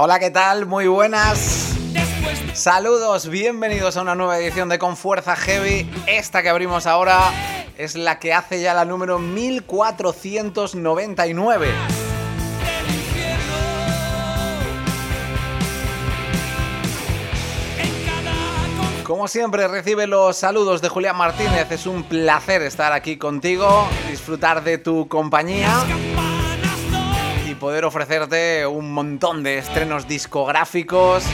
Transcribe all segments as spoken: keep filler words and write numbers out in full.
Hola, ¿qué tal? Muy buenas. Saludos, bienvenidos a una nueva edición de Con Fuerza Heavy. Esta que abrimos ahora es la que hace ya la número mil cuatrocientos noventa y nueve. Como siempre, recibe los saludos de Julián Martínez. Es un placer estar aquí contigo, disfrutar de tu compañía y poder ofrecerte un montón de estrenos discográficos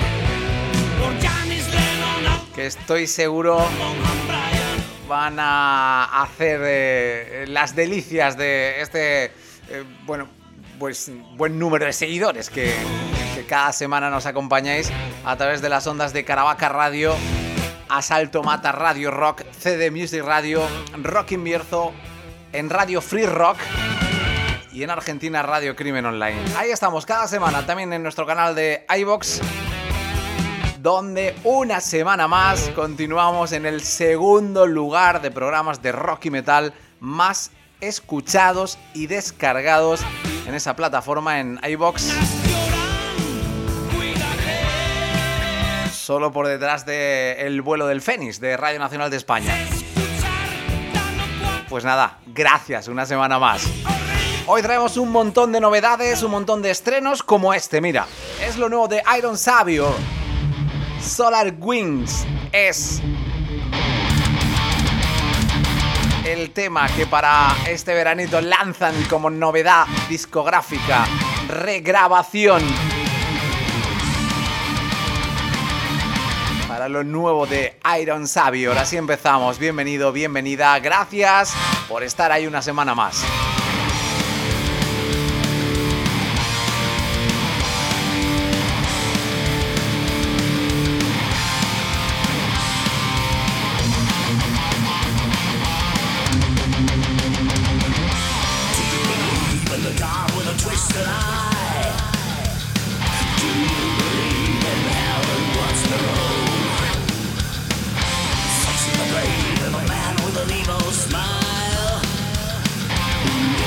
que estoy seguro van a hacer eh, las delicias de este eh, bueno, pues buen número de seguidores que, que cada semana nos acompañáis a través de las ondas de Caravaca Radio, Asalto Mata Radio Rock, C D Music Radio, Rock Invierzo, en Radio Free Rock y en Argentina Radio Crimen Online. Ahí estamos cada semana, también en nuestro canal de iVoox, donde una semana más continuamos en el segundo lugar de programas de rock y metal más escuchados y descargados en esa plataforma, en iVoox, solo por detrás de El vuelo del Fénix de Radio Nacional de España. Pues nada, gracias una semana más. Hoy traemos un montón de novedades, un montón de estrenos como este, mira, es lo nuevo de Iron Savior. Solar Wings es el tema que para este veranito lanzan como novedad discográfica, regrabación para lo nuevo de Iron Savior. Así empezamos. Bienvenido, bienvenida. Gracias por estar ahí una semana más. Smile.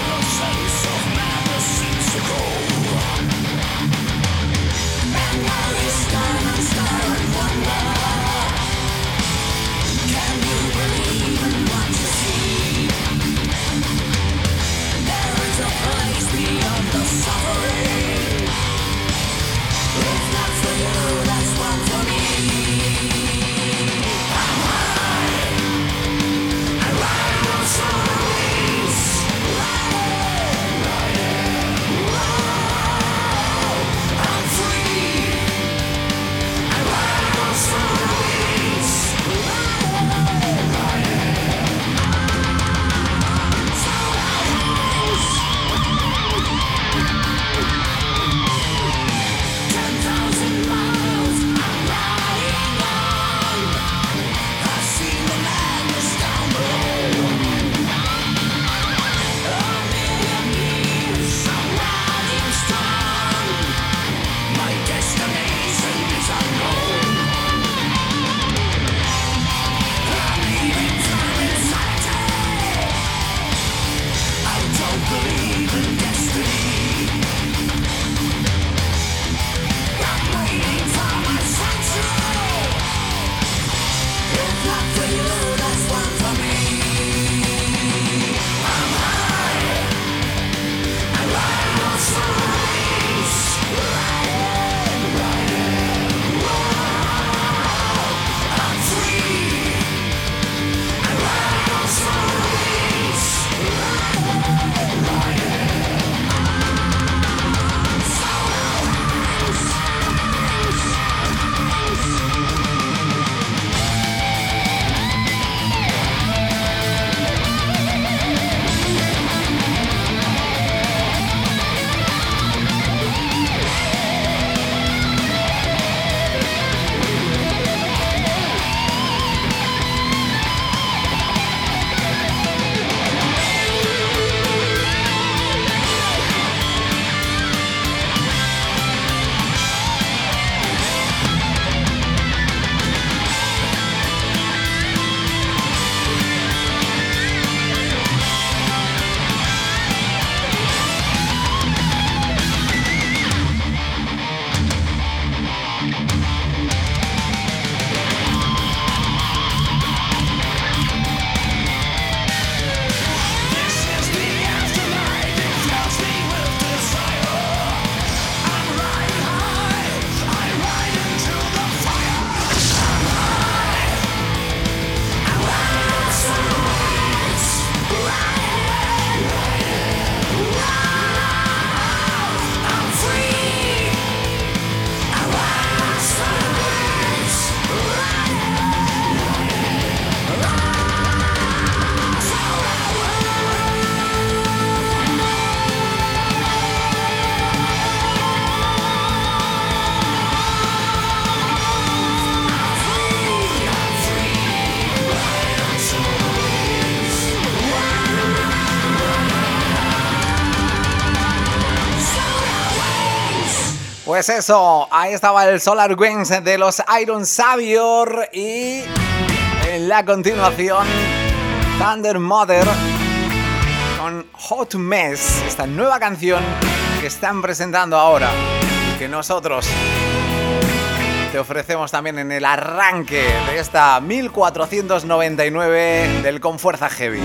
Pues eso, ahí estaba el Solar Winds de los Iron Savior y en la continuación Thunder Mother con Hot Mess, esta nueva canción que están presentando ahora y que nosotros te ofrecemos también en el arranque de esta mil cuatrocientos noventa y nueve del Con Fuerza Heavy.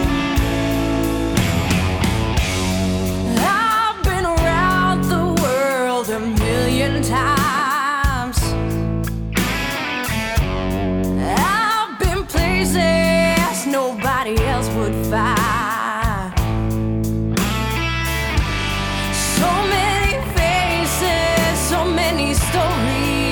I've been around the world a million times. I've been places nobody else would find. So many faces, so many stories.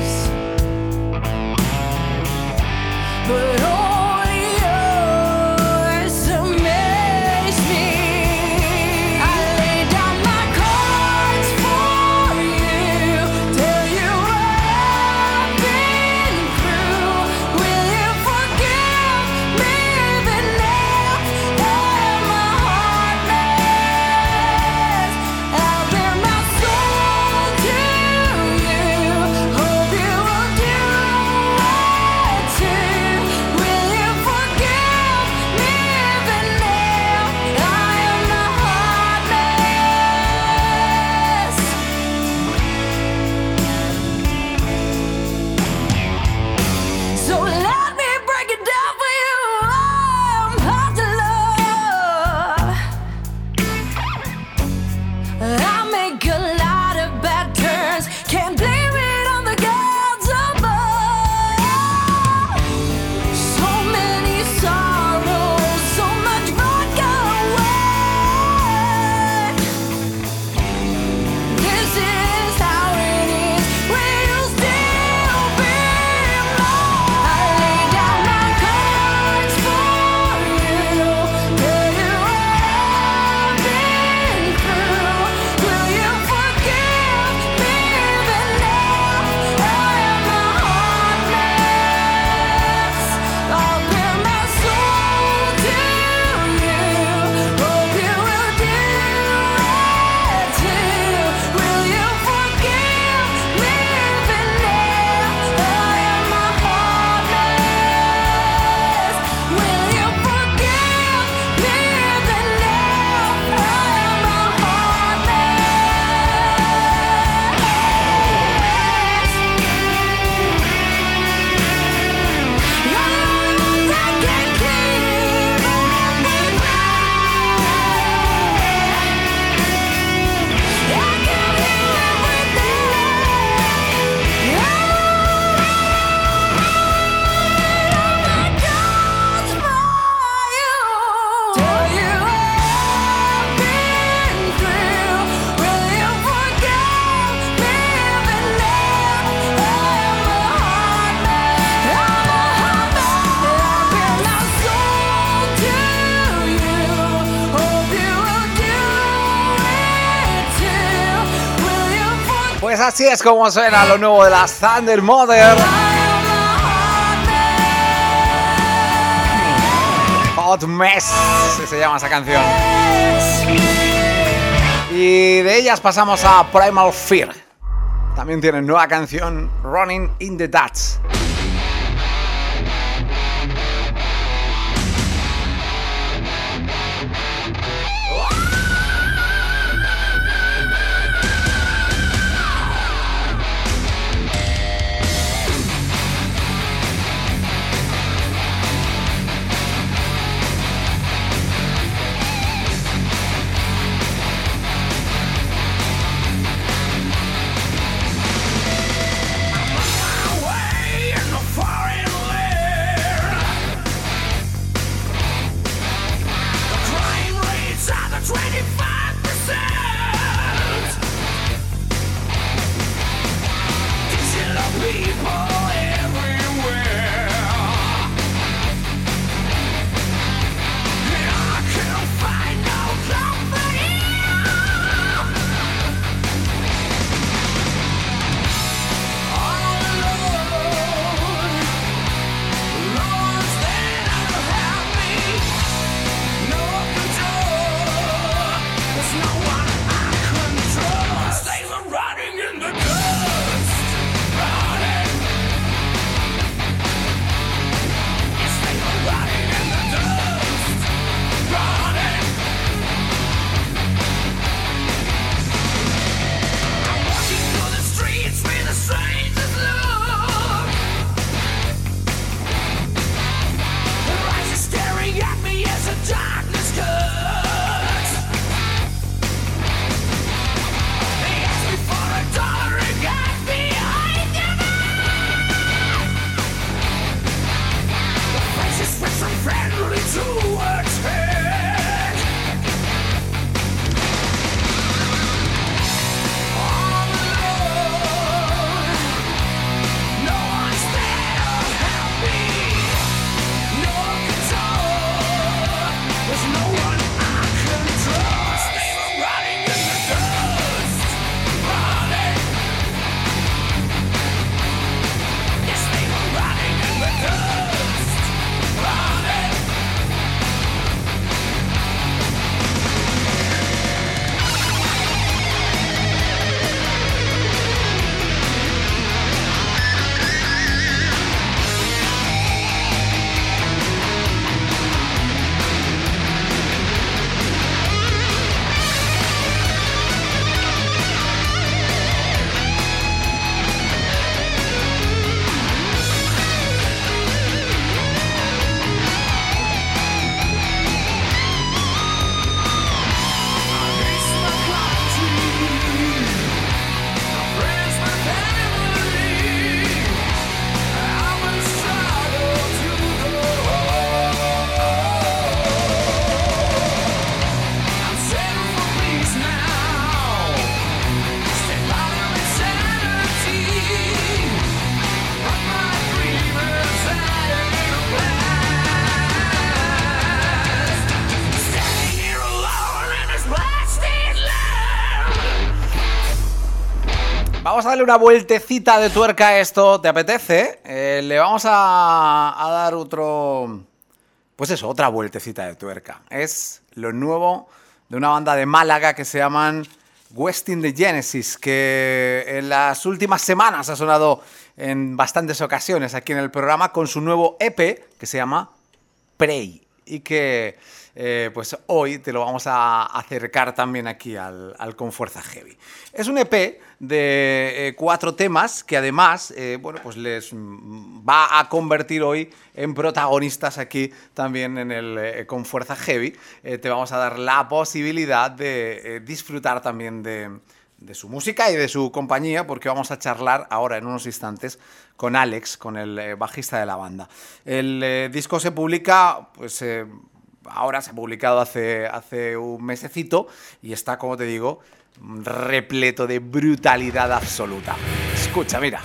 But only yours amaze me. I lay down my cards for you, tell you what I've been through. Will you forgive me even now? Am my heart mess? I'll bear my soul to you. Hope you will do it too. Will you forgive me even now? I am my heart mess. So let me break it down for you. I'm hard to love. I make a lot of bad turns. Can't blame it on the gods above. So many sorrows, so much vodka away. This is how it is. Will you still be mine? I lay down my cards for you, tell you what I've been through. Will you forgive me even now? I am my heart mess. I'll bear my soul to you. Hope you will do it too. Will you forgive me even now? I am my heart mess. Will you forgive me even now? I am my heart mess. You're the only ones I can keep everything right. I give you everything. You're my gods for you. Tell you I've been through. Will you forgive me even now? I am a heart mess. I'm a heart mess. I'll bear my soul to you. Hope you will do it too. Will you forgive? Pues así es como suena lo nuevo de las Thunder Mother. I am a heart mess. Hot Mess, así se llama esa canción. Y de ellas pasamos a Primal Fear. También tienen nueva canción, Running in the Dutch. Away. vamos a darle una vueltecita de tuerca a esto, ¿te apetece? Eh, le vamos a, a dar otro... Pues eso, otra vueltecita de tuerca. Es lo nuevo de una banda de Málaga que se llaman Westin the Genesis, que en las últimas semanas ha sonado en bastantes ocasiones aquí en el programa con su nuevo E P que se llama Prey y que eh, pues hoy te lo vamos a acercar también aquí al, al Con Fuerza Heavy. Es un E P de eh, cuatro temas que además eh, bueno, pues les va a convertir hoy en protagonistas aquí también en el eh, Con Fuerza Heavy. Eh, te vamos a dar la posibilidad de eh, disfrutar también de, de su música y de su compañía, porque vamos a charlar ahora en unos instantes con Alex, con el eh, bajista de la banda. El eh, disco se publica, pues eh, ahora se ha publicado hace, hace un mesecito y está, como te digo, repleto de brutalidad absoluta. Escucha, mira.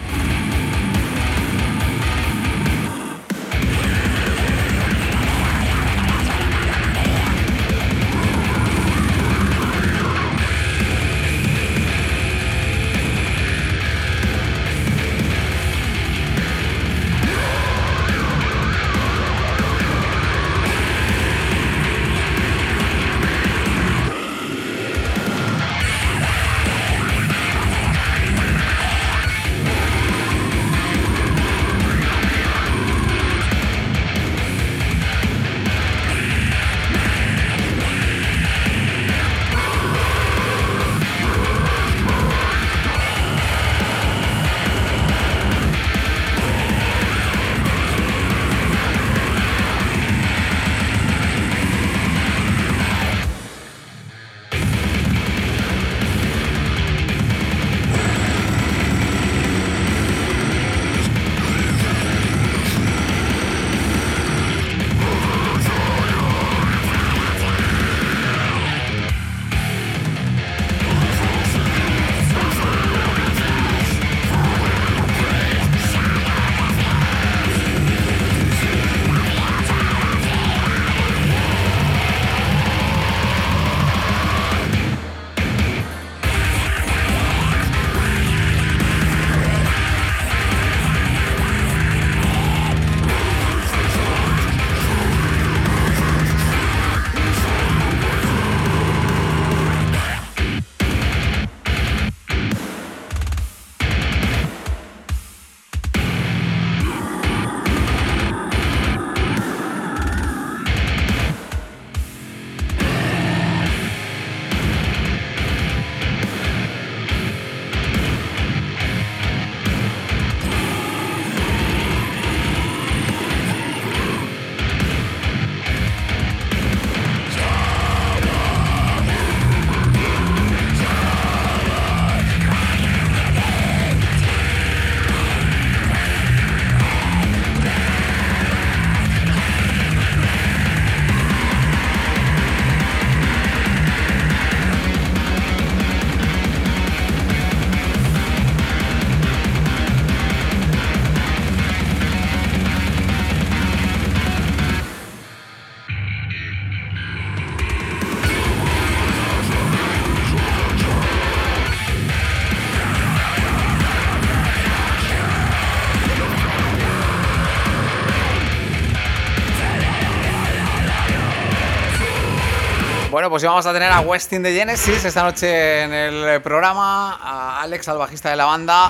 Bueno, pues vamos a tener a Westin the Genesis esta noche en el programa, a Alex, al bajista de la banda.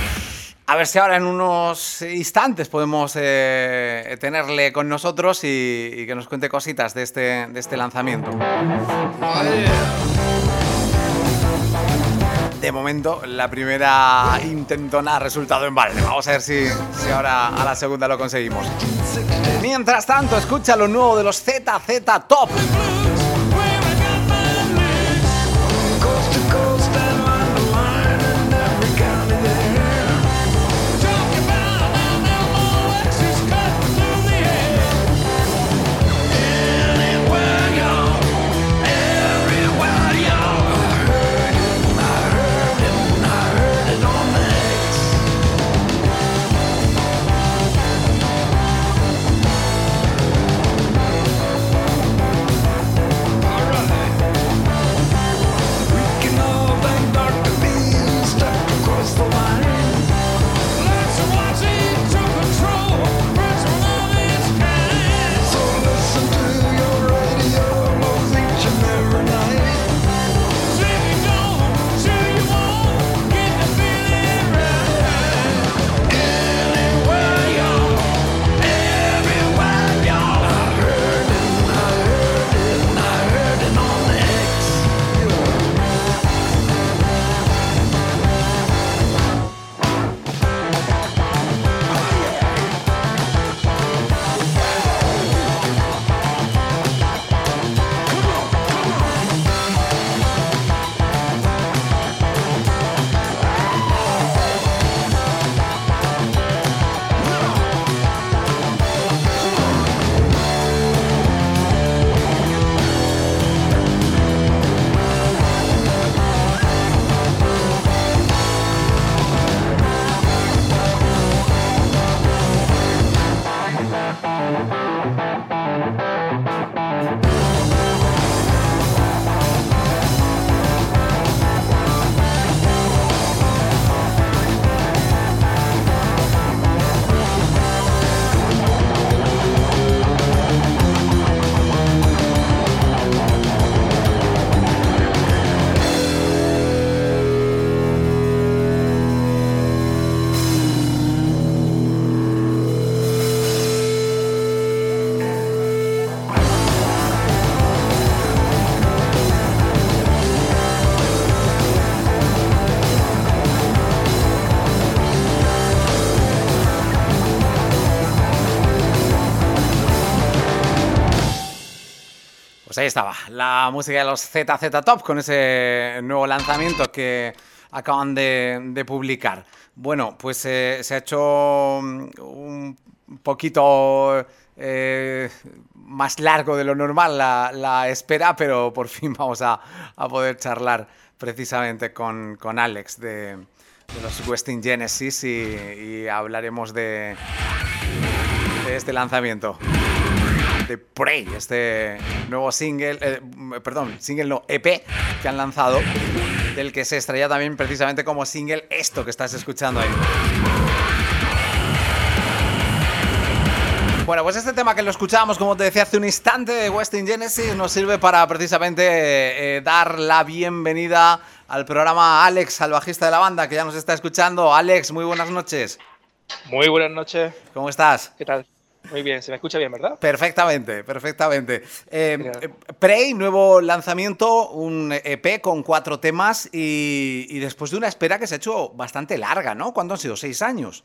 A ver si ahora en unos instantes podemos eh, tenerle con nosotros y, y que nos cuente cositas de este, de este lanzamiento. De momento, la primera intentona ha resultado en balde. Vamos a ver si, si ahora a la segunda lo conseguimos. Mientras tanto, escucha lo nuevo de los Z Z Top. Pues ahí estaba, la música de los Z Z Top con ese nuevo lanzamiento que acaban de, de publicar. Bueno, pues eh, se ha hecho un poquito eh, más largo de lo normal la, la espera, pero por fin vamos a, a poder charlar precisamente con, con Alex de, de los Westin Genesis y, y hablaremos de, de este lanzamiento. De Prey, este nuevo single, eh, perdón, single no, E P que han lanzado, del que se extraía también precisamente como single esto que estás escuchando ahí. Bueno, pues este tema que lo escuchábamos, como te decía hace un instante, de Westin Genesis, nos sirve para precisamente eh, dar la bienvenida al programa a Alex, al bajista de la banda, que ya nos está escuchando. Alex, muy buenas noches. Muy buenas noches. ¿Cómo estás? ¿Qué tal? Muy bien, se me escucha bien, ¿verdad? Perfectamente, perfectamente. Eh, Prey, nuevo lanzamiento, un E P con cuatro temas y, y después de una espera que se ha hecho bastante larga, ¿no? ¿Cuánto han sido? ¿Seis años?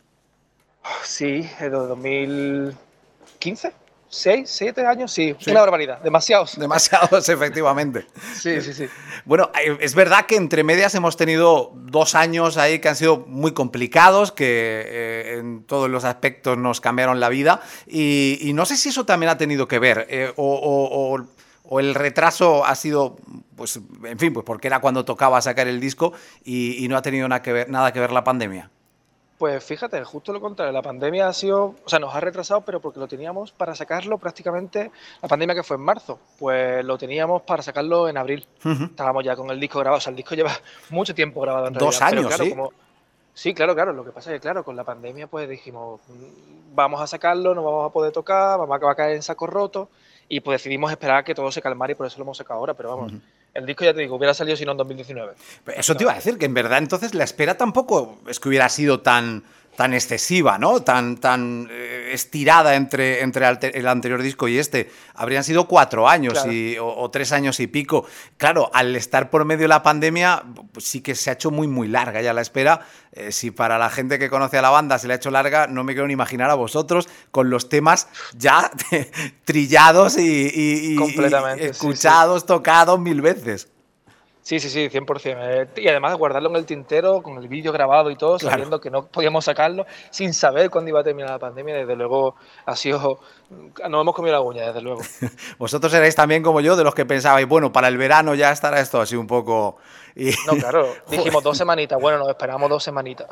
Sí, de dos mil quince, ¿seis, siete años? Sí, Sí. una barbaridad, demasiados. Demasiados, efectivamente. Sí, sí, sí. Bueno, es verdad que entre medias hemos tenido dos años ahí que han sido muy complicados, que eh, en todos los aspectos nos cambiaron la vida y, y no sé si eso también ha tenido que ver eh, o, o, o, o el retraso ha sido, pues, en fin, pues porque era cuando tocaba sacar el disco y, y no ha tenido nada que ver, nada que ver la pandemia. Pues fíjate, justo lo contrario, la pandemia ha sido, o sea, nos ha retrasado, pero porque lo teníamos para sacarlo prácticamente, la pandemia que fue en marzo, pues lo teníamos para sacarlo en abril. Uh-huh. Estábamos ya con el disco grabado, o sea, el disco lleva mucho tiempo grabado en Dos realidad. años, pero claro, ¿sí? Como, sí, claro, claro, lo que pasa es que, claro, con la pandemia pues dijimos, mm, vamos a sacarlo, no vamos a poder tocar, vamos a caer en saco roto, y pues decidimos esperar a que todo se calmara y por eso lo hemos sacado ahora, pero vamos, uh-huh. El disco ya te digo, hubiera salido si no en dos mil diecinueve. Eso te iba a decir, que en verdad entonces la espera tampoco es que hubiera sido tan... tan excesiva, ¿no? Tan, tan eh, estirada entre, entre el anterior disco y este. Habrían sido cuatro años Claro. y, o, o tres años y pico. Claro, al estar por medio de la pandemia, pues sí que se ha hecho muy, muy larga ya la espera. Eh, si para la gente que conoce a la banda se le ha hecho larga, no me quiero ni imaginar a vosotros con los temas ya trillados y, y, y, Completamente, y escuchados, sí, sí. tocados mil veces. Sí, sí, sí, cien por ciento. Eh, y además guardarlo en el tintero, con el vídeo grabado y todo, Claro. sabiendo que no podíamos sacarlo, sin saber cuándo iba a terminar la pandemia, desde luego ha sido... Nos hemos comido la uña, desde luego. Vosotros erais también como yo, de los que pensabais, bueno, para el verano ya estará esto así un poco... Y... No, claro, dijimos dos semanitas, bueno, nos esperamos dos semanitas.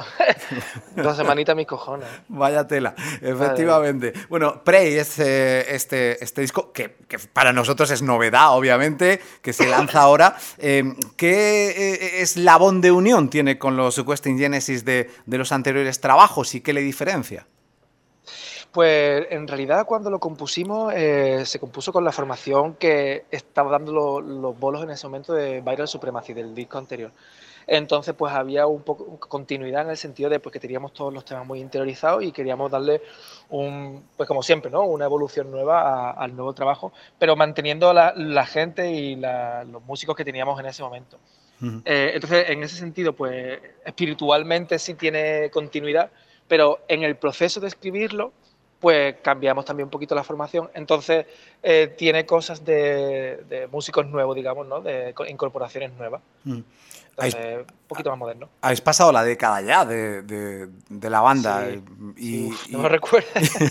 Dos semanitas mis cojones. Vaya tela, efectivamente. Vale. Bueno, Prey es eh, este, este disco que, que para nosotros es novedad, obviamente, que se lanza ahora. Eh, ¿Qué eslabón de unión tiene con los Westin Genesis de, de los anteriores trabajos y qué le diferencia? Pues en realidad cuando lo compusimos eh, se compuso con la formación que estaba dando lo, los bolos en ese momento de Viral Supremacy, del disco anterior. Entonces pues había un poco continuidad en el sentido de pues, que teníamos todos los temas muy interiorizados y queríamos darle un, pues como siempre, ¿no? Una evolución nueva a, al nuevo trabajo, pero manteniendo la, la gente y la, los músicos que teníamos en ese momento. Uh-huh. eh, entonces en ese sentido pues espiritualmente sí tiene continuidad, pero en el proceso de escribirlo pues cambiamos también un poquito la formación. Entonces eh, tiene cosas de, de músicos nuevos, digamos, ¿no? De incorporaciones nuevas. Mm. Entonces, un poquito más moderno. Habéis pasado la década ya de, de, de la banda. Sí, y, Uf, y... no me recuerdo.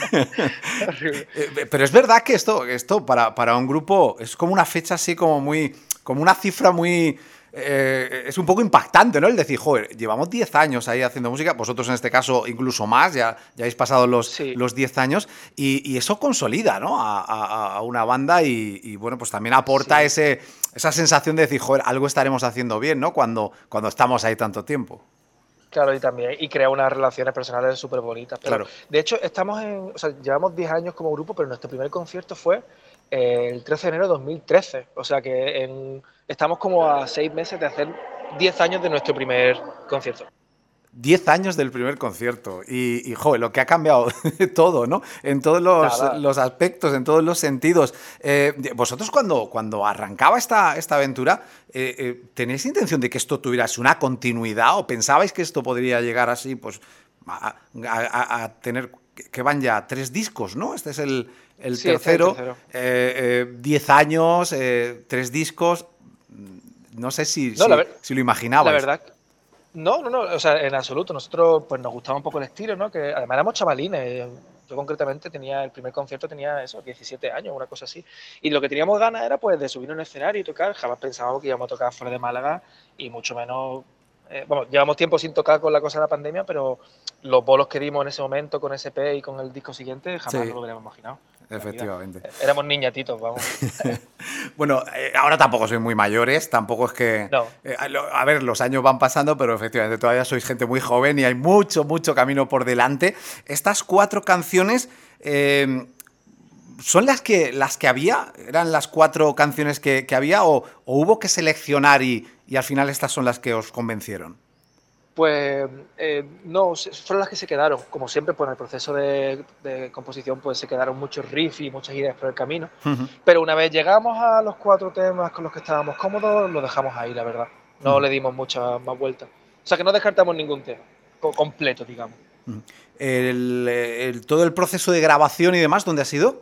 Pero es verdad que esto, esto para, para un grupo es como una fecha así como muy... como una cifra muy... Eh, es un poco impactante, ¿no? El decir, joder, llevamos diez años ahí haciendo música, vosotros en este caso incluso más, ya, ya habéis pasado los, sí. los diez años, y, y eso consolida, ¿no? A, a, a una banda y, y, bueno, pues también aporta sí. ese, esa sensación de decir, joder, algo estaremos haciendo bien, ¿no? Cuando, cuando estamos ahí tanto tiempo. Claro, y también, y crea unas relaciones personales súper bonitas. Pero, claro. De hecho, estamos en, o sea, llevamos diez años como grupo, pero nuestro primer concierto fue eh, el trece de enero de dos mil trece. O sea que en, estamos como a seis meses de hacer diez años de nuestro primer concierto. diez años del primer concierto y, y joder, lo que ha cambiado todo, ¿no? En todos los, los aspectos, en todos los sentidos. Eh, vosotros cuando, cuando arrancaba esta, esta aventura, eh, eh, ¿tenéis intención de que esto tuviera una continuidad o pensabais que esto podría llegar así, pues, a, a, a tener que, que van ya tres discos, ¿no? Este es el, el Sí, este es el tercero. tercero. Eh, eh, diez años, eh, tres discos. No sé si, No, si, la, ver- si lo la imaginabais. verdad, no, no, no, o sea, en absoluto. Nosotros, pues nos gustaba un poco el estilo, ¿no? Que además éramos chavalines. eh, Yo concretamente tenía, el primer concierto tenía eso, diecisiete años, una cosa así. Y lo que teníamos ganas era, pues, de subir a un escenario y tocar. Jamás pensábamos que íbamos a tocar fuera de Málaga y mucho menos. Eh, bueno, llevamos tiempo sin tocar con la cosa de la pandemia, pero los bolos que dimos en ese momento con ese P y con el disco siguiente jamás Sí, nos lo hubiéramos imaginado. en la vida. efectivamente. Eh, Éramos niñatitos, vamos. Bueno, eh, ahora tampoco sois muy mayores, tampoco es que... No. eh, a lo- a ver, los años van pasando, pero efectivamente todavía sois gente muy joven y hay mucho, mucho camino por delante. Estas cuatro canciones... eh, ¿Son las que, las que había? ¿Eran las cuatro canciones que, que había? O, o hubo que seleccionar y, y al final estas son las que os convencieron? Pues eh, no, se- fueron las que se quedaron. Como siempre, pues en el proceso de, de composición pues se quedaron muchos riffs y muchas ideas por el camino. Ujú, Pero una vez llegamos a los cuatro temas con los que estábamos cómodos, lo dejamos ahí, la verdad. No ujú, le dimos mucha más vuelta. O sea que no descartamos ningún tema, co- completo, digamos. ujú. El, el- todo el proceso de grabación y demás, ¿dónde ha sido?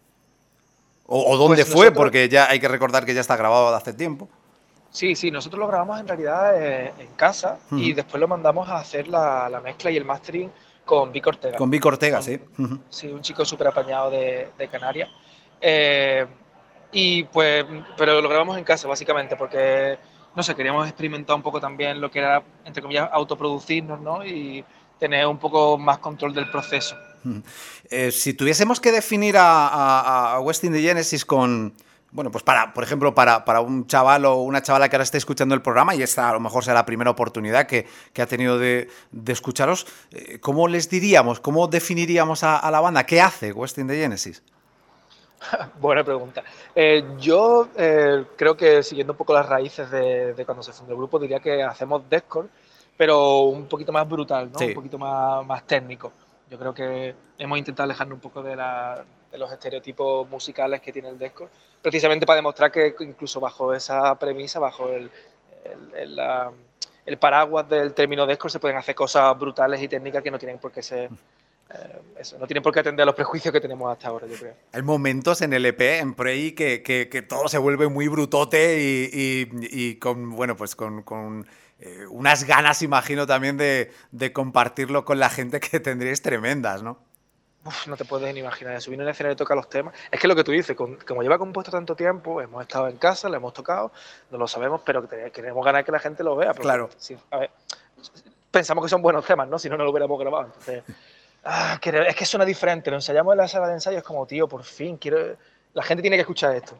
¿O, o dónde Pues fue? nosotros, Porque ya hay que recordar que ya está grabado de hace tiempo. sí, sí, nosotros lo grabamos en realidad eh, en casa y Ujú. después lo mandamos a hacer la, la mezcla y el mastering con Vic Ortega. Con Vic Ortega, Con, sí. Ujú. sí, un chico súper apañado de, de Canarias. Eh, y pues, pero lo grabamos en casa, básicamente, porque, no sé, queríamos experimentar un poco también lo que era, entre comillas, autoproducirnos, ¿no? Y tener un poco más control del proceso. Ujú. Eh, si tuviésemos que definir a, a, a West in the Genesis con, bueno, pues para, por ejemplo, para, para un chaval o una chavala que ahora esté escuchando el programa y esta a lo mejor sea la primera oportunidad que, que ha tenido de, de escucharos, eh, ¿cómo les diríamos, cómo definiríamos a, a la banda? ¿Qué hace West in the Genesis? Buena pregunta. Eh, yo eh, creo que siguiendo un poco las raíces de, de cuando se fundó el grupo, diría que hacemos deathcore, pero un poquito más brutal, ¿no? Un Sí. poquito más, más técnico. Yo creo que hemos intentado alejarnos un poco de, la, de los estereotipos musicales que tiene el deathcore, precisamente para demostrar que incluso bajo esa premisa, bajo el, el, el, la- el paraguas del término deathcore, se pueden hacer cosas brutales y técnicas que no tienen por qué ser, eh, eso, no tienen por qué atender a los prejuicios que tenemos hasta ahora, yo creo. Hay momentos en el E P, en Prey, que, que, que todo se vuelve muy brutote y, y- y con, bueno, pues con, con, eh, unas ganas, imagino, también de, de compartirlo con la gente que tendréis tremendas, ¿no? Uf, no te puedes ni imaginar, subir en el escenario y tocar los temas. Es que lo que tú dices, con- como lleva compuesto tanto tiempo, hemos estado en casa, lo hemos tocado, no lo sabemos, pero que te- queremos ganar que la gente lo vea. Porque, Claro. sí, a ver, pensamos que son buenos temas, ¿no? Si no, no lo hubiéramos grabado. Entonces, ah, que- es que suena diferente. Lo ensayamos en la sala de ensayo, es como, tío, por fin, quiero. La gente tiene que escuchar esto.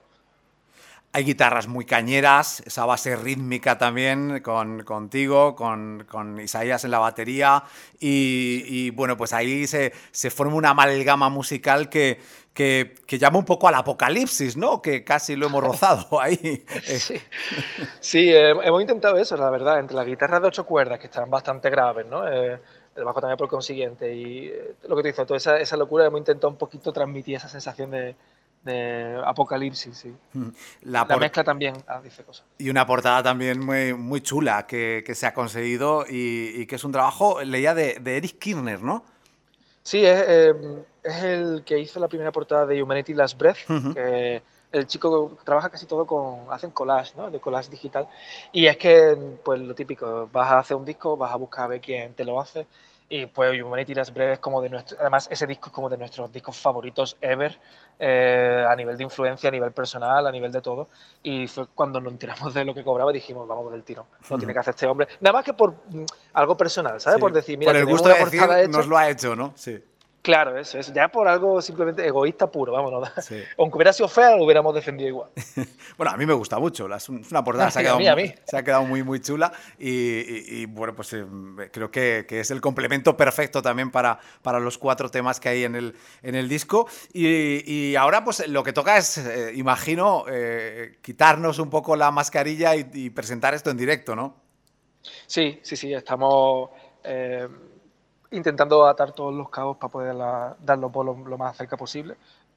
Hay guitarras muy cañeras, esa base rítmica también con, contigo, con, con Isaías en la batería y, y, bueno, pues ahí se, se forma una amalgama musical que, que, que llama un poco al apocalipsis, ¿no? Que casi lo hemos rozado ahí. Eh, Sí, sí eh, hemos intentado eso, la verdad, entre las guitarras de ocho cuerdas, que están bastante graves, ¿no? Eh, el bajo también por consiguiente, y eh, lo que te dices, toda esa, esa locura, hemos intentado un poquito transmitir esa sensación de, de apocalipsis, sí. la La por- mezcla también ah, dice cosas. Y una portada también muy, muy chula que, que se ha conseguido y, y que es un trabajo, leía, de, de Eric Kirner, ¿no? Sí, es, eh, es el que hizo la primera portada de Humanity Last Breath, Ujú. que el chico trabaja casi todo con, hacen collage, ¿no? De collage digital. Y es que, pues lo típico, vas a hacer un disco, vas a buscar a ver quién te lo hace. Y pues Humanity Last Breath es como de nuestro, además ese disco es como de nuestros discos favoritos ever, eh, a nivel de influencia, a nivel personal, a nivel de todo. Y fue cuando nos enteramos de lo que cobraba y dijimos, vamos por el tiro, no tiene que hacer este hombre. Nada más que por mm, algo personal, ¿sabes? Sí. Por decir, mira, Por el tenemos gusto una de decir, portada hecha. nos lo ha hecho, ¿no? Sí. Claro, eso es. Ya por algo simplemente egoísta puro, vámonos. Sí. Aunque hubiera sido fea, lo hubiéramos defendido igual. Bueno, a mí me gusta mucho. la- Es un- es una portada, Ah, se ha sí, a quedado, mí, a mu- mí. se ha quedado muy, muy chula. Y, y- y, bueno, pues eh, creo que, que es el complemento perfecto también para, para los cuatro temas que hay en el, en el disco. Y, y ahora, pues lo que toca es, eh, imagino, eh, quitarnos un poco la mascarilla y, y presentar esto en directo, ¿no? Sí, sí, sí, estamos eh, intentando atar todos los cabos para poder la- dar los bolos lo más cerca posible.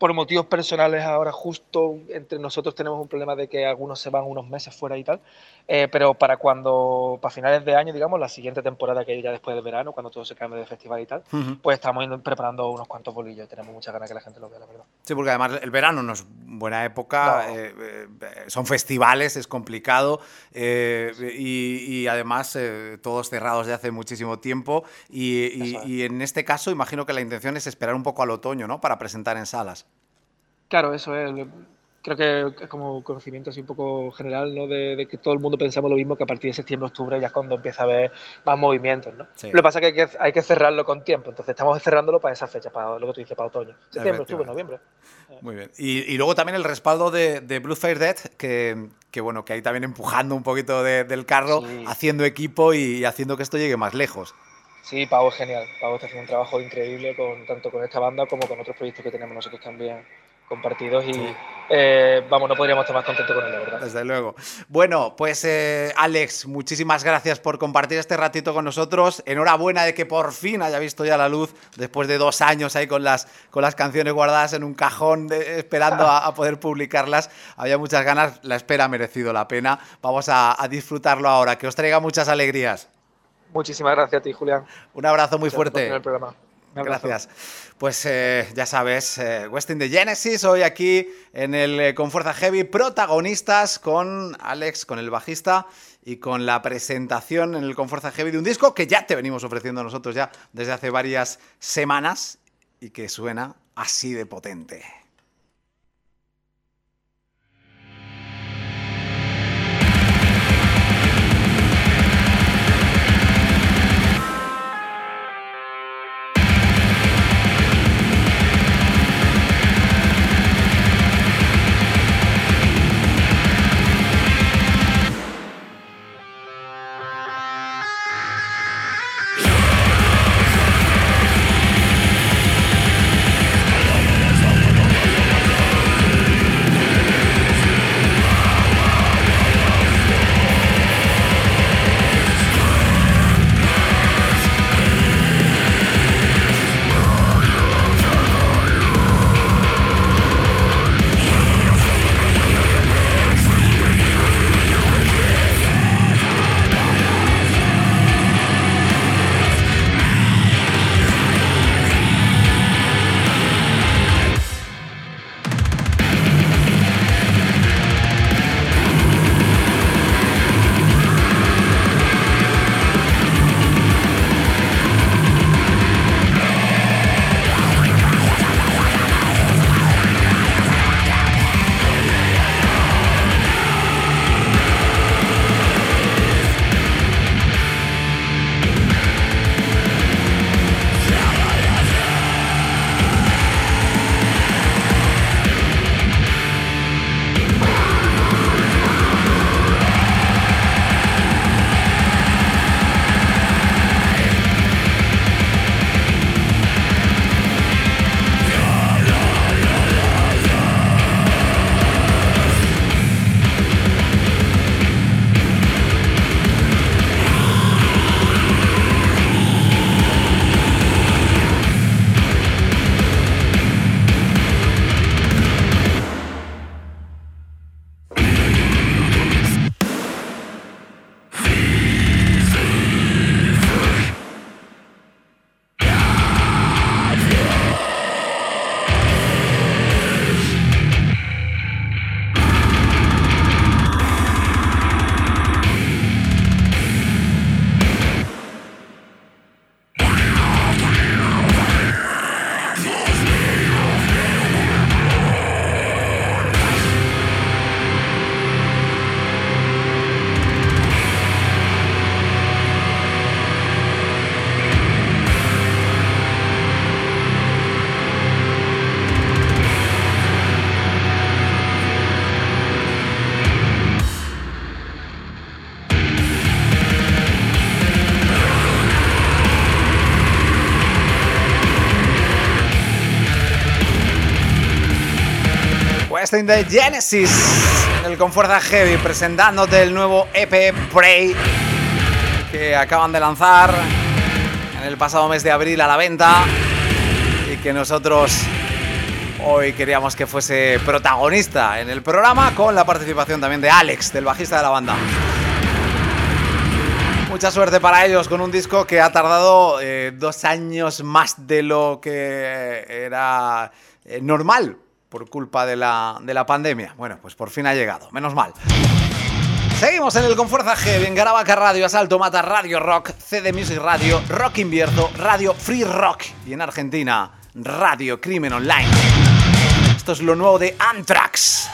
por motivos personales ahora justo entre nosotros tenemos un problema de que algunos se van unos meses fuera y tal, eh, pero para cuando, para finales de año, digamos, la siguiente temporada que ya después del verano, cuando todo se cambie de festival y tal, Ujú. pues estamos preparando unos cuantos bolillos, tenemos muchas ganas que la gente lo vea, la verdad. Sí, porque además el verano no es buena época, No. eh, eh, son festivales, es complicado eh, y, y además eh, todos cerrados de hace muchísimo tiempo y, y- Eso es. y en este caso imagino que la intención es esperar un poco al otoño, ¿no? Para presentar en salas. Claro, eso es. lo- Creo que es como conocimiento así un poco general, ¿no? De, de que todo el mundo pensamos lo mismo, que a partir de septiembre, octubre ya es cuando empieza a haber más movimientos, ¿no? Sí. Lo que pasa es que hay, que hay que cerrarlo con tiempo, entonces estamos cerrándolo para esa fecha, para lo que tú dices, para otoño. Septiembre, octubre, Efectivamente. noviembre. Muy bien. Y, y luego también el respaldo de, de Blue Fire Dead, que, que bueno, que ahí también empujando un poquito de- del carro, Sí. haciendo equipo y, y haciendo que esto llegue más lejos. Sí, Pau es genial. Pau está haciendo un trabajo increíble con, tanto con esta banda como con otros proyectos que tenemos nosotros también compartidos y Sí. eh, vamos, no podríamos estar más contentos con él, la verdad. Desde luego. Bueno, pues eh, Alex, muchísimas gracias por compartir este ratito con nosotros. Enhorabuena de que por fin haya visto ya la luz después de dos años ahí con las, con las canciones guardadas en un cajón de- esperando a, a poder publicarlas. Había muchas ganas, la espera ha merecido la pena. Vamos a, a disfrutarlo ahora, que os traiga muchas alegrías. Muchísimas gracias a ti, Julián. Un abrazo muy Gracias por tener fuerte. el programa. Un abrazo. Gracias. Pues eh, ya sabes, eh, West in the Genesis, hoy aquí en el eh, Con Fuerza Heavy, protagonistas con Alex, con el bajista, y con la presentación en el Con Fuerza Heavy de un disco que ya te venimos ofreciendo nosotros ya desde hace varias semanas y que suena así de potente. West in the Genesis, en el Con Fuerza Heavy, presentándote el nuevo E P Prey que acaban de lanzar en el pasado mes de abril a la venta y que nosotros hoy queríamos que fuese protagonista en el programa, con la participación también de Alex, del bajista de la banda. Mucha suerte para ellos con un disco que ha tardado eh, dos años más de lo que era eh, normal por culpa de la, de la pandemia. Bueno, pues por fin ha llegado, menos mal. Seguimos en el Con Fuerza Heavy, en Caravaca Radio, Asalto Mata, Radio Rock, C D Music Radio, Rock Invierto, Radio Free Rock y en Argentina, Radio Crimen Online. Esto es lo nuevo de Anthrax.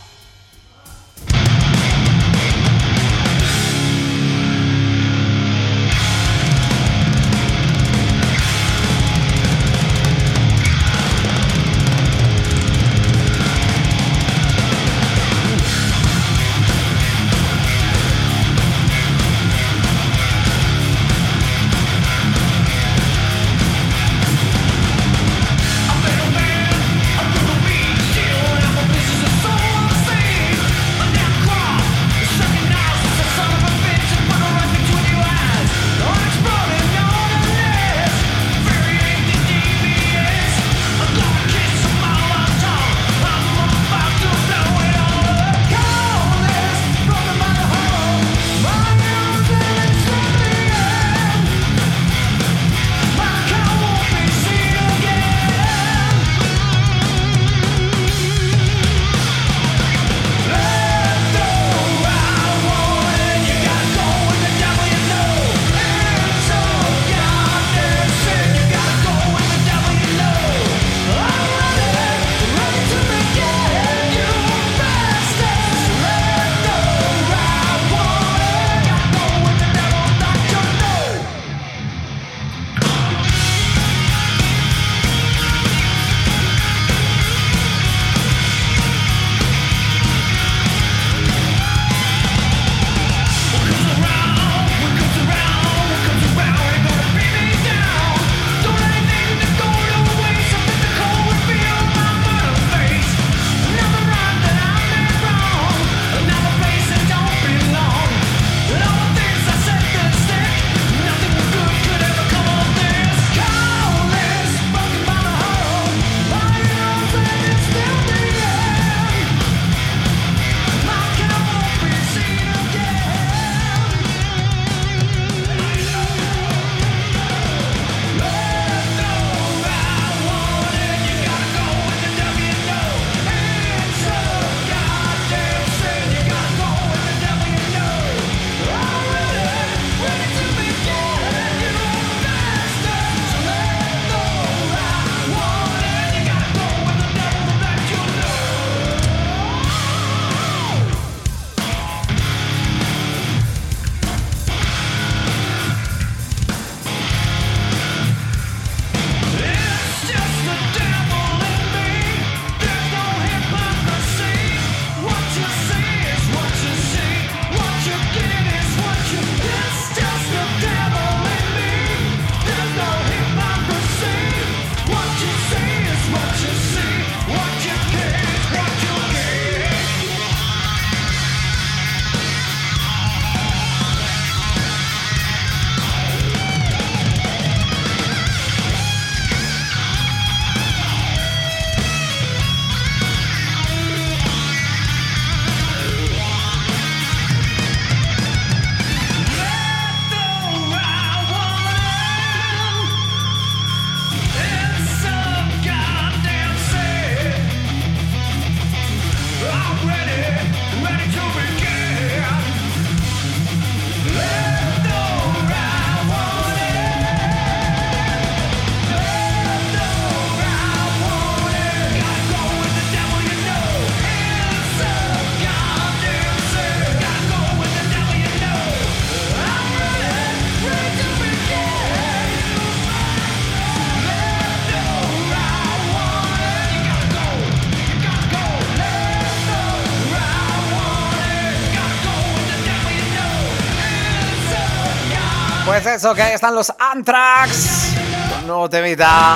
Pues eso, que ahí están los Anthrax, un nuevo temita.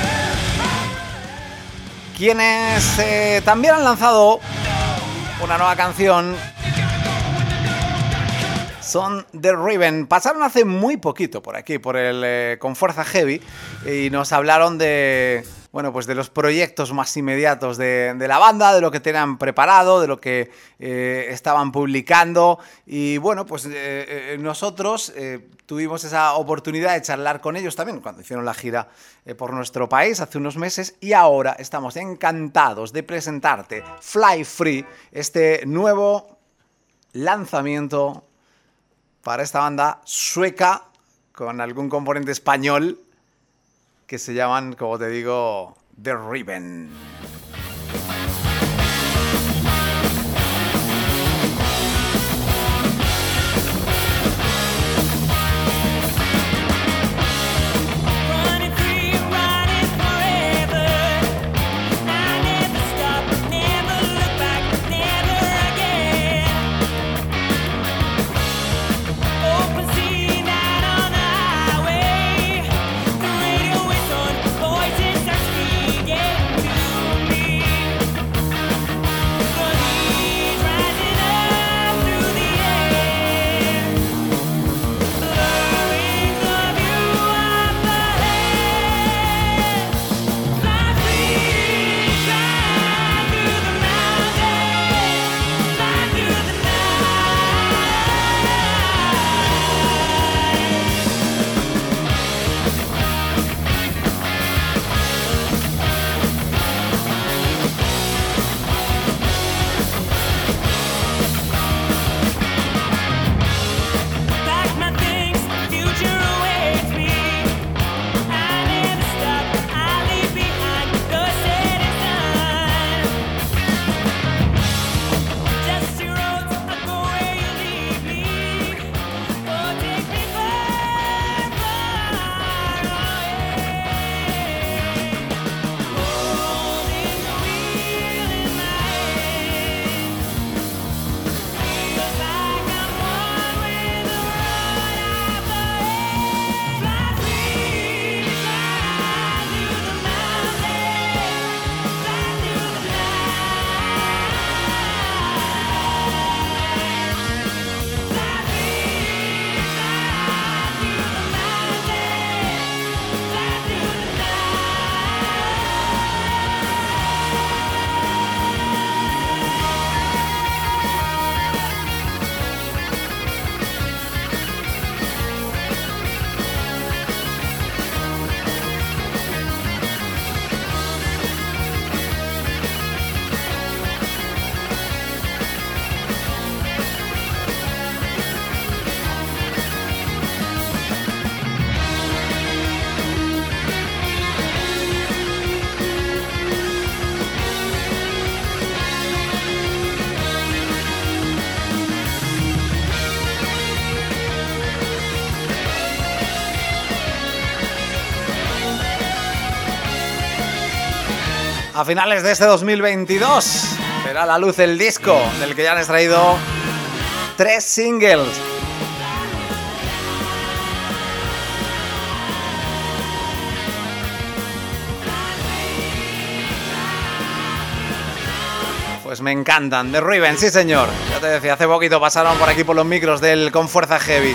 Quienes eh, también han lanzado una nueva canción son The Riven. Pasaron hace muy poquito por aquí, por el eh, Con Fuerza Heavy, y nos hablaron de, bueno, pues de los proyectos más inmediatos de, de la banda, de lo que tenían preparado, de lo que eh, estaban publicando. Y bueno, pues eh, eh, nosotros eh, tuvimos esa oportunidad de charlar con ellos también cuando hicieron la gira eh, por nuestro país hace unos meses, y ahora estamos encantados de presentarte Fly Free, este nuevo lanzamiento para esta banda sueca con algún componente español que se llaman, como te digo, The Riven. Running free, running forever. I never stop, never look back, never again. Open sea, night on the highway. The radio is on, voices are speaking to me. The heat rising up through the air. Blurrings of you up ahead. Fly free, fly through the mountains, fly through the night. Pack my things, future awaits me. I never stop, I leave behind the setting sun. Dusty roads, I go where you lead me. Oh, take me far, far away. Holding the wheel in my hand. Feels like I'm one with the road up ahead. Fly free, fly through the mountains, fly through the night. Fly free, fly through the mountains, fly through the A finales de este dos mil veintidós verá a la luz el disco del que ya han extraído tres singles. Pues me encantan. The Riven, sí señor. Ya te decía, hace poquito pasaron por aquí por los micros del Con Fuerza Heavy.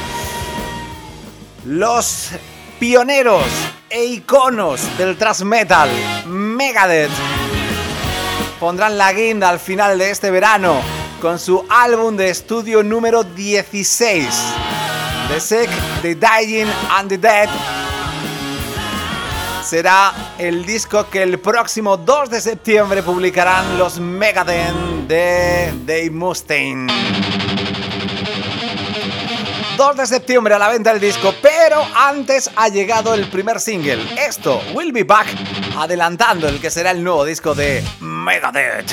Los pioneros e iconos del thrash metal, Megadeth, pondrán la guinda al final de este verano con su álbum de estudio número dieciséis, The Sick, The Dying and the Dead. Será el disco que el próximo dos de septiembre publicarán los Megadeth de Dave Mustaine. dos de septiembre a la venta el disco, pero antes ha llegado el primer single. Esto, Will Be Back, adelantando el que será el nuevo disco de Megadeth.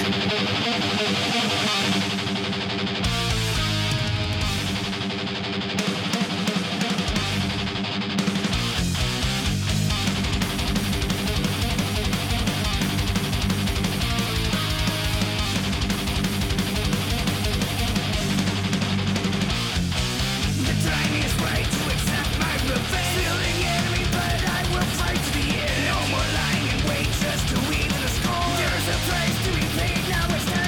There's a place to be played, now it's time.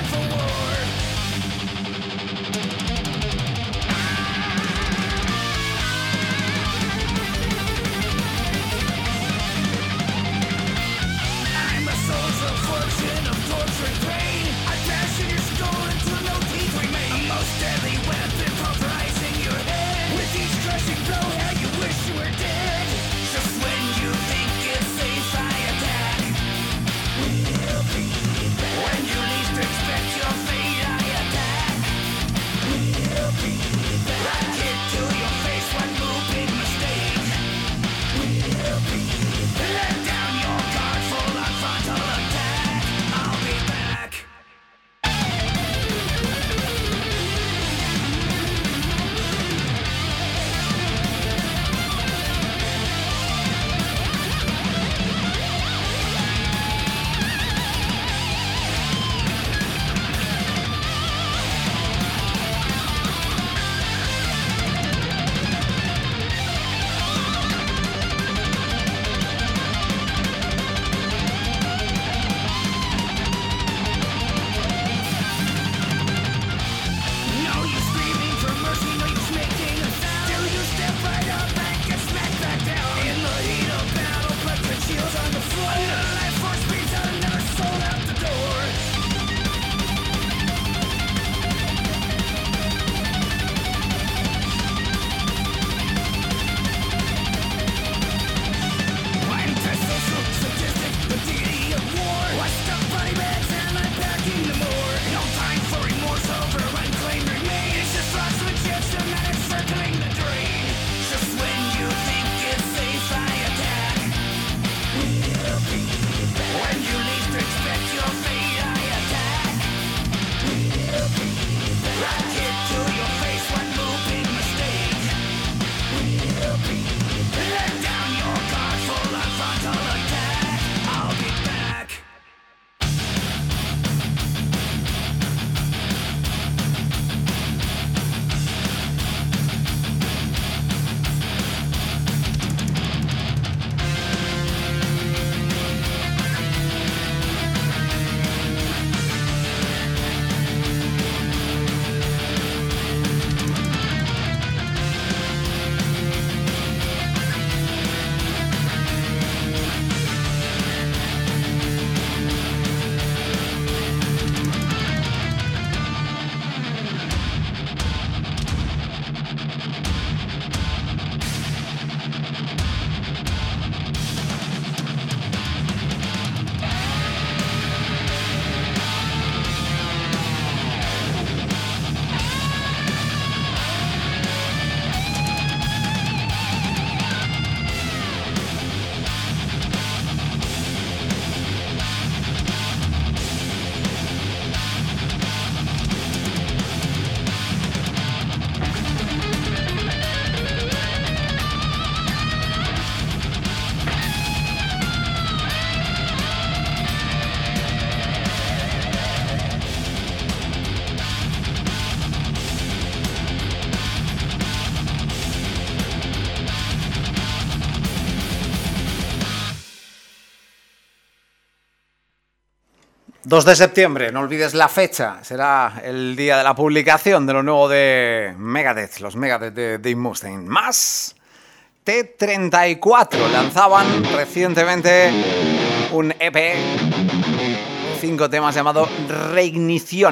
dos de septiembre, no olvides la fecha, será el día de la publicación de lo nuevo de Megadeth, los Megadeth de Dave Mustaine. Más T treinta y cuatro lanzaban recientemente un E P, cinco temas llamado Reignición.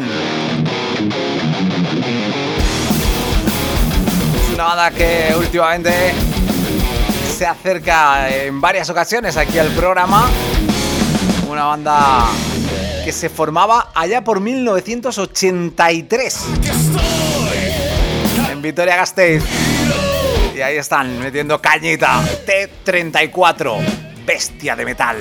Es una banda que últimamente se acerca en varias ocasiones aquí al programa. Una banda que se formaba allá por mil novecientos ochenta y tres en Vitoria-Gasteiz. Y ahí están metiendo cañita. T treinta y cuatro, bestia de metal.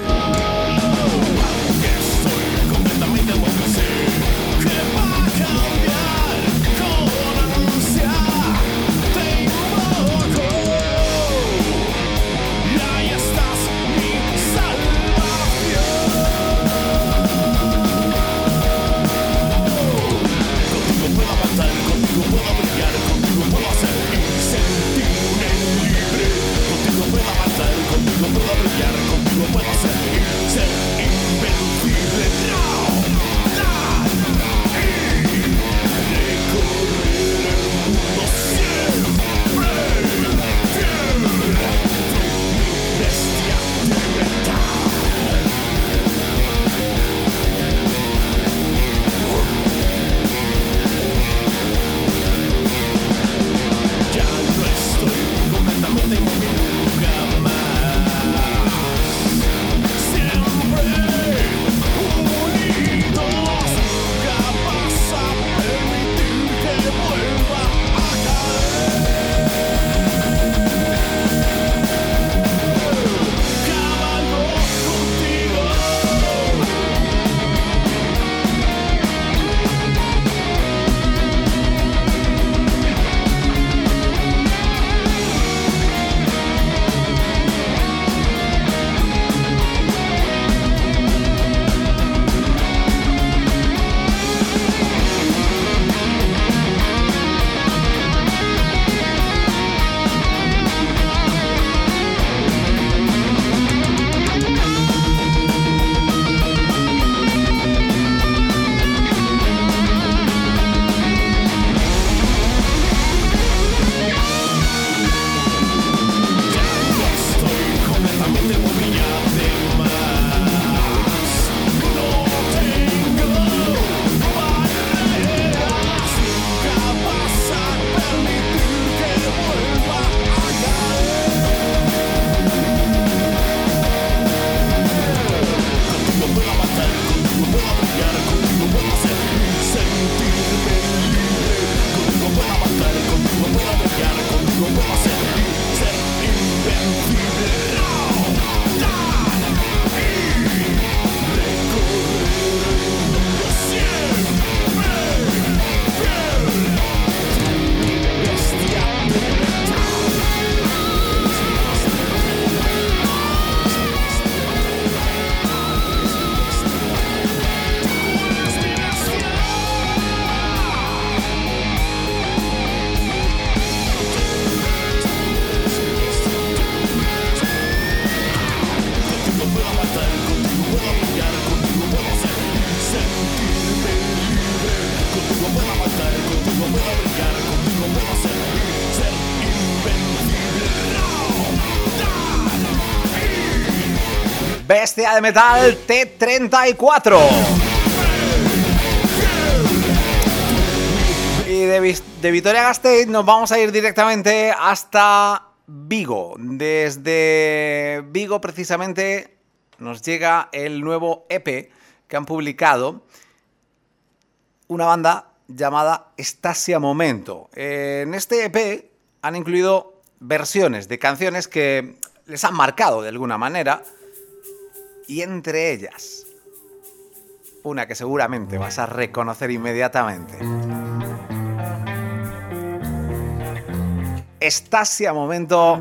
Bestia de metal T treinta y cuatro. Y de, de Vitoria-Gasteiz nos vamos a ir directamente hasta Vigo. Desde Vigo precisamente nos llega el nuevo E P que han publicado una banda llamada Estasia Momento. En este E P han incluido versiones de canciones que les han marcado de alguna manera. Y entre ellas, una que seguramente vas a reconocer inmediatamente. Estasia Momento.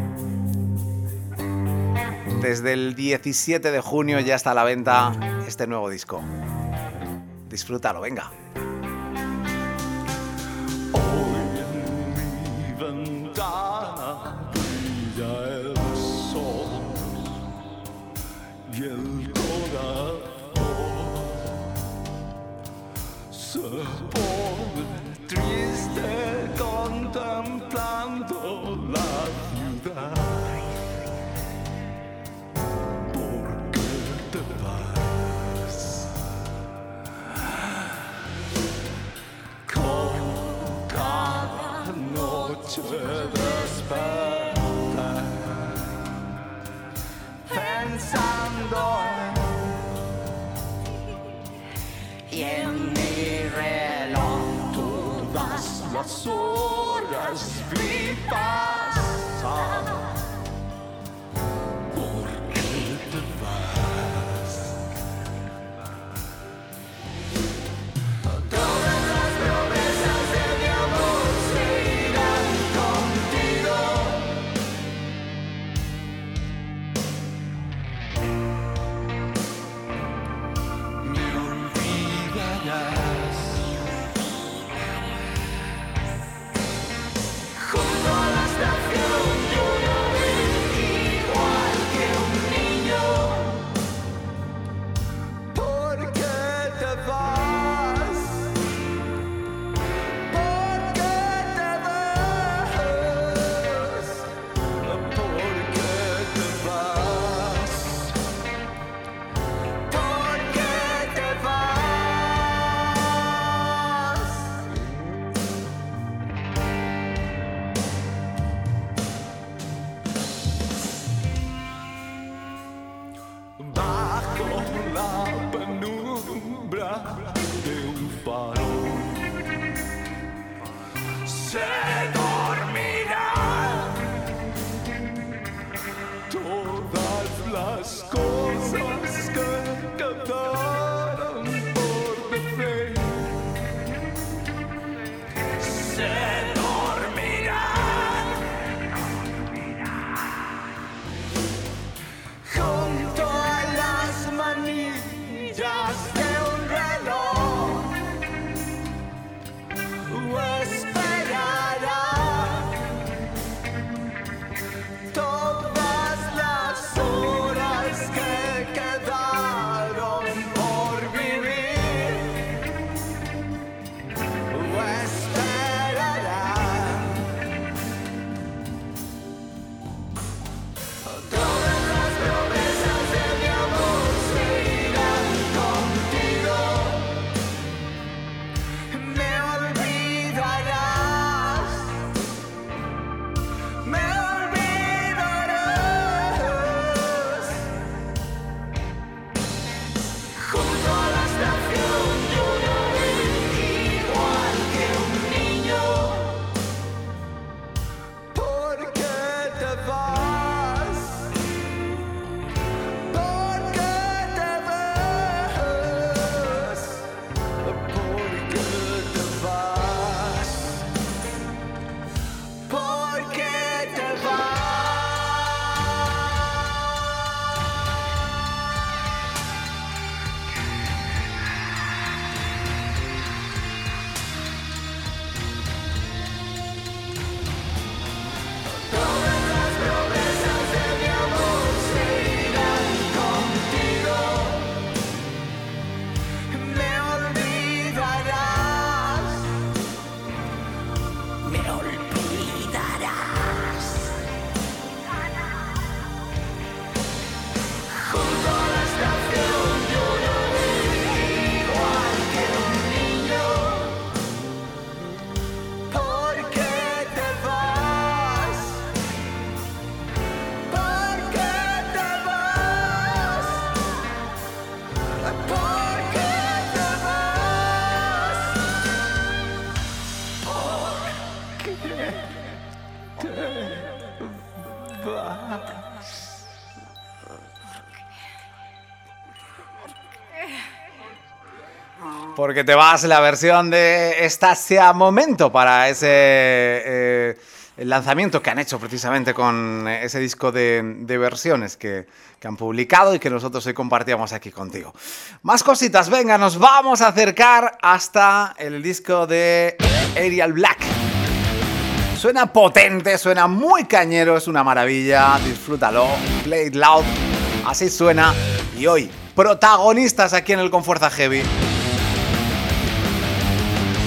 Desde el diecisiete de junio ya está a la venta este nuevo disco. Disfrútalo, venga. Hoy en mi ventana brilla el sol y el corazón pobre, triste, contemplando la ciudad. ¿Por qué te vas? Con cada noche despertar pensando en y en mi reloj todas las horas vi pasar. ¿Por qué te vas? Todas las promesas de mi amor se irán contigo. Me olvidarás junto a la estación yo no vi igual que un niño. ¿Por qué te vas? ¿Por qué te vas? ¿Por qué te vas? ¿Por qué te vas? Bajo la penumbra de un farol se dormirán todas las cosas que quedaron por decir. Se dormirán junto a las manillas de un reloj. Esperarán todas las horas que quedaron por vivir. Esperarán todas las promesas de mi amor se irán contigo. Me olvidarás. Me olvidarás. Junto a la estación yo no vi igual que un niño. ¿Por qué te vas? ¿Por qué te vas? ¿Por qué te vas? ¿Por qué te vas? Todas las promesas de mi amor se irán contigo. Me olvidarás. Me olvidarás. Junto a la estación yo no vi igual que un niño. ¿Por qué te vas? ¿Por qué te vas? ¿Por qué te vas? ¿Por qué te vas? Porque te vas, la versión de Estasia Momento para ese eh, el lanzamiento que han hecho precisamente con ese disco de, de versiones que, que han publicado y que nosotros hoy compartíamos aquí contigo. Más cositas, venga, nos vamos a acercar hasta el disco de Aerial Black. Suena potente, suena muy cañero, es una maravilla, disfrútalo, play it loud, así suena. Y hoy, protagonistas aquí en el Con Fuerza Heavy.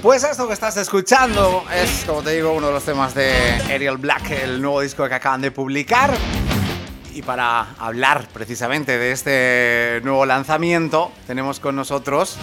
Pues esto que estás escuchando es, como te digo, uno de los temas de Ariel Black, el nuevo disco que acaban de publicar. Y para hablar precisamente de este nuevo lanzamiento, tenemos con nosotros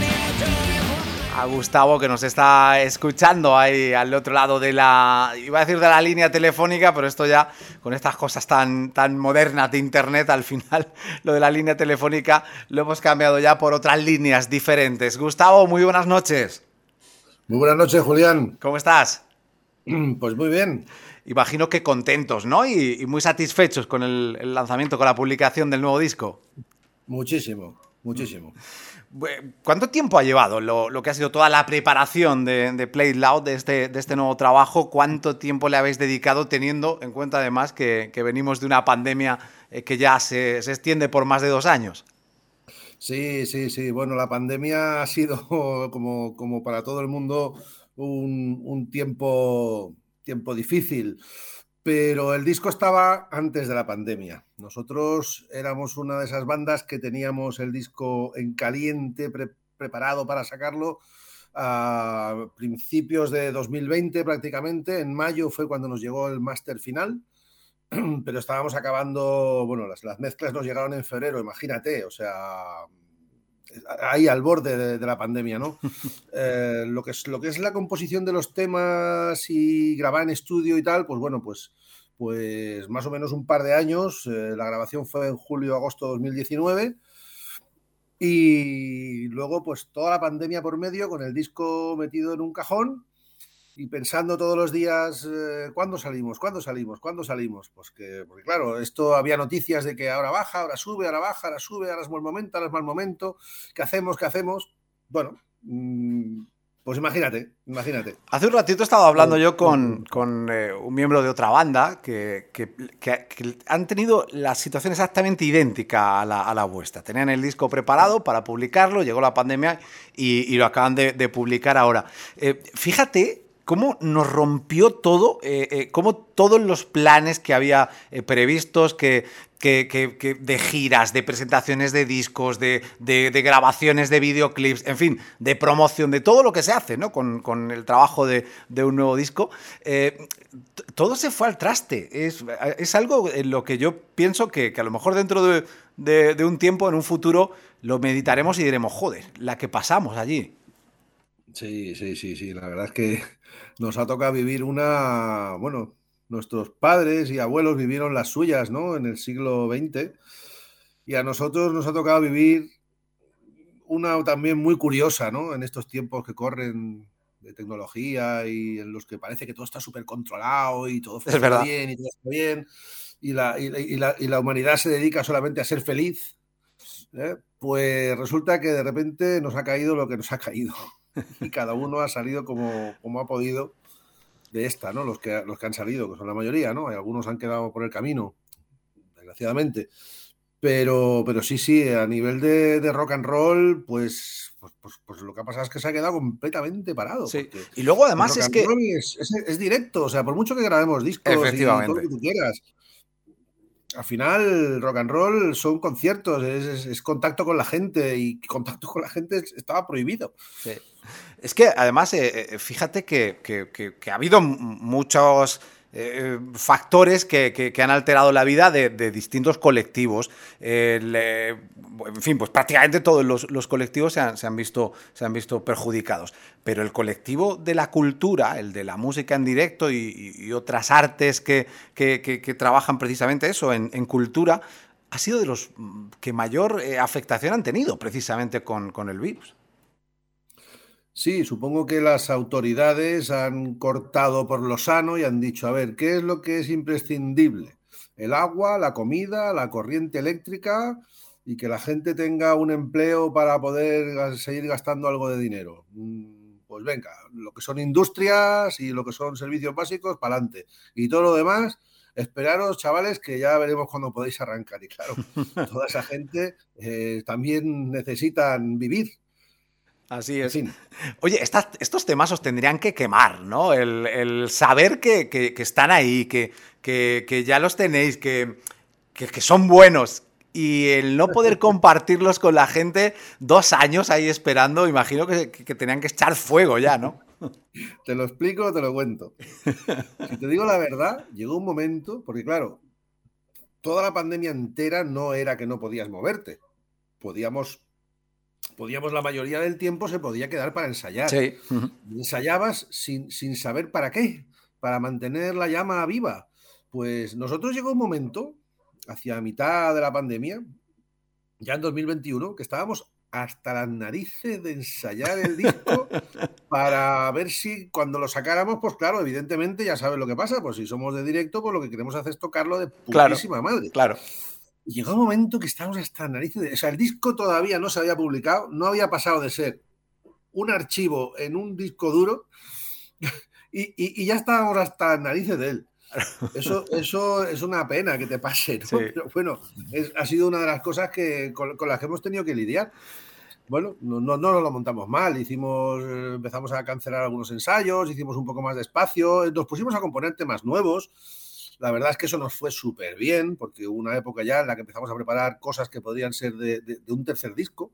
a Gustavo, que nos está escuchando ahí al otro lado de la, iba a decir de la línea telefónica, pero esto ya, con estas cosas tan, tan modernas de internet, al final lo de la línea telefónica lo hemos cambiado ya por otras líneas diferentes. Gustavo, muy buenas noches. Muy buenas noches, Julián. ¿Cómo estás? Pues muy bien. Imagino que contentos, ¿no? Y, y muy satisfechos con el, el lanzamiento, con la publicación del nuevo disco. Muchísimo, muchísimo. ¿Cuánto tiempo ha llevado lo, lo que ha sido toda la preparación de, de Play It Loud, de este, de este nuevo trabajo? ¿Cuánto tiempo le habéis dedicado, teniendo en cuenta además que, que venimos de una pandemia eh, que ya se, se extiende por más de dos años? Sí, sí, sí. Bueno, la pandemia ha sido, como, como para todo el mundo, un, un tiempo, tiempo difícil. Pero el disco estaba antes de la pandemia. Nosotros éramos una de esas bandas que teníamos el disco en caliente, pre preparado para sacarlo a principios de dos mil veinte prácticamente. En mayo fue cuando nos llegó el máster final, pero estábamos acabando, bueno, las, las mezclas nos llegaron en febrero, imagínate, o sea, ahí al borde de, de la pandemia, ¿no? Eh, lo, que es, lo que es la composición de los temas y grabar en estudio y tal, pues bueno, pues, pues más o menos un par de años. Eh, la grabación fue en julio-agosto de dos mil diecinueve y luego pues toda la pandemia por medio, con el disco metido en un cajón y pensando todos los días, eh, ¿cuándo salimos? ¿Cuándo salimos? ¿Cuándo salimos? Pues que, porque claro, esto había noticias de que ahora baja, ahora sube, ahora baja, ahora sube, ahora es buen momento, ahora es mal momento. ¿Qué hacemos? ¿Qué hacemos? Bueno, mmm, pues imagínate, imagínate. Hace un ratito he estado hablando yo con, con eh, un miembro de otra banda que, que, que, que han tenido la situación exactamente idéntica a la, a la vuestra. Tenían el disco preparado para publicarlo, llegó la pandemia y, y lo acaban de, de publicar ahora. Eh, fíjate cómo nos rompió todo, eh, eh, cómo todos los planes que había eh, previstos, que, que, que, que de giras, de presentaciones de discos, de, de, de grabaciones de videoclips, en fin, de promoción, de todo lo que se hace, ¿no? con, con el trabajo de, de un nuevo disco, eh, todo se fue al traste. Es, es algo en lo que yo pienso que, que a lo mejor dentro de, de, de un tiempo, en un futuro, lo meditaremos y diremos, joder, la que pasamos allí. Sí, sí, sí, sí. La verdad es que nos ha tocado vivir una, bueno, nuestros padres y abuelos vivieron las suyas, ¿no? En el siglo veinte. Y a nosotros nos ha tocado vivir una también muy curiosa, ¿no? En estos tiempos que corren de tecnología y en los que parece que todo está súper controlado y todo funciona bien y todo está bien. Y la, y, y, la, y la humanidad se dedica solamente a ser feliz. ¿eh? Pues resulta que de repente nos ha caído lo que nos ha caído. Y cada uno ha salido como, como ha podido de esta, ¿no? Los que, los que han salido, que son la mayoría, ¿no? Y algunos han quedado por el camino, desgraciadamente. Pero, pero sí, sí, a nivel de, de rock and roll, pues, pues, pues, pues lo que ha pasado es que se ha quedado completamente parado. Sí. Y luego además es que... Es, es, es directo, o sea, por mucho que grabemos discos y todo lo que tú quieras, al final, rock and roll son conciertos, es, es, es contacto con la gente, y contacto con la gente estaba prohibido. Sí. Es que además, eh, fíjate que, que, que, que ha habido muchos eh, factores que, que, que han alterado la vida de, de distintos colectivos. Eh, le, en fin, pues prácticamente todos los, los colectivos se han, se, han visto, se han visto perjudicados. Pero el colectivo de la cultura, el de la música en directo y, y otras artes que, que, que, que trabajan precisamente eso, en, en cultura, ha sido de los que mayor eh, afectación han tenido precisamente con, con el virus. Sí, supongo que las autoridades han cortado por lo sano y han dicho, a ver, ¿qué es lo que es imprescindible? El agua, la comida, la corriente eléctrica y que la gente tenga un empleo para poder seguir gastando algo de dinero. Pues venga, lo que son industrias y lo que son servicios básicos, para adelante. Y todo lo demás, esperaros, chavales, que ya veremos cuándo podéis arrancar. Y claro, toda esa gente eh, también necesitan vivir. Así es. En fin. Oye, estas, estos temas os tendrían que quemar, ¿no? El, el saber que, que, que están ahí, que, que, que ya los tenéis, que, que, que son buenos y el no poder compartirlos con la gente dos años ahí esperando, imagino que, que- que tenían que echar fuego ya, ¿no? Te lo explico, te lo cuento. Si te digo la verdad, llegó un momento, porque claro, toda la pandemia entera no era que no podías moverte. Podíamos, podíamos la mayoría del tiempo se podía quedar para ensayar. Sí. Ujú. Ensayabas sin, sin saber para qué, para mantener la llama viva. Pues nosotros llegó un momento, hacia mitad de la pandemia, ya en dos mil veintiuno, que estábamos hasta las narices de ensayar el disco para ver si cuando lo sacáramos, pues claro, evidentemente ya sabes lo que pasa, pues si somos de directo, pues lo que queremos hacer es tocarlo de Claro, putísima madre. claro. Y llegó un momento que estábamos hasta las narices de... O sea, el disco todavía no se había publicado, no había pasado de ser un archivo en un disco duro y, y- y ya estábamos hasta las narices de él. Eso, eso es una pena que te pase, ¿no? Sí. Pero bueno, es- ha sido una de las cosas que, con, con las que hemos tenido que lidiar. Bueno, no, no, no nos lo montamos mal, hicimos, eh, empezamos a cancelar algunos ensayos, hicimos un poco más de espacio, nos pusimos a componer temas nuevos. La verdad es que eso nos fue súper bien, porque hubo una época ya en la que empezamos a preparar cosas que podrían ser de, de- de un tercer disco.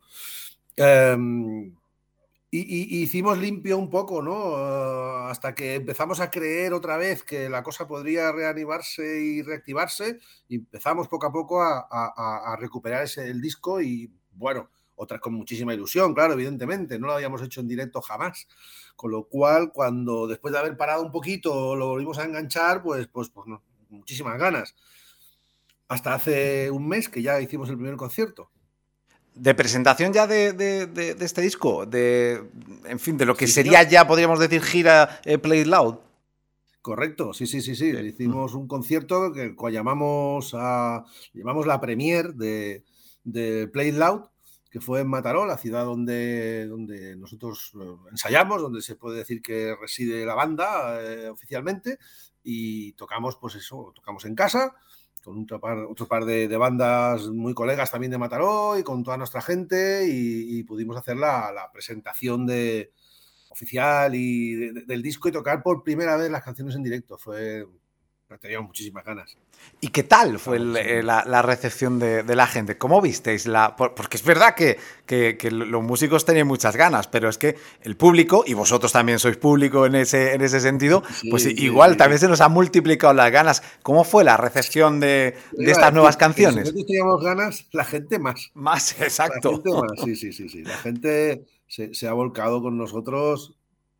Em, y, y- y hicimos limpio un poco, ¿no? Eh, hasta que empezamos a creer otra vez que la cosa podría reanimarse y reactivarse, y empezamos poco a poco a, a- a- a recuperar ese, el disco y, bueno, otras con muchísima ilusión, claro, evidentemente, no lo habíamos hecho en directo jamás, con lo cual, cuando después de haber parado un poquito lo volvimos a enganchar, pues, pues, pues no, muchísimas ganas. Hasta hace un mes que ya hicimos el primer concierto. De presentación ya de, de- de- de este disco, de, en fin, de lo que Sí, sería señor. ya, podríamos decir, gira eh, Play It Loud. Correcto, sí, sí, sí, sí. Sí. Hicimos un concierto que cual llamamos, a, llamamos la premiere de, de Play It Loud, que fue en Mataró, la ciudad donde, donde nosotros eh, ensayamos, donde se puede decir que reside la banda eh, oficialmente, y tocamos, pues eso, tocamos en casa, con otro par, otro par de, de bandas muy colegas también de Mataró y con toda nuestra gente, y, y pudimos hacer la, la presentación de oficial y de- de- del disco y tocar por primera vez las canciones en directo. Fue, teníamos muchísimas ganas. ¿Y qué tal fue Claro, el- sí. eh, la, la recepción de, de la gente? ¿Cómo visteis la...? por- Porque es verdad que, que- que los músicos tenían muchas ganas, pero es que el público, y vosotros también sois público en ese, en ese sentido, Sí, pues sí, igual sí, también sí. se nos han multiplicado las ganas. ¿Cómo fue la recepción de, de Iba a estas decir nuevas que si canciones? nosotros teníamos ganas, la gente más. Más, La exacto. gente más, sí, sí, sí, sí. La gente se, se ha volcado con nosotros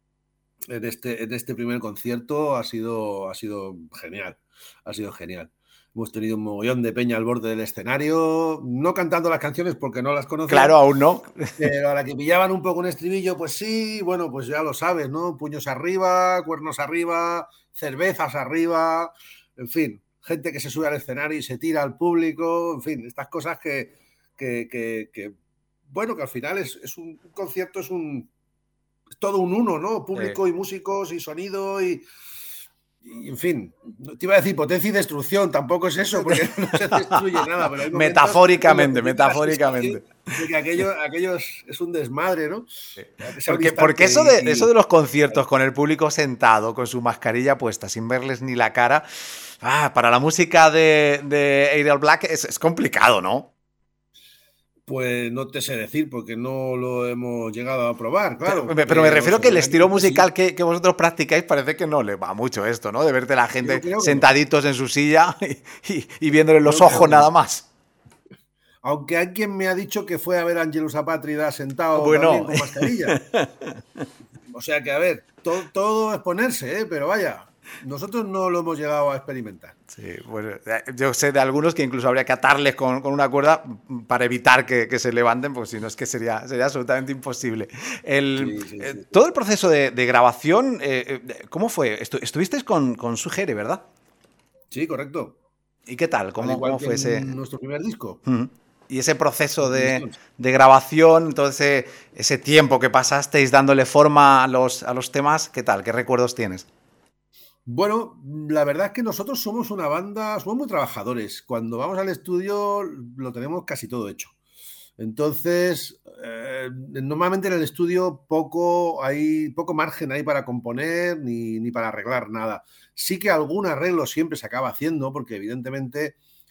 en este, en este primer concierto. Ha sido, ha sido genial. Ha sido genial. Hemos tenido un mogollón de peña al borde del escenario, no cantando las canciones porque no las conocían. Claro, aún no. Pero a la que pillaban un poco un estribillo, pues sí, bueno, pues ya lo sabes, ¿no? Puños arriba, cuernos arriba, cervezas arriba, en fin, gente que se sube al escenario y se tira al público, en fin, estas cosas que, que, que- que, bueno, que al final es, es un, un concierto, es un es todo un uno, ¿no? Público y músicos y sonido y, y, en fin, te iba a decir potencia y destrucción, tampoco es eso, porque no se destruye nada, pero hay momentos Metafóricamente, en los que tienes la metafóricamente. sensación de que aquello, aquello es, es un desmadre, ¿no? Ese Porque, instante porque eso, de, y- eso de los conciertos con el público sentado, con su mascarilla puesta, sin verles ni la cara, ah, para la música de, de Ariel Black es, es complicado, ¿no? Pues no te sé decir, porque no lo hemos llegado a probar, claro. pero, pero me refiero que el estilo seguramente sí. musical que, que vosotros practicáis parece que no le va mucho esto, ¿no? De verte la gente Yo creo que sentaditos en su silla y, y, y viéndole los Yo creo ojos que nada no. más. Aunque hay quien me ha dicho que fue a ver a Angelus Apátrida sentado Bueno. también con mascarilla. O sea que, a ver, todo, todo es ponerse, ¿eh? Pero vaya, nosotros no lo hemos llegado a experimentar. Sí, bueno, yo sé de algunos que incluso habría que atarles con, con una cuerda para evitar que, que se levanten, porque si no es que sería, sería absolutamente imposible. El, Sí, sí, eh, sí. todo el proceso de, de grabación, eh, eh, ¿cómo fue? Estu- estuvisteis con, con Sugere, ¿verdad? Sí, correcto. ¿Y qué tal? Al ¿Cómo, igual cómo que fue ese...? en nuestro primer disco. Ujú. Y ese proceso de, Composición. de grabación, entonces ese tiempo que pasasteis dándole forma a los, a los temas, ¿qué tal? ¿Qué recuerdos tienes? Bueno, la verdad es que nosotros somos una banda, somos muy trabajadores. Cuando vamos al estudio lo tenemos casi todo hecho. Entonces, eh, normalmente en el estudio poco hay poco margen ahí para componer ni, ni para arreglar nada. Sí que algún arreglo siempre se acaba haciendo, porque evidentemente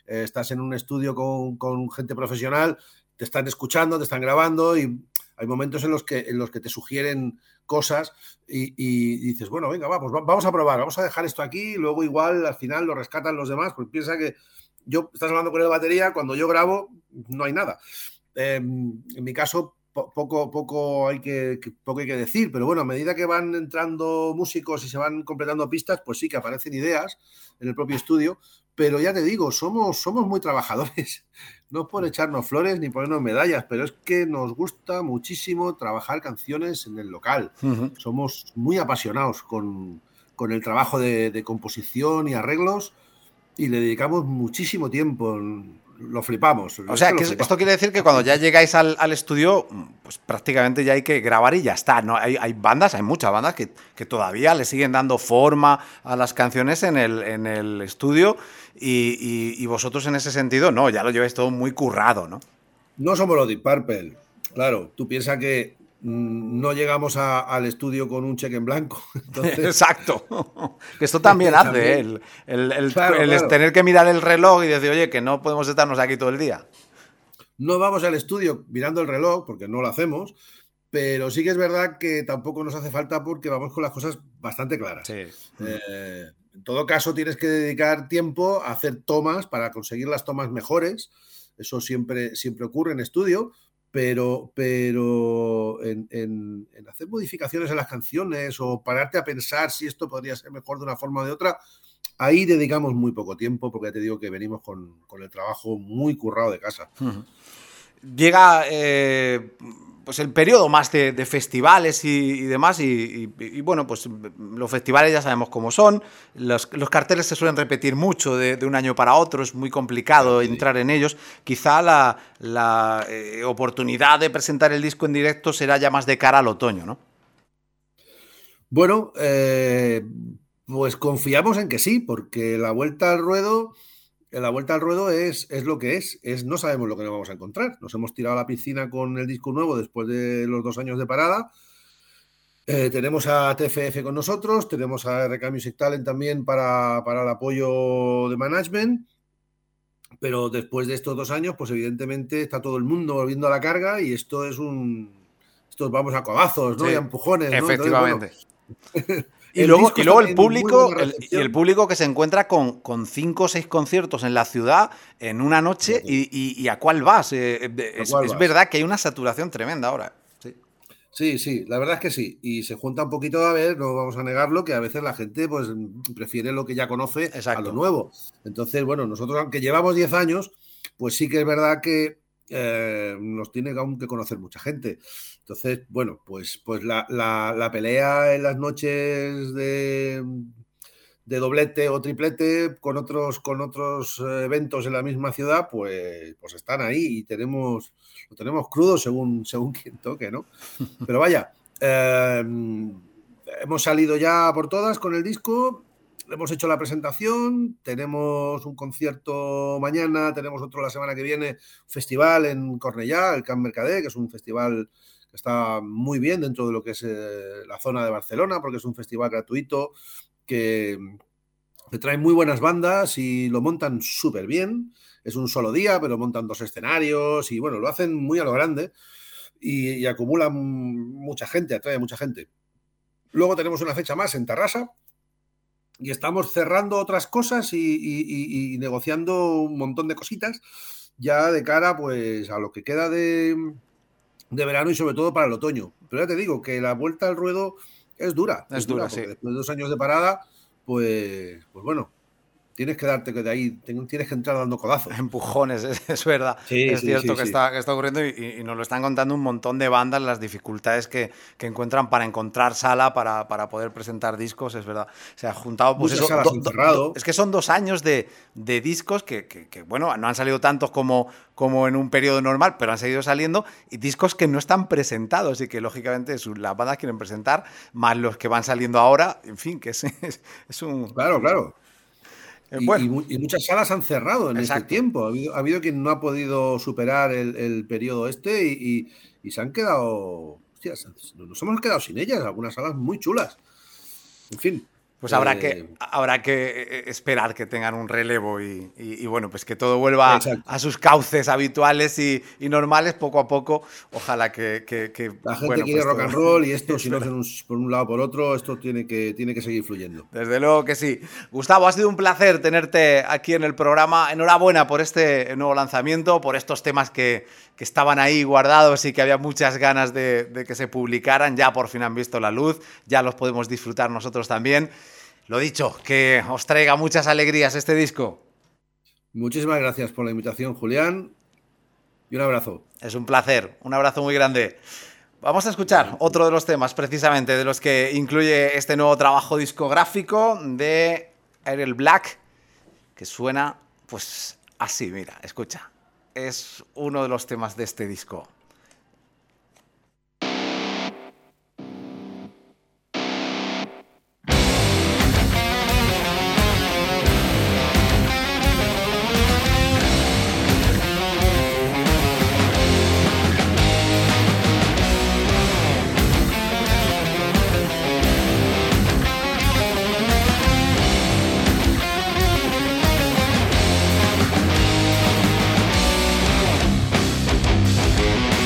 eh, estás en un estudio con, con gente profesional, te están escuchando, te están grabando y hay momentos en los que, en los que te sugieren cosas y, y dices, bueno, venga, va, pues va- vamos a probar, vamos a dejar esto aquí y luego igual al final lo rescatan los demás, pues piensa que yo, estás hablando con el batería, cuando yo grabo no hay nada. Eh, en mi caso, po- poco, poco, hay que, que- poco hay que decir, pero bueno, a medida que van entrando músicos y se van completando pistas, pues sí que aparecen ideas en el propio estudio, pero ya te digo, somos, somos muy trabajadores, no por echarnos flores ni ponernos medallas, pero es que nos gusta muchísimo trabajar canciones en el local. Ujú. Somos muy apasionados con, con el trabajo de, de composición y arreglos y le dedicamos muchísimo tiempo. Lo flipamos. O es sea, que lo que es- flipamos. esto quiere decir que cuando ya llegáis al, al estudio, pues prácticamente ya hay que grabar y ya está. ¿No? Hay, hay bandas, hay muchas bandas que, que todavía le siguen dando forma a las canciones en el, en el estudio y, y- y vosotros en ese sentido, no, ya lo lleváis todo muy currado, ¿no? No somos los Deep Purple. Claro, tú piensas que mm, no llegamos a- al estudio con un cheque en blanco. Entonces, Exacto. Que esto también hace, También. ¿eh? el, el- el- Claro, el claro. tener que mirar el reloj y decir, oye, que no podemos estarnos aquí todo el día. no vamos al estudio mirando el reloj, porque no lo hacemos, pero sí que es verdad que tampoco nos hace falta porque vamos con las cosas bastante claras. Sí. Eh, en todo caso, tienes que dedicar tiempo a hacer tomas para conseguir las tomas mejores. Eso siempre, siempre ocurre en estudio, pero, pero en, en- en hacer modificaciones en las canciones o pararte a pensar si esto podría ser mejor de una forma o de otra, ahí dedicamos muy poco tiempo, porque ya te digo que venimos con, con el trabajo muy currado de casa. Ujú. Llega eh, pues el periodo más de, de festivales y, y demás y, y- y, bueno, pues los festivales ya sabemos cómo son, los, los carteles se suelen repetir mucho de, de un año para otro, es muy complicado Claro, sí. entrar en ellos. Quizá la, la, eh, oportunidad de presentar el disco en directo será ya más de cara al otoño, ¿no? Bueno, eh, pues confiamos en que sí, porque la vuelta al ruedo, la vuelta al ruedo es, es lo que es, es, no sabemos lo que nos vamos a encontrar. Nos hemos tirado a la piscina con el disco nuevo después de los dos años de parada. Eh, tenemos a T F F con nosotros, tenemos a R K Music Talent también para, para el apoyo de management, pero después de estos dos años, pues evidentemente está todo el mundo volviendo a la carga y esto es un... Estos vamos a codazos, ¿no? Sí, Y a empujones, ¿no? efectivamente. Entonces, bueno, Y el luego, disco y luego está el teniendo muy público, buena el, y recepción. el público que se encuentra con, con cinco o seis conciertos en la ciudad en una noche Fíjate. y, y- y ¿a cuál vas? Eh, eh, ¿A es cuál es vas? verdad que hay una saturación tremenda ahora. Sí. Sí, sí, la verdad es que sí. Y se junta un poquito, a ver, no vamos a negarlo, que a veces la gente pues prefiere lo que ya conoce a Exacto. lo nuevo. Entonces, bueno, nosotros aunque llevamos diez años, pues sí que es verdad que eh, nos tiene aún que conocer mucha gente. Entonces, bueno, pues, pues la, la- la pelea en las noches de, de doblete o triplete con otros, con otros eh, eventos en la misma ciudad, pues, pues están ahí y tenemos, lo tenemos crudo según, según quien toque, ¿no? Pero vaya, eh, hemos salido ya por todas con el disco, hemos hecho la presentación, tenemos un concierto mañana, tenemos otro la semana que viene, un festival en Cornellà, el Camp Mercader, que es un festival que está muy bien dentro de lo que es eh, la zona de Barcelona, porque es un festival gratuito que, que trae muy buenas bandas y lo montan súper bien. Es un solo día, pero montan dos escenarios y bueno, lo hacen muy a lo grande y, y acumulan mucha gente, atrae mucha gente. Luego tenemos una fecha más en Tarrasa y estamos cerrando otras cosas y, y- y- y negociando un montón de cositas ya de cara pues a lo que queda de, de verano y sobre todo para el otoño. Pero ya te digo que la vuelta al ruedo es dura, Es dura, porque sí. después de dos años de parada, pues, pues bueno, tienes que darte que de ahí, tienes que entrar dando codazos. Empujones, es, es verdad. Sí, es sí, cierto sí, que, sí. Está, que está ocurriendo y, y nos lo están contando un montón de bandas, las dificultades que, que encuentran para encontrar sala, para, para poder presentar discos, es verdad. Se ha juntado, pues Muchas eso, salas do- han do- cerrado. do- es que son dos años de, de discos que, que- que, bueno, no han salido tantos como, como en un periodo normal, pero han seguido saliendo, y discos que no están presentados y que lógicamente su- las bandas quieren presentar, más los que van saliendo ahora, en fin, que es, es, es un... Claro, claro. eh, Y, bueno, y mu- y muchas salas han cerrado en Exacto. este tiempo. Ha habido, ha habido quien no ha podido superar el, el periodo este y, y- y se han quedado. Hostias, nos hemos quedado sin ellas. Algunas salas muy chulas. En fin. Pues habrá Eh, que, habrá que eh, esperar que tengan un relevo y, y- y, bueno, pues que todo vuelva Exacto. a sus cauces habituales y, y normales poco a poco. Ojalá que... que- que, La gente bueno, quiere pues rock todo- and roll y esto, si no es en un- por un lado o por otro, esto tiene que, tiene que seguir fluyendo. Desde luego que sí. Gustavo, ha sido un placer tenerte aquí en el programa. Enhorabuena por este nuevo lanzamiento, por estos temas que, que estaban ahí guardados y que había muchas ganas de, de que se publicaran. Ya por fin han visto la luz, ya los podemos disfrutar nosotros también. Lo dicho, que os traiga muchas alegrías este disco. Muchísimas gracias por la invitación, Julián, y un abrazo. Es un placer, un abrazo muy grande. Vamos a escuchar otro de los temas, precisamente, de los que incluye este nuevo trabajo discográfico de Ariel Black, que suena, pues, así, mira, escucha. Es uno de los temas de este disco. Thank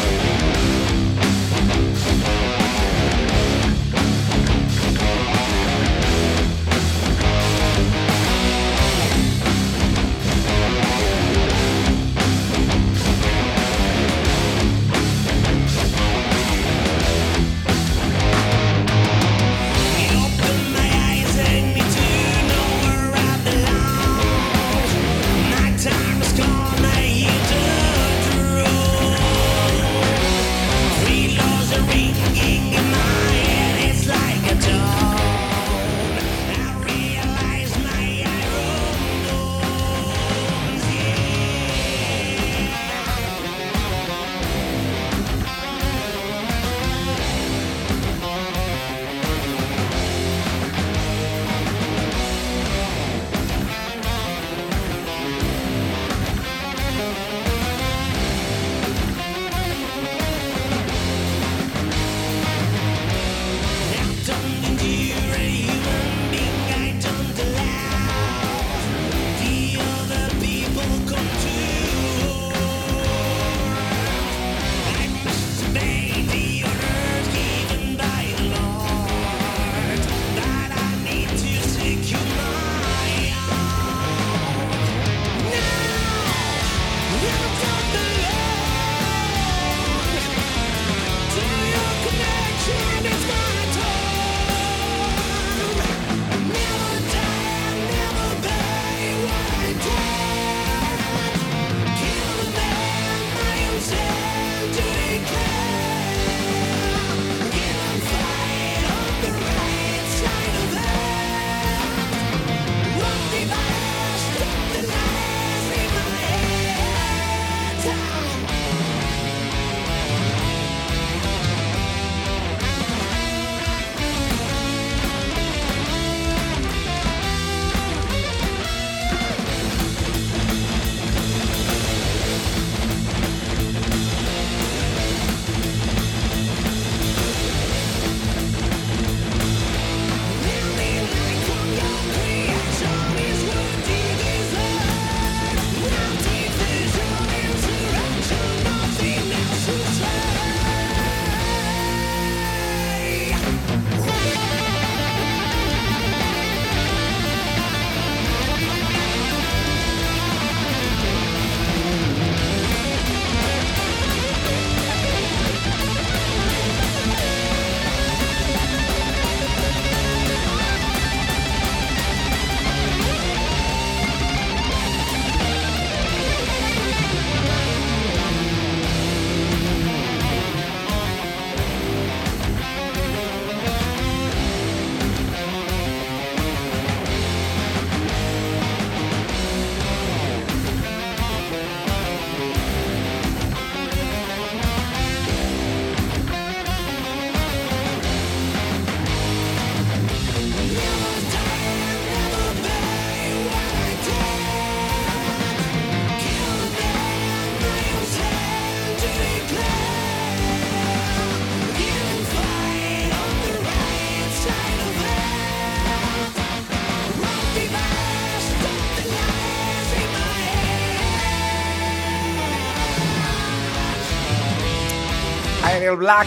Royal Black.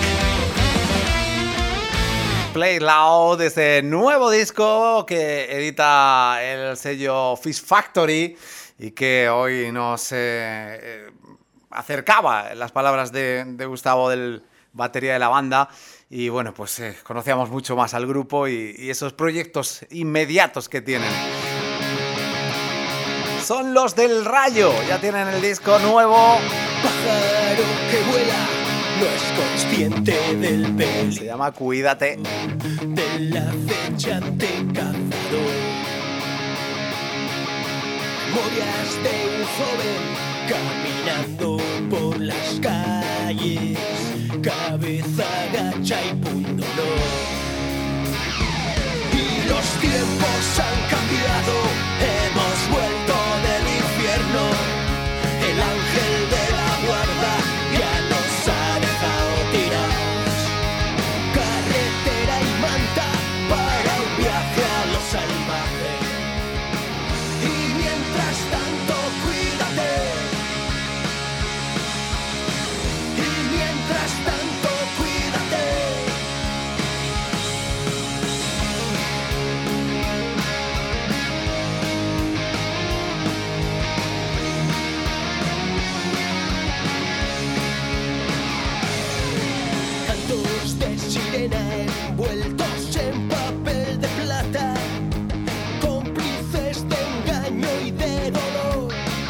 Play Loud, este nuevo disco que edita el sello Fish Factory y que hoy nos eh, acercaba las palabras de, de Gustavo, del batería de la banda. Y bueno, pues eh, conocíamos mucho más al grupo y, y esos proyectos inmediatos que tienen. Son los del Rayo, ya tienen el disco nuevo. Pájaro que vuela, no es consciente del peligro. Se llama Cuídate. Del acechante cazador. Memorias de un joven caminando por las calles, cabeza gacha y pundonor. Y los tiempos han cambiado, hemos vuelto del infierno. El ángel de la guarda ya nos ha dejado tirados. Carretera y manta para un viaje a lo salvaje. Y mientras tanto cuídate. Y mientras tanto cuídate. Cantos de sirena envueltos en papel de plata, cómplices de engaño y de dolor,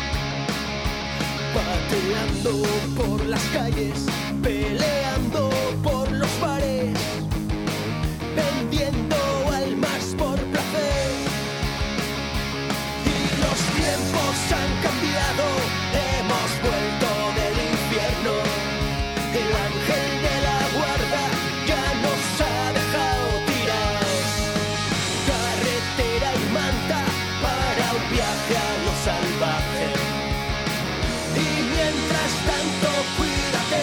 pateando por las calles, peleando por los bares, vendiendo almas por placer. Y los tiempos han cambiado, hemos vuelto del infierno. El ángel de la guarda ya nos ha dejado tirados. Carretera y manta para un viaje a lo salvaje. Y mientras tanto cuídate.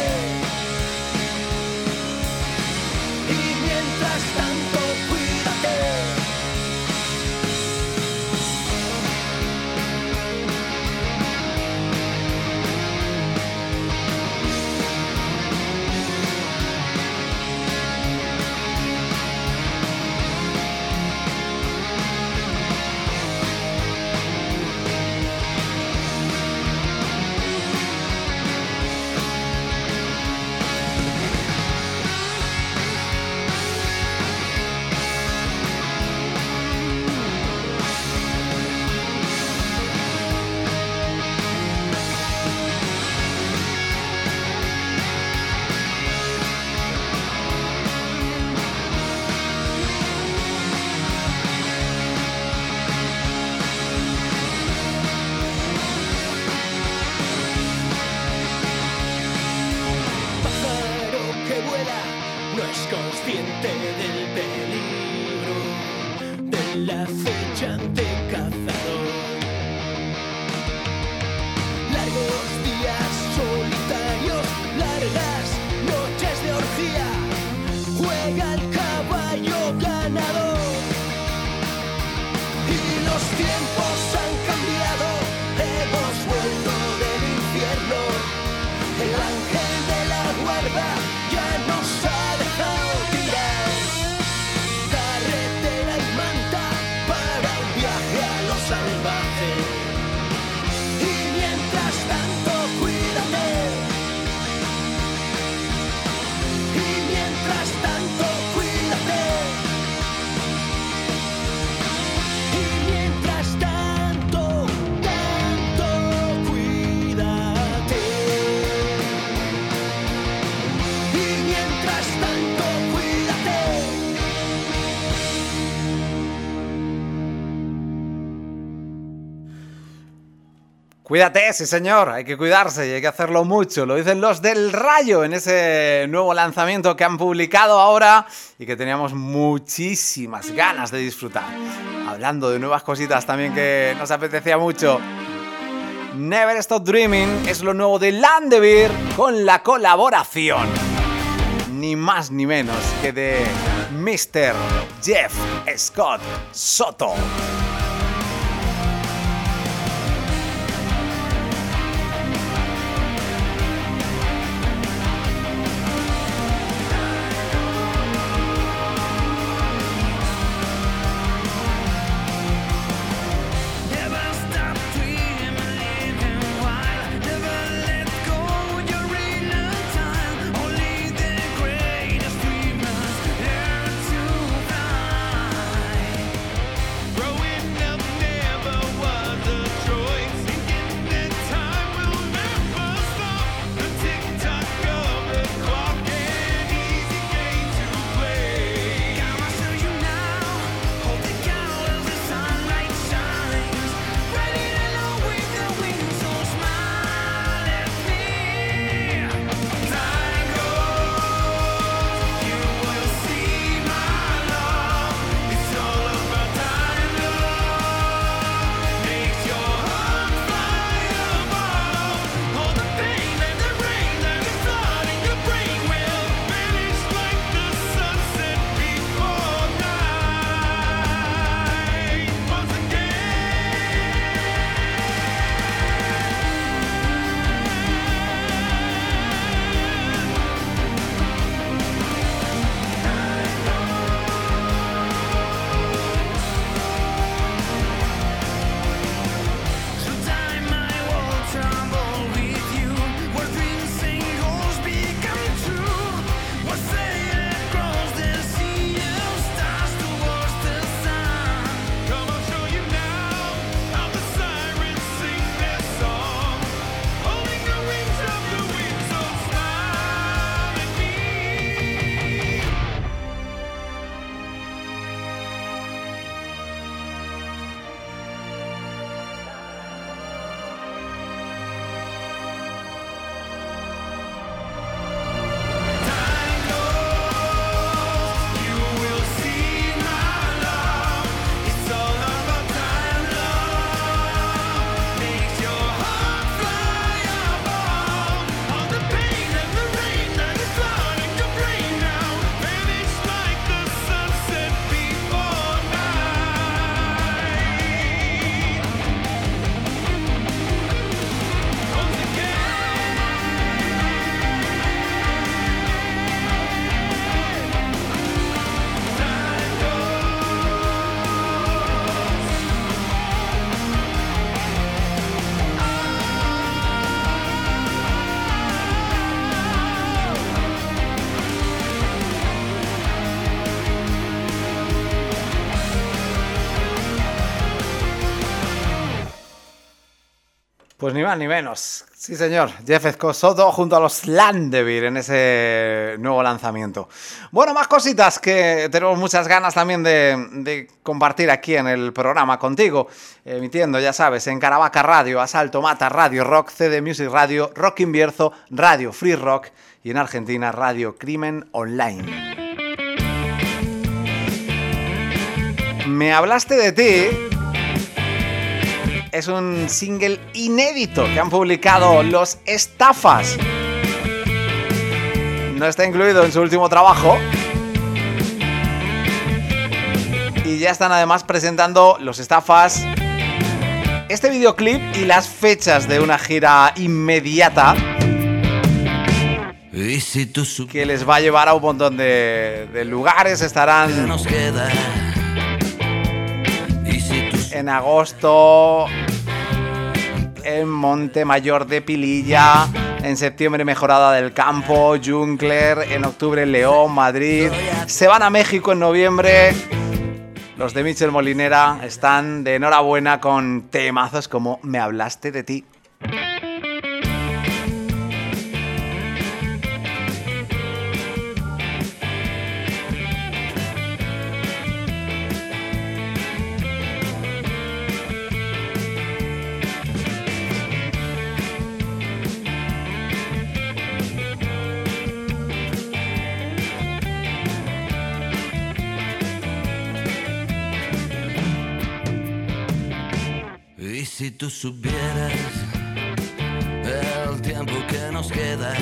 Y mientras tanto cuídate. Pájaro que vuela, no es consciente del peligro del acechante cazador. Largos días solitarios, largas noches de orgía, juega el caballo ganador. Y los tiempos han cambiado, hemos vuelto del infierno. El ángel de la guarda ya nos ha dejado tirados. Carretera y manta para un viaje a lo salvaje. Y mientras tanto cuídate. Y mientras tanto cuídate. Y mientras tanto, tanto cuídate. Y mientras tanto cuídate. Cuídate, sí señor, hay que cuidarse y hay que hacerlo mucho, lo dicen los del Rayo en ese nuevo lanzamiento que han publicado ahora y que teníamos muchísimas ganas de disfrutar. Hablando de nuevas cositas también que nos apetecía mucho. Never Stop Dreaming es lo nuevo de Landebir con la colaboración, ni más ni menos que de mister Jeff Scott Soto. Pues ni más ni menos. Sí, señor. Jeff Scott Soto junto a los Slandevir en ese nuevo lanzamiento. Bueno, más cositas que tenemos muchas ganas también de, de compartir aquí en el programa contigo. Emitiendo, ya sabes, en Caravaca Radio, Asalto Mata, Radio Rock, C D Music Radio, Rock Invierzo, Radio Free Rock y en Argentina, Radio Crimen Online. Me hablaste de ti. Es un single inédito que han publicado Los Estafas. No está incluido en su último trabajo. Y ya están además presentando Los Estafas este videoclip y las fechas de una gira inmediata Y si tú supieras que les va a llevar a un montón de, de lugares. que Estarán nos queda. Y si tú en agosto en Montemayor de Pililla, en septiembre Mejorada del Campo, Juncler, en octubre León, Madrid. Se van a México en noviembre. Los de Michel Molinera están de enhorabuena con temazos como Me hablaste de ti. Y si tú supieras el tiempo que nos queda,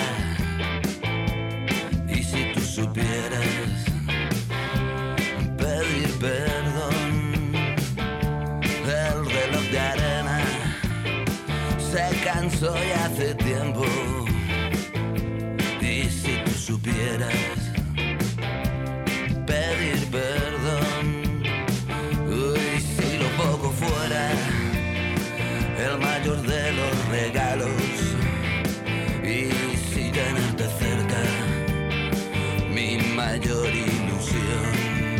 y si tú supieras pedir perdón, el reloj de arena se cansó ya hace tiempo. Y si tú supieras pedir perdón, uy, si lo poco fuera el mayor de los regalos, y si tenerte cerca mi mayor ilusión,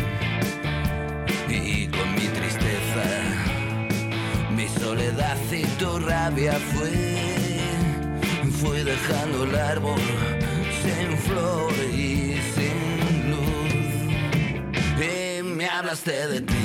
y con mi tristeza, mi soledad y tu rabia fui, fui dejando el árbol sin flor y sin luz, y me hablaste de ti.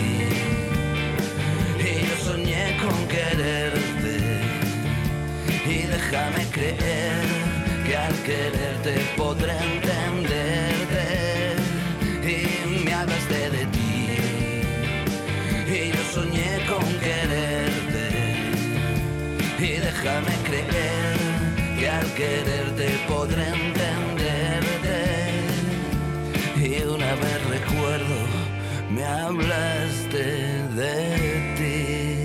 Y yo soñé con quererte, y déjame creer que al quererte podré entenderte. Y me hablaste de ti, y yo soñé con quererte, y déjame creer que al quererte podré entenderte. Y una vez recuerdo, me hablaste de ti.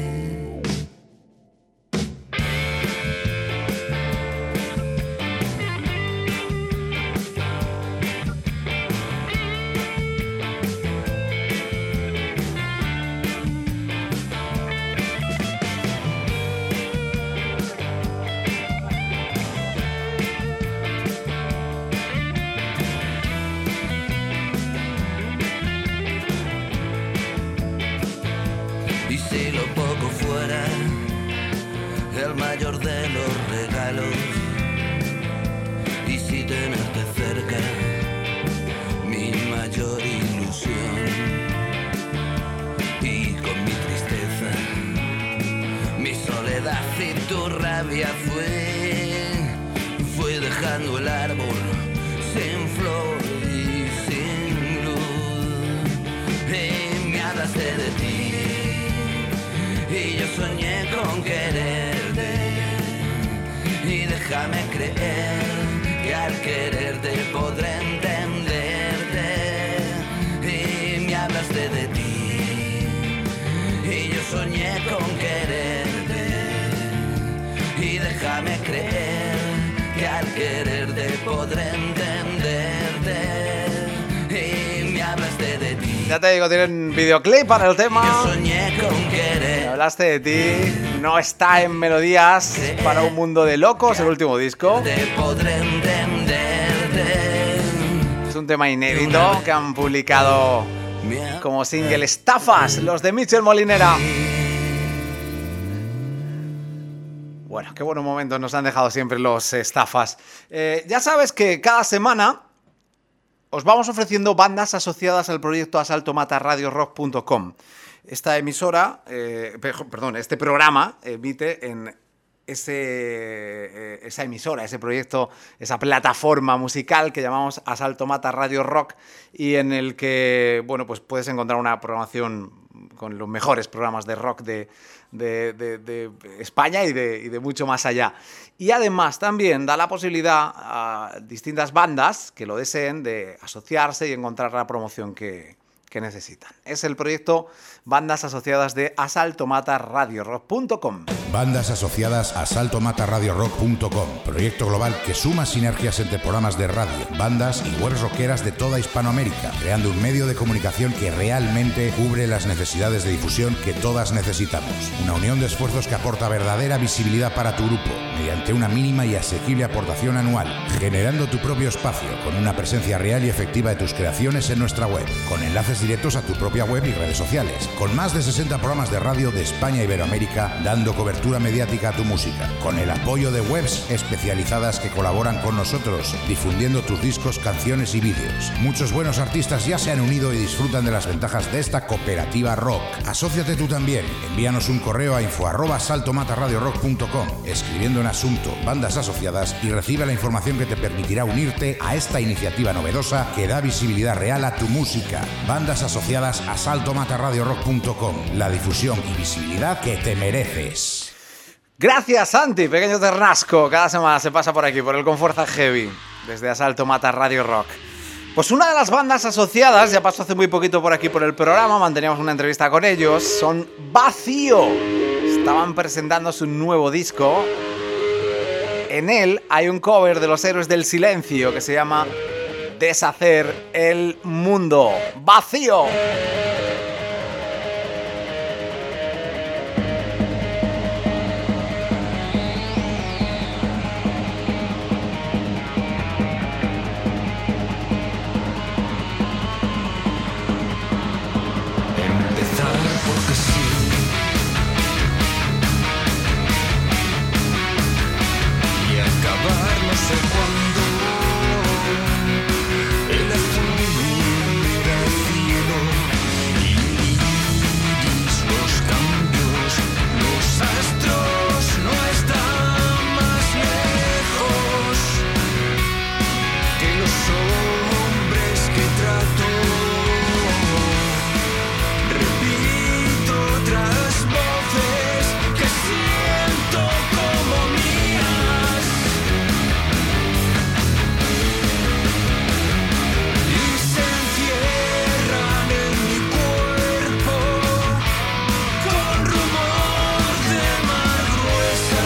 Y si lo poco fuera el mayor de los regalos, y si tenerte cerca mi mayor ilusión, y con mi tristeza, mi soledad y tu rabia fui, fui dejando el árbol sin flor y sin luz, y me hablaste de ti. Y yo soñé con quererte, y déjame creer que al quererte podré entenderte. Y me hablaste de ti, y yo soñé con quererte, y déjame creer que al quererte podré entenderte. Y me hablaste de ti. Ya te digo, tienen videoclip para el tema. Yo soñé con querer. Me hablaste de ti. No está en Melodías para un mundo de locos, el último disco. Te podré entenderte. Es un tema inédito que han publicado como single Estafas, los de Michel Molinera. Bueno, qué buenos momentos nos han dejado siempre los estafas. Eh, ya sabes que cada semana os vamos ofreciendo bandas asociadas al proyecto asalto mata radio rock punto com. Esta emisora, eh, perdón, este programa emite en ese, eh, esa emisora, ese proyecto, esa plataforma musical que llamamos Asalto Mata Radio Rock, y en el que, bueno, pues puedes encontrar una programación con los mejores programas de rock de, de, de, de España y de, y de mucho más allá. Y además también da la posibilidad a distintas bandas que lo deseen de asociarse y encontrar la promoción que, que necesitan. Es el proyecto Bandas Asociadas de Asalto Mata Radio Rock punto com. Bandas asociadas a asalto mata radio rock punto com, proyecto global que suma sinergias entre programas de radio, bandas y webs rockeras de toda Hispanoamérica, creando un medio de comunicación que realmente cubre las necesidades de difusión que todas necesitamos. Una unión de esfuerzos que aporta verdadera visibilidad para tu grupo, mediante una mínima y asequible aportación anual, generando tu propio espacio, con una presencia real y efectiva de tus creaciones en nuestra web, con enlaces directos a tu propia web y redes sociales, con más de sesenta programas de radio de España e Iberoamérica, dando cobertura mediática a tu música, con el apoyo de webs especializadas que colaboran con nosotros, difundiendo tus discos, canciones y vídeos. Muchos buenos artistas ya se han unido y disfrutan de las ventajas de esta cooperativa rock. Asóciate tú también. Envíanos un correo a info arroba asalto mata radio rock punto com, escribiendo en asunto bandas asociadas, y recibe la información que te permitirá unirte a esta iniciativa novedosa que da visibilidad real a tu música. Bandas asociadas a asalto mata radio rock punto com, la difusión y visibilidad que te mereces. Gracias, Santi, pequeño ternasco. Cada semana se pasa por aquí, por el Conforza Heavy, desde Asalto Mata Radio Rock. Pues una de las bandas asociadas, ya pasó hace muy poquito por aquí por el programa, manteníamos una entrevista con ellos, son Vacío. Estaban presentando su nuevo disco. En él hay un cover de Los Héroes del Silencio que se llama Deshacer el Mundo. Vacío. Empezar porque sí. Y acabar no sé cuándo. El azul mira el cielo. Iris los cambios. Los astros no están más lejos que los hombres que trato. Repito otras voces que siento como mías y se encierran en mi cuerpo con rumor de mar gruesa.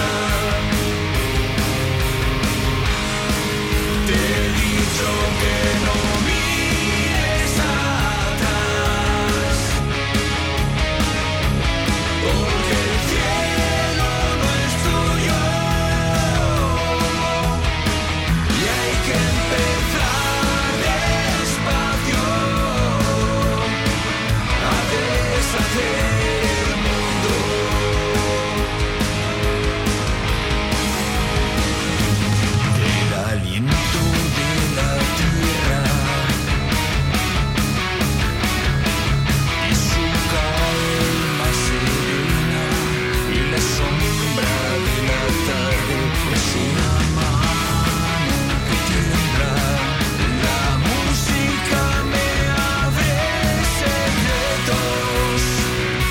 Te he dicho que no mires atrás, porque el cielo no es tuyo y hay que empezar despacio a deshacer el mundo. El aliento de la tierra y su calma serena y la sombra de la tarde es una mano que tiembla. La música me abre secretos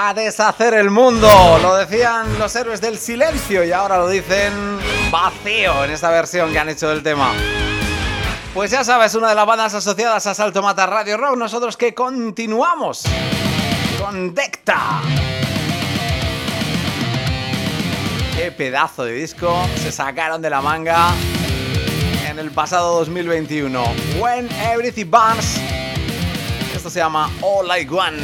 a deshacer el mundo. Lo decían los Héroes del Silencio y ahora lo dicen Vacío en esta versión que han hecho del tema. Pues ya sabes, una de las bandas asociadas a Salto Mata Radio Rock. Nosotros que continuamos con Decta. Qué pedazo de disco se sacaron de la manga en el pasado dos mil veintiuno. When Everything Burns. Esto se llama All I Want.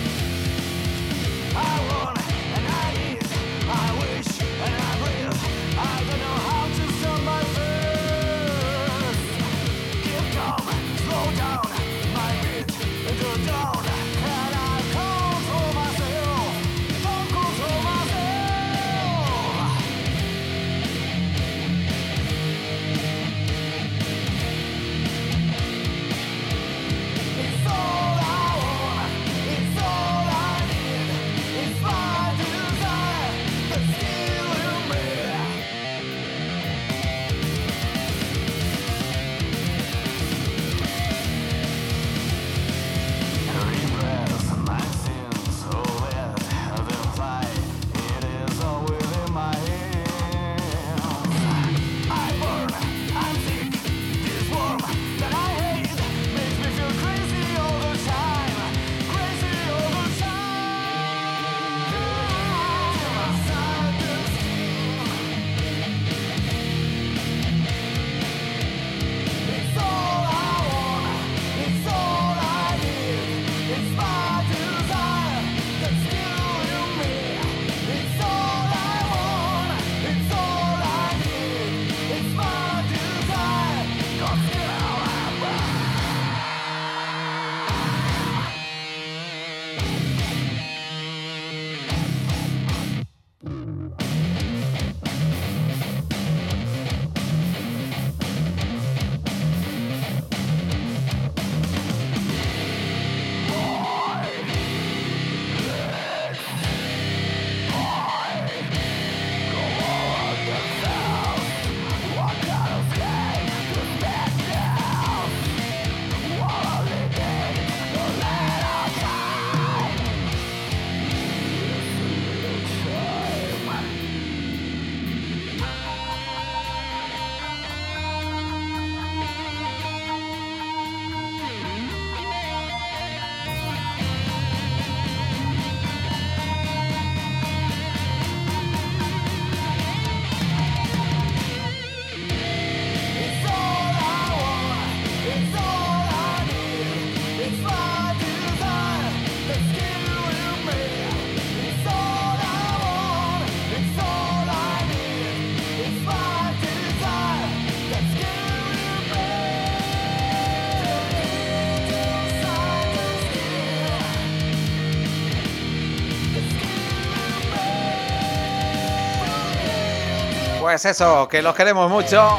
Pues eso, que los queremos mucho.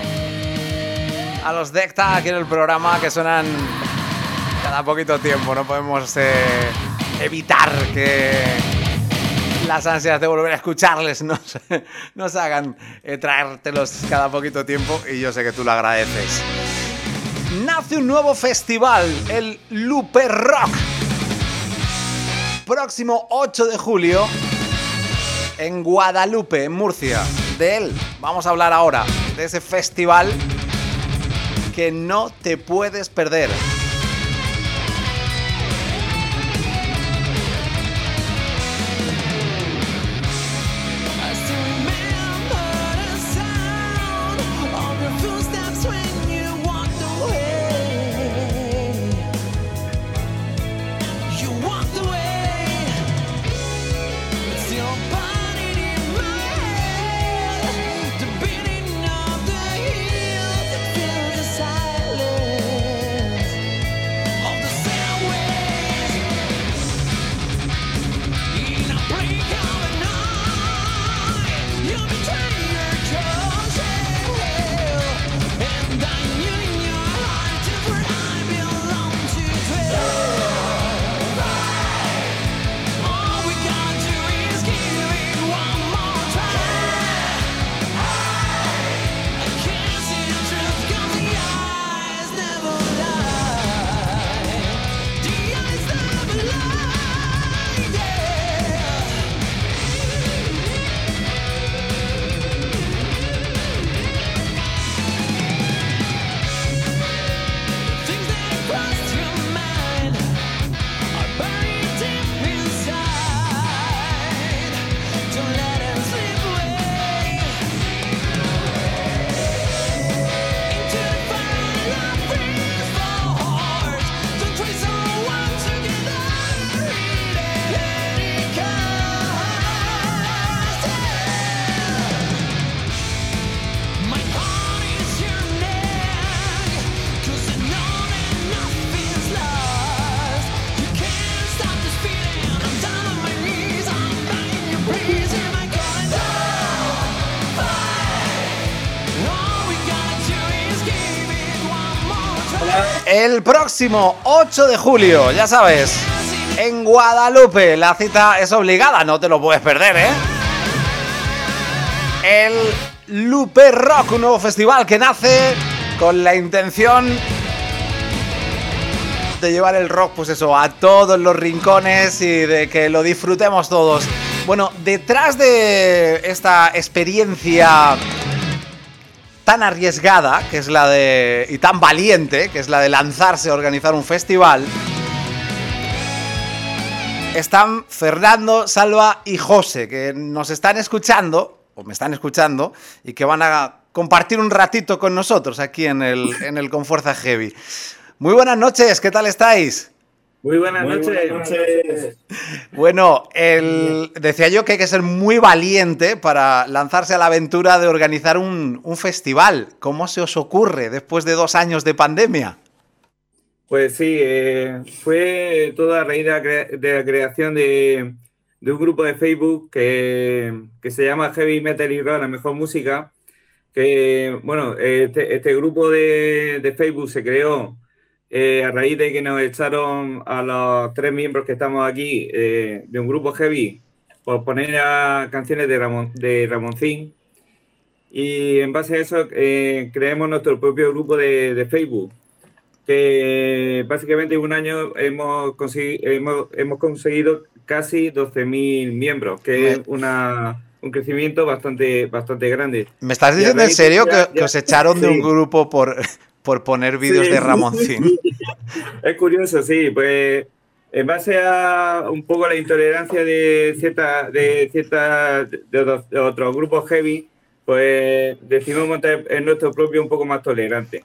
A los Decta aquí en el programa, que suenan cada poquito tiempo. No podemos eh, evitar que las ansias de volver a escucharles nos, nos hagan eh, traértelos cada poquito tiempo. Y yo sé que tú lo agradeces. Nace un nuevo festival, el Lupe Rock. Próximo ocho de julio en Guadalupe, en Murcia. De él vamos a hablar ahora, de ese festival que no te puedes perder. Silence. el próximo ocho de julio, ya sabes, en Guadalupe. La cita es obligada, no te lo puedes perder, ¿eh? El Lupe Rock, un nuevo festival que nace con la intención de llevar el rock, pues eso, a todos los rincones y de que lo disfrutemos todos. Bueno, detrás de esta experiencia tan arriesgada, que es la de... y tan valiente, que es la de lanzarse a organizar un festival, están Fernando, Salva y José, que nos están escuchando, o me están escuchando, y que van a compartir un ratito con nosotros aquí en el, en el Confuerza Heavy. Muy buenas noches, ¿qué tal estáis? Muy buenas Muy noches. buenas noches. Bueno, el, decía yo que hay que ser muy valiente para lanzarse a la aventura de organizar un, un festival. ¿Cómo se os ocurre después de dos años de pandemia? Pues sí, eh, fue toda a raíz de la, crea- de la creación de, de un grupo de Facebook que, que se llama Heavy Metal y Rock, la mejor música. Que, bueno, este, este grupo de, de Facebook se creó eh, a raíz de que nos echaron a los tres miembros que estamos aquí eh, de un grupo heavy por poner a canciones de, Ramón, de Ramoncín. Y en base a eso eh, creamos nuestro propio grupo de, de Facebook, que básicamente en un año hemos, consegui- hemos, hemos conseguido casi doce mil miembros, que es una, un crecimiento bastante, bastante grande. ¿Me estás Y a diciendo en raíz de serio ya- que, que ya- os echaron de sí. un grupo por, por poner vídeos Sí. de Ramoncín? Es curioso, sí, pues en base a un poco la intolerancia de cierta, de cierta, de otros, de otros grupos heavy, pues decidimos montar el nuestro propio un poco más tolerante.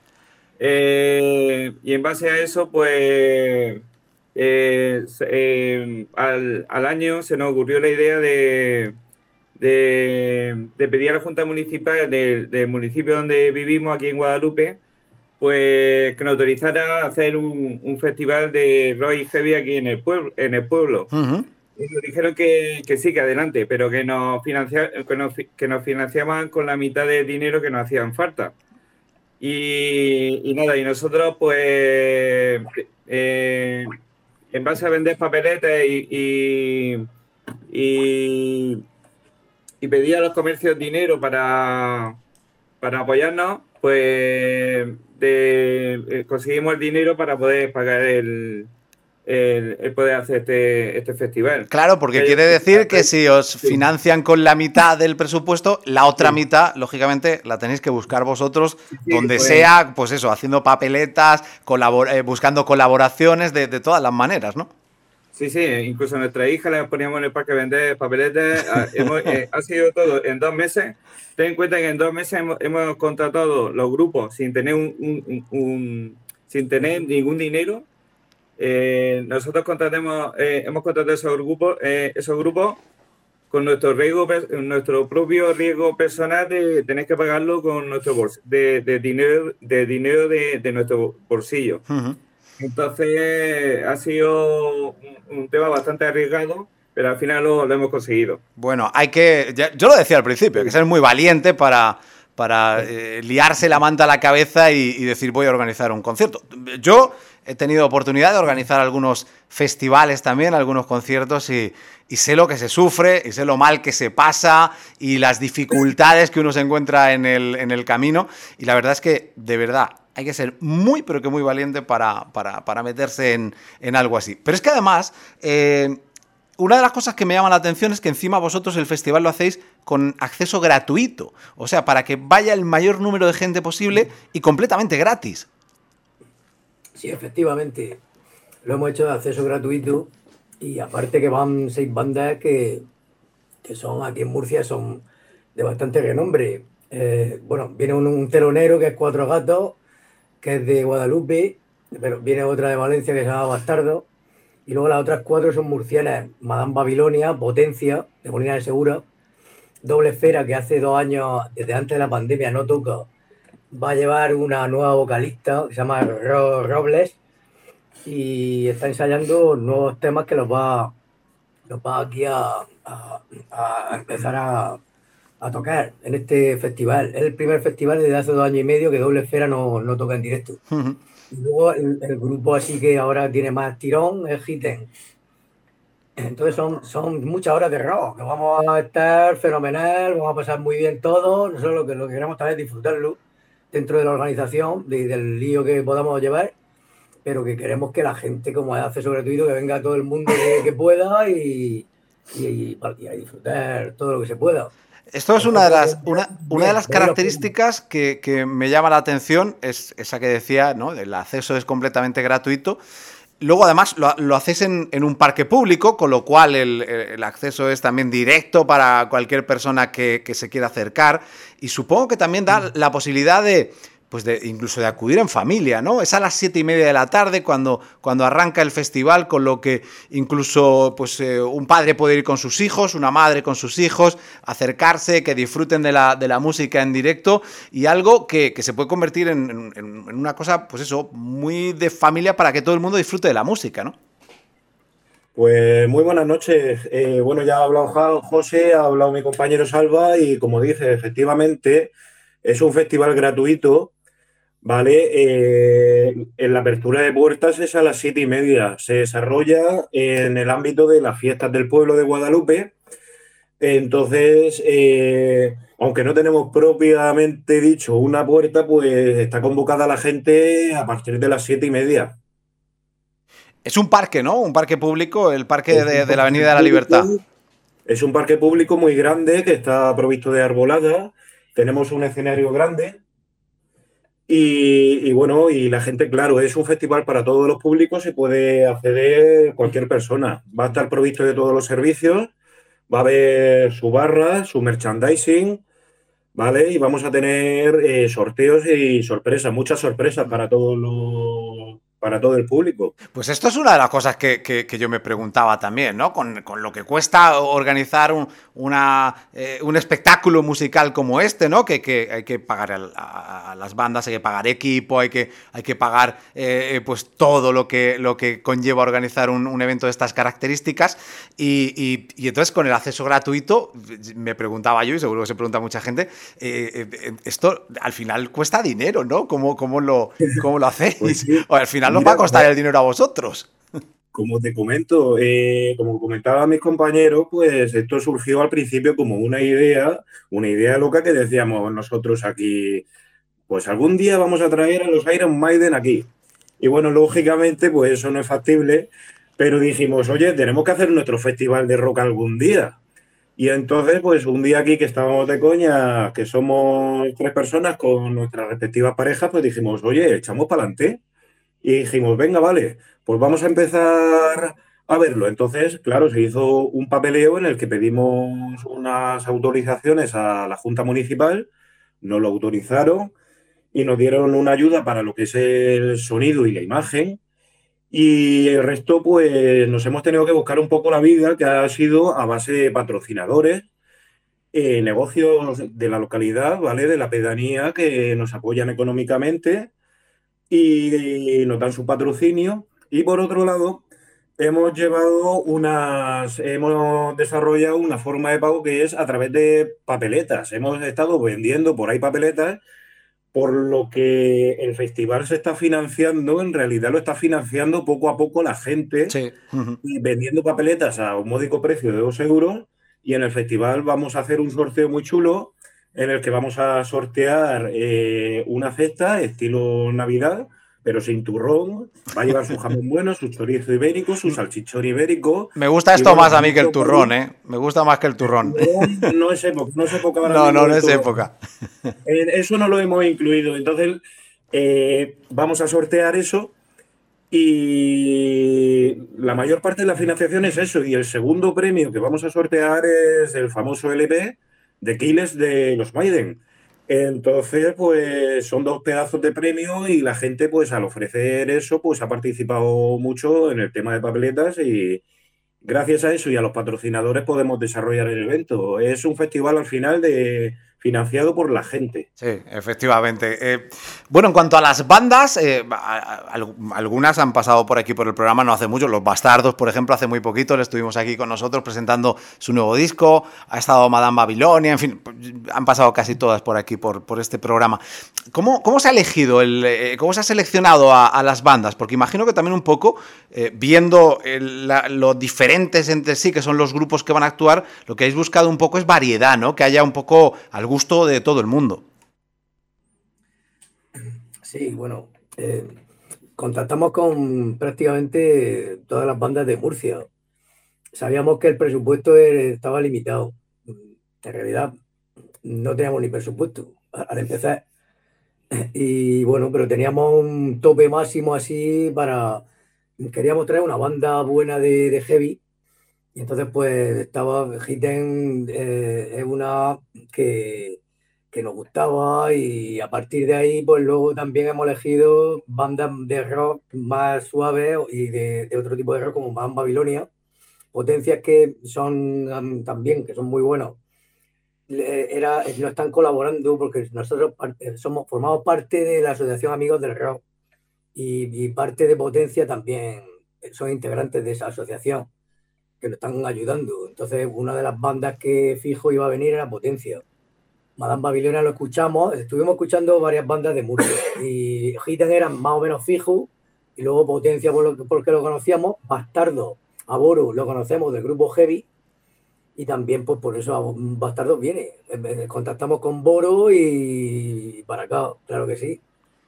Eh, y en base a eso, pues eh, se- eh, al, al año se nos ocurrió la idea de, de, de pedir a la Junta Municipal del, del municipio donde vivimos, aquí en Guadalupe, pues que nos autorizara a hacer un, un festival de rock y heavy aquí en el pueblo. En el pueblo. Ujú. Y nos dijeron que, que sí, que adelante, pero que nos, financia, que, nos, fi- que nos financiaban con la mitad del dinero que nos hacían falta. Y, y nada, y nosotros pues eh, en base a vender papeletas y, y, y, y pedir a los comercios dinero para, para apoyarnos, pues de, eh, conseguimos el dinero para poder pagar el, el, el poder hacer este, este festival. Claro, porque Que- quiere decir que sí. si os Sí. financian con la mitad del presupuesto, la otra Sí. mitad, lógicamente, la tenéis que buscar vosotros sí, donde pues- sea, pues eso, haciendo papeletas, colabor- eh, buscando colaboraciones de, de todas las maneras, ¿no? Sí, sí, incluso a nuestra hija la poníamos en el parque a vender papeletas. Ah, hemos- eh, ha sido todo en dos meses. Ten en cuenta que en dos meses hemos, hemos contratado los grupos sin tener un, un- un- un- sin tener ningún dinero. Eh, nosotros contratemos, eh, hemos contratado esos grupos, eh, esos grupos con nuestro riesgo, per- nuestro propio riesgo personal de tener que pagarlo con nuestro bols- de, de dinero, de dinero de, de nuestro bolsillo. Ujú. Entonces ha sido un, un tema bastante arriesgado, pero al final lo, lo hemos conseguido. Bueno, hay que. ya- yo lo decía al principio, hay que ser muy valiente para, para eh, liarse la manta a la cabeza y, y decir voy a organizar un concierto. Yo he tenido oportunidad de organizar algunos festivales también, algunos conciertos y, y sé lo que se sufre y sé lo mal que se pasa y las dificultades que uno se encuentra en el, en el camino. Y la verdad es que, de verdad, hay que ser muy, pero que muy valiente para, para, para meterse en, en algo así. Pero es que además, eh, una de las cosas que me llama la atención es que encima vosotros el festival lo hacéis con acceso gratuito. O sea, para que vaya el mayor número de gente posible y completamente gratis. Sí, efectivamente. Lo hemos hecho de acceso gratuito y aparte que van seis bandas que, que son aquí en Murcia, son de bastante renombre. Eh, bueno, viene un, un telonero que es Cuatro Gatos, que es de Guadalupe, pero viene otra de Valencia que se llama Bastardo, y luego las otras cuatro son murcianas: Madame Babilonia, Potencia, de Molina de Segura, Doble Esfera, que hace dos años, desde antes de la pandemia, no toca, va a llevar una nueva vocalista que se llama Ro Robles y está ensayando nuevos temas que los va, los va aquí a, a, a empezar a, a tocar en este festival. Es el primer festival desde hace dos años y medio que Doble Esfera no, no toca en directo. Ujú. Y luego el, el grupo así que ahora tiene más tirón es Hiten. Entonces son, son muchas horas de rock, que vamos a estar fenomenal, vamos a pasar muy bien todos. Nosotros lo que, lo que queremos también es disfrutarlo dentro de la organización, de- del lío que podamos llevar, pero que queremos que la gente, como es acceso gratuito, que venga todo el mundo que, que pueda y, y, y- y a disfrutar todo lo que se pueda. Esto es una de Entonces, las, una, una de bien, las de ahí los premios. características que, que me llama la atención, es esa que decía, ¿no? El acceso es completamente gratuito. Luego, además, lo, lo hacéis en, en un parque público, con lo cual el, el acceso es también directo para cualquier persona que, que se quiera acercar. Y supongo que también da la posibilidad de, pues de incluso de acudir en familia, ¿no? Es a las siete y media de la tarde cuando, cuando arranca el festival, con lo que incluso pues, eh, un padre puede ir con sus hijos, una madre con sus hijos, acercarse, que disfruten de la, de la música en directo, y algo que, que se puede convertir en, en- en una cosa, pues eso, muy de familia para que todo el mundo disfrute de la música, ¿no? Pues muy buenas noches. Eh, bueno, ya ha hablado Ja- José, ha hablado mi compañero Salva y como dice, efectivamente es un festival gratuito, ¿vale? Eh, en la apertura de puertas es a las siete y media. Se desarrolla en el ámbito de las fiestas del pueblo de Guadalupe. Entonces, eh, aunque no tenemos propiamente dicho una puerta, pues está convocada la gente a partir de las siete y media. Es un parque, ¿no? Un parque público, el parque Es un de, de la parque Avenida de la Libertad. público, es un parque público muy grande que está provisto de arbolada. Tenemos un escenario grande y, y bueno, y la gente, claro, es un festival para todos los públicos y puede acceder cualquier persona. Va a estar provisto de todos los servicios, va a haber su barra, su merchandising, ¿vale? Y vamos a tener eh, sorteos y sorpresas, muchas sorpresas para todos los, para todo el público. Pues esto es una de las cosas que, que- que yo me preguntaba también, ¿no? Con, con lo que cuesta organizar un, una, eh, un espectáculo musical como este, ¿no? Que, que hay que pagar al- a, a las bandas, hay que pagar equipo, hay que, hay que pagar eh, eh, pues todo lo que, lo que conlleva organizar un, un evento de estas características. Y, y- y entonces con el acceso gratuito, me preguntaba yo, y seguro que se pregunta mucha gente, eh, eh, esto al final cuesta dinero, ¿no? ¿Cómo, cómo lo, cómo lo hacéis? Pues sí, O al final nos va mira, a costar el dinero a vosotros. como te comento, eh, como comentaban mis compañeros, pues esto surgió al principio como una idea, una idea loca que decíamos nosotros aquí, pues algún día vamos a traer a los Iron Maiden aquí. Y bueno, lógicamente, pues eso no es factible, pero dijimos, oye, tenemos que hacer nuestro festival de rock algún día. Y entonces, pues un día aquí que estábamos de coña, que somos tres personas con nuestras respectivas parejas, pues dijimos, oye, echamos para adelante. Y dijimos, venga, vale, pues vamos a empezar a verlo. Entonces, claro, se hizo un papeleo en el que pedimos unas autorizaciones a la Junta Municipal, nos lo autorizaron y nos dieron una ayuda para lo que es el sonido y la imagen. Y el resto, pues nos hemos tenido que buscar un poco la vida, que ha sido a base de patrocinadores, eh, negocios de la localidad, ¿vale? De la pedanía que nos apoyan económicamente y nos dan su patrocinio. Y por otro lado, hemos llevado unas, hemos desarrollado una forma de pago que es a través de papeletas. Hemos estado vendiendo por ahí papeletas, por lo que el festival se está financiando, en realidad lo está financiando poco a poco la gente, Sí. Ujú. y vendiendo papeletas a un módico precio de dos euros. Y en el festival vamos a hacer un sorteo muy chulo en el que vamos a sortear eh, una cesta estilo Navidad, pero sin turrón. Va a llevar su jamón bueno, su chorizo ibérico, su salchichón ibérico. Me gusta Y esto bueno, más a mí que el mucho turrón, maíz. ¿eh? Me gusta más que el turrón. Turrón no es época, no es época ahora No, mismo no, no del es turrón. época. Eh, Eso no lo hemos incluido. Entonces, eh, vamos a sortear eso. Y la mayor parte de la financiación es eso. Y el segundo premio que vamos a sortear es el famoso L P de Kiles de los Maiden. Entonces, pues son dos pedazos de premio y la gente, pues al ofrecer eso, pues ha participado mucho en el tema de papeletas y gracias a eso y a los patrocinadores podemos desarrollar el evento. Es un festival al final de, financiado por la gente. Sí, efectivamente. Eh, bueno, en cuanto a las bandas, eh, a- a- al- algunas han pasado por aquí por el programa no hace mucho. Los Bastardos, por ejemplo, hace muy poquito le estuvimos aquí con nosotros presentando su nuevo disco. Ha estado Madame Babilonia, en fin, han pasado casi todas por aquí, por, por este programa. ¿Cómo, cómo se ha elegido, el, eh, cómo se ha seleccionado a, a las bandas? Porque imagino que también un poco, eh, viendo el- la- lo diferentes entre sí que son los grupos que van a actuar, lo que habéis buscado un poco es variedad, ¿no? Que haya un poco al gusto de todo el mundo. Sí, bueno, eh, contactamos con prácticamente todas las bandas de Murcia. Sabíamos que el presupuesto eh, estaba limitado. En realidad no teníamos ni presupuesto a- al empezar. Y bueno, pero teníamos un tope máximo así para... Queríamos traer una banda buena de, de heavy. Y entonces pues estaba Hidden, eh, es una que, que nos gustaba y a partir de ahí pues luego también hemos elegido bandas de rock más suaves y de, de otro tipo de rock como Madame Babilonia, potencias que son um, también, que son muy buenos. Le- Era, no están colaborando porque nosotros parte- somos, formamos parte de la Asociación Amigos del Rock y, y parte de Potencia también son integrantes de esa asociación que nos están ayudando. Entonces, una de las bandas que fijo iba a venir era Potencia. Madame Babilonia lo escuchamos, estuvimos escuchando varias bandas de Murcia y Hidden eran más o menos fijos y luego Potencia por lo, porque lo conocíamos, Bastardo, Aboru lo conocemos del grupo Heavy y también pues por eso a- Bastardo viene. Eh, Contactamos con Boro y para acá, claro que sí.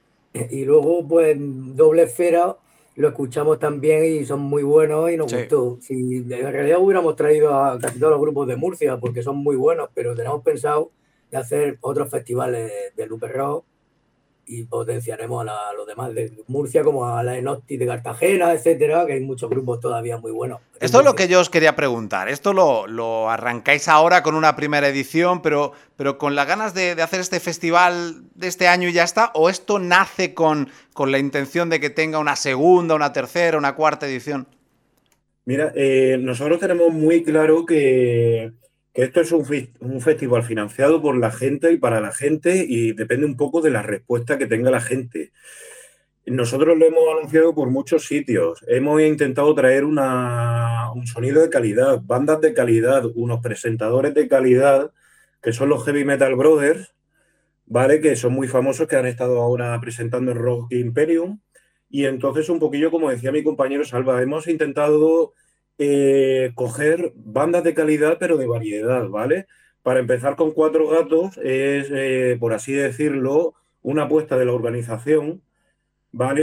Y luego, pues, Doble Esfera lo escuchamos también y son muy buenos y nos Sí. gustó. Si en realidad hubiéramos traído a casi todos los grupos de Murcia porque son muy buenos, pero tenemos pensado de hacer otros festivales de Lupe Rock y potenciaremos a, la- a los demás de Murcia, como a la Enocti de Cartagena, etcétera, que hay muchos grupos todavía muy buenos. en Esto es lo Murcia. que yo os quería preguntar. Esto lo, lo arrancáis ahora con una primera edición, pero, pero con las ganas de, de hacer este festival de este año y ya está, ¿o esto nace con, con la intención de que tenga una segunda, una tercera, una cuarta edición? Mira, eh, nosotros tenemos muy claro que, que esto es un, fi- un festival financiado por la gente y para la gente y depende un poco de la respuesta que tenga la gente. Nosotros lo hemos anunciado por muchos sitios. Hemos intentado traer una- un sonido de calidad, bandas de calidad, unos presentadores de calidad, que son los Heavy Metal Brothers, ¿vale? Que son muy famosos, que han estado ahora presentando en Rock Imperium. Y entonces, un poquillo, como decía mi compañero Salva, hemos intentado eh, coger bandas de calidad, pero de variedad, ¿vale? Para empezar con Cuatro Gatos, es, eh, por así decirlo, una apuesta de la organización, ¿vale?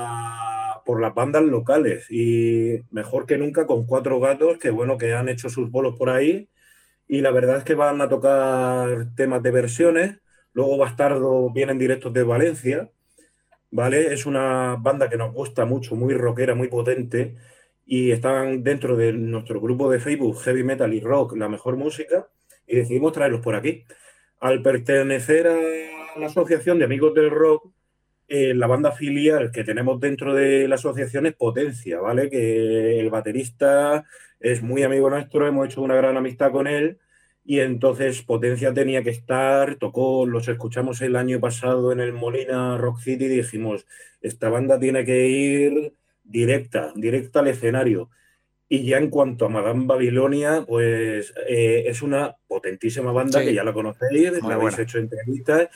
Para, por las bandas locales. Y mejor que nunca con Cuatro Gatos, que bueno, que han hecho sus bolos por ahí. Y la verdad es que van a tocar temas de versiones. Luego Bastardo vienen directos de Valencia, ¿vale? Es una banda que nos gusta mucho, muy rockera, muy potente. Y están dentro de nuestro grupo de Facebook, Heavy Metal y Rock, la mejor música. Y decidimos traerlos por aquí. Al pertenecer a la Asociación de Amigos del Rock, eh, la banda filial que tenemos dentro de la asociación es Potencia, ¿vale? Que el baterista es muy amigo nuestro, hemos hecho una gran amistad con él y entonces Potencia tenía que estar, tocó, los escuchamos el año pasado en el Molina Rock City y dijimos, esta banda tiene que ir directa, directa al escenario. Y ya en cuanto a Madame Babilonia, pues eh, es una potentísima banda Sí, que ya la conocéis, muy la habéis buena. hecho entrevistas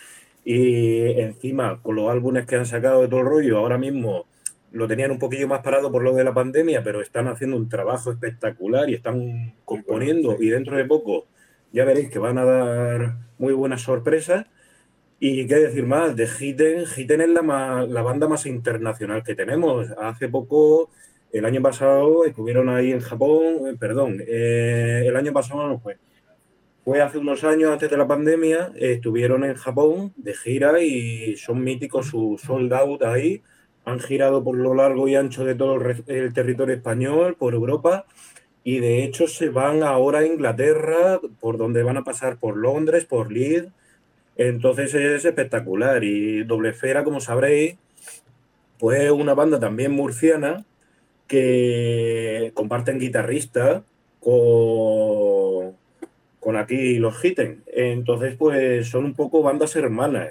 y encima con los álbumes que han sacado de todo el rollo, ahora mismo lo tenían un poquillo más parado por lo de la pandemia, pero están haciendo un trabajo espectacular y están componiendo y dentro de poco ya veréis que van a dar muy buenas sorpresas. Y qué decir más, de Hidden, Hidden es la, más- la banda más internacional que tenemos. Hace poco, el año pasado, estuvieron ahí en Japón, eh, perdón, eh, el año pasado no fue. Fue hace unos años antes de la pandemia, eh, estuvieron en Japón de gira y son míticos su sold out ahí. Han girado por lo largo y ancho de todo el, re- el territorio español, por Europa, y de hecho se van ahora a Inglaterra, por donde van a pasar por Londres, por Leeds. Entonces es espectacular. Y Doble Esfera, como sabréis, pues es una banda también murciana que comparten guitarrista con, con aquí los Hitten. Entonces, pues son un poco bandas hermanas.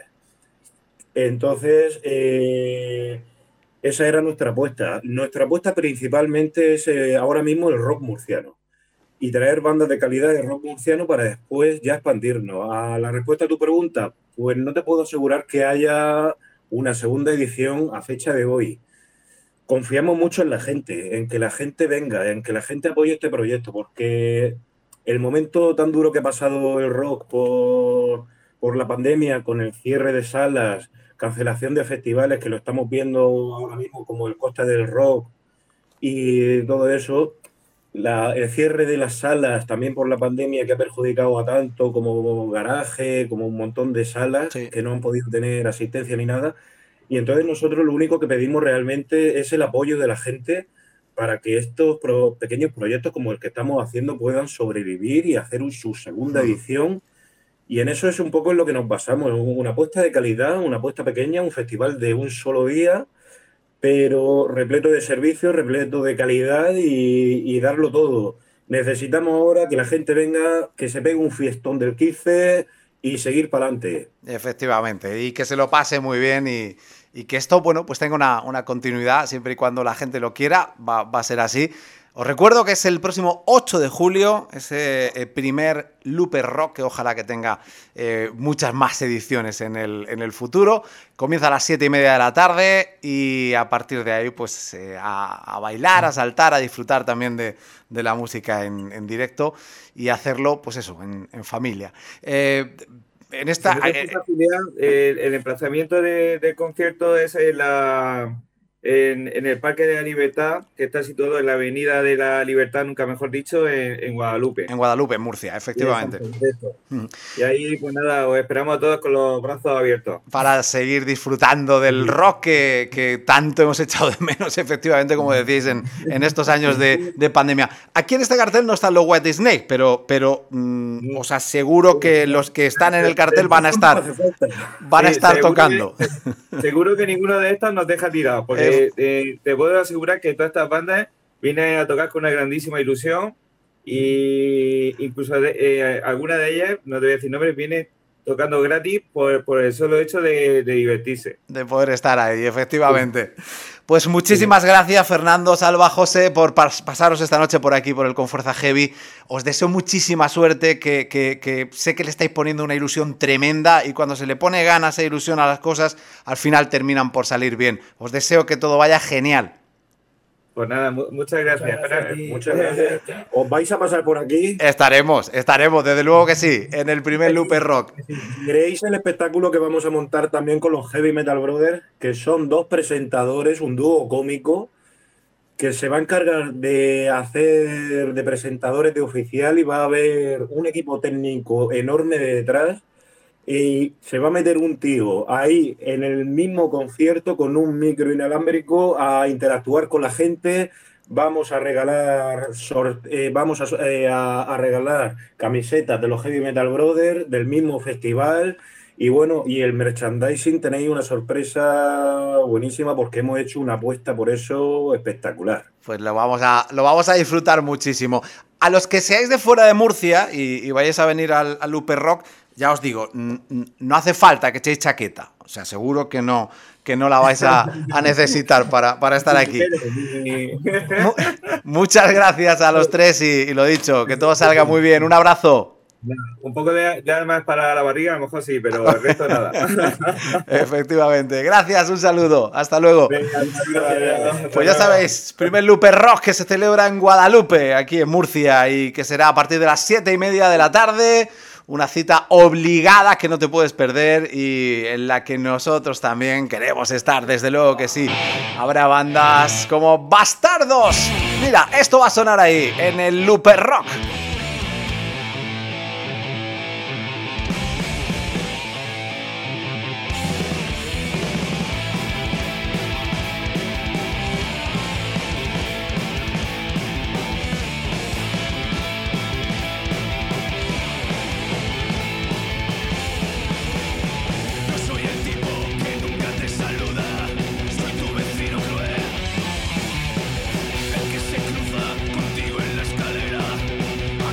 Entonces, eh, esa era nuestra apuesta. Nuestra apuesta principalmente es eh, ahora mismo el rock murciano y traer bandas de calidad de rock murciano para después ya expandirnos. A la respuesta a tu pregunta, pues no te puedo asegurar que haya una segunda edición a fecha de hoy. Confiamos mucho en la gente, en que la gente venga, en que la gente apoye este proyecto, porque el momento tan duro que ha pasado el rock por, por la pandemia, con el cierre de salas, cancelación de festivales, que lo estamos viendo ahora mismo como el Costa del Rock y todo eso, la, el cierre de las salas también por la pandemia que ha perjudicado a tanto como Garaje, como un montón de salas Sí. que no han podido tener asistencia ni nada. Y entonces nosotros lo único que pedimos realmente es el apoyo de la gente para que estos pro- pequeños proyectos como el que estamos haciendo puedan sobrevivir y hacer un- su segunda edición. Y en eso es un poco en lo que nos basamos, una apuesta de calidad, una apuesta pequeña, un festival de un solo día, pero repleto de servicios, repleto de calidad y, y darlo todo. Necesitamos ahora que la gente venga, que se pegue un fiestón del quince y seguir para adelante. Efectivamente, y que se lo pase muy bien y, y que esto, bueno, pues tenga una, una continuidad siempre y cuando la gente lo quiera, va, va a ser así. Os recuerdo que es el próximo ocho de julio, ese eh, primer Looper Rock, que ojalá que tenga eh, muchas más ediciones en el, en el futuro. Comienza a las siete y media de la tarde y a partir de ahí, pues eh, a, a bailar, a saltar, a disfrutar también de, de la música en, en directo y hacerlo, pues eso, en, en familia. Eh, en esta... Si no te eh, fijas, Julián, el, el emplazamiento de- del concierto es en, la, en, en el Parque de la Libertad, que está situado en la Avenida de la Libertad, nunca mejor dicho, en, en Guadalupe. en Guadalupe, en Murcia, efectivamente. Mm. Y ahí, pues nada, os esperamos a todos con los brazos abiertos. Para seguir disfrutando del rock que, que tanto hemos echado de menos, efectivamente, como decís, en, en estos años de, de pandemia. Aquí en este cartel no están los White Snake, pero, pero mm, os aseguro que los que están en el cartel van a estar, van a Sí, estar seguro tocando. que- seguro que ninguno de estas nos deja tirados, porque eh, te puedo asegurar que todas estas bandas vienen a tocar con una grandísima ilusión y incluso de- eh, alguna de ellas, no te voy a decir nombres, vienen tocando gratis por, por el solo hecho de, de divertirse. De poder estar ahí, efectivamente. Pues muchísimas gracias, Fernando, Salva, José, por pas- pasaros esta noche por aquí, por el Con Fuerza Heavy. Os deseo muchísima suerte, que, que- que sé que le estáis poniendo una ilusión tremenda y cuando se le pone ganas e ilusión a las cosas, al final terminan por salir bien. Os deseo que todo vaya genial. Pues nada, mu- muchas gracias. Muchas gracias a ti. Muchas gracias. ¿Os vais a pasar por aquí? Estaremos, estaremos, desde luego que sí, en el primer Looper Rock. ¿Creéis el espectáculo que vamos a montar también con los Heavy Metal Brothers? Que son dos presentadores, un dúo cómico, que se va a encargar de hacer de presentadores de oficial y va a haber un equipo técnico enorme de detrás y se va a meter un tío ahí en el mismo concierto con un micro inalámbrico a interactuar con la gente. Vamos a regalar sor- eh, vamos a, eh, a- a regalar camisetas de los Heavy Metal Brothers del mismo festival y bueno, y el merchandising tenéis una sorpresa buenísima porque hemos hecho una apuesta por eso espectacular. Pues lo vamos a, lo vamos a disfrutar muchísimo. A los que seáis de fuera de Murcia y, y vayáis a venir al, al Looper Rock, ya os digo, n- n- no hace falta que echéis chaqueta. O sea, seguro que no, que no la vais a, a necesitar para, para estar aquí. Mu- Muchas gracias a los tres y, y lo dicho, que todo salga muy bien. Un abrazo. Un poco de, de armas para la barriga, a lo mejor sí, pero el resto nada. Efectivamente. Gracias, un saludo. Hasta luego. Venga, gracias. Pues ya sabéis, primer Looper Rock que se celebra en Guadalupe, aquí en Murcia, y que será a partir de las siete y media de la tarde. Una cita obligada que no te puedes perder y en la que nosotros también queremos estar, desde luego que sí. Habrá bandas como Bastardos. Mira, esto va a sonar ahí, en el Looper Rock. No soy el tipo que nunca te saluda, soy tu vecino cruel, el que se cruza contigo en la escalera.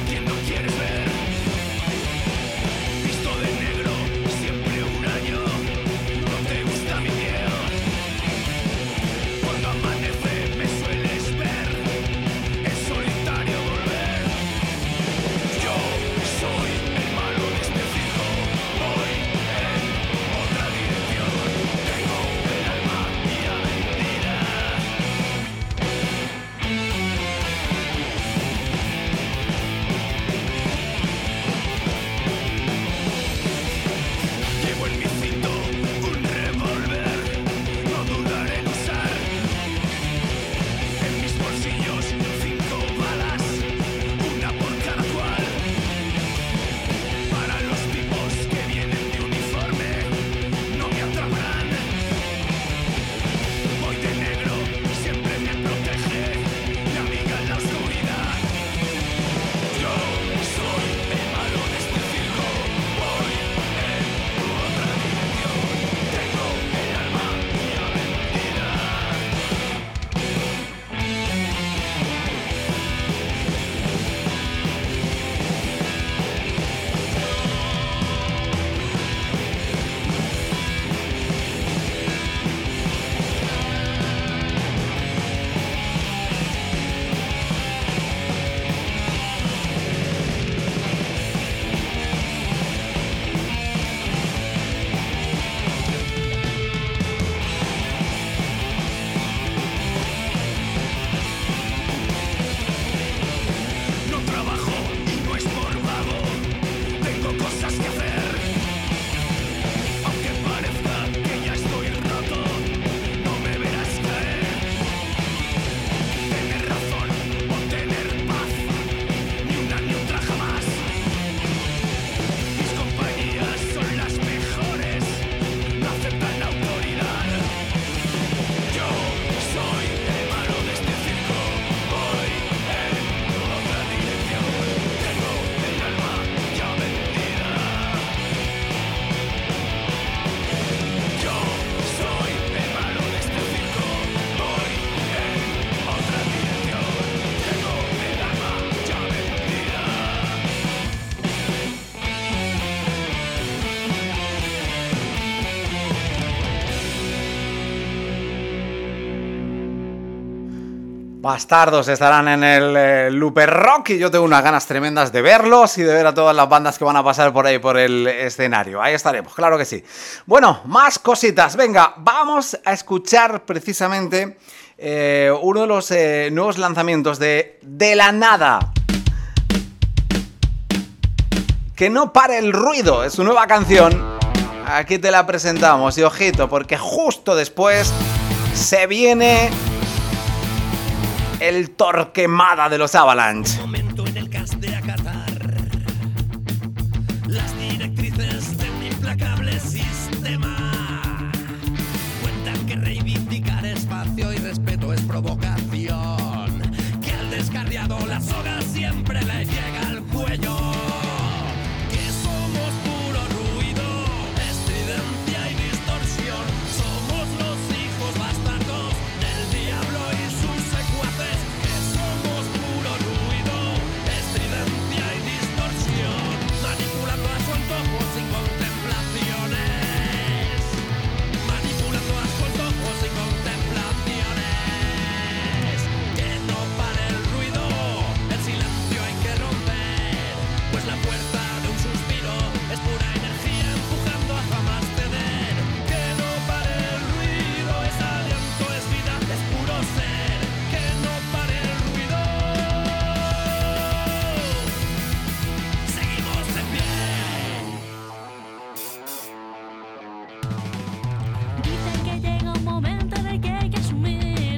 Bastardos estarán en el eh, Looper Rock y yo tengo unas ganas tremendas de verlos y de ver a todas las bandas que van a pasar por ahí por el escenario. Ahí estaremos, claro que sí. Bueno, más cositas. Venga, vamos a escuchar precisamente eh, uno de los eh, nuevos lanzamientos de De la Nada. Que no pare el ruido, es su nueva canción. Aquí te la presentamos y ojito, porque justo después se viene el Torquemada de los Avalanche. Momento en el que has de acatar las directrices de un implacable sistema. Cuentan que reivindicar espacio y respeto es provocación, que al descarriado la soga siempre le llega al cuello, que somos puro ruido, estridencia y distorsión. Somos los hijos bastardos del diablo y sus secuaces, que somos puro ruido, estridencia y distorsión, manipulando a su antojo sin contemplaciones, manipulando a su antojo sin contemplaciones. Que no pare el ruido, el silencio hay que romper, pues la fuerza de un suspiro es pura energía empujando a jamás ceder. Que no pare el ruido, es aliento, es vida, es puro ser. Que no pare el ruido. Seguimos en pie. Dicen que llega un momento en el que hay que asumir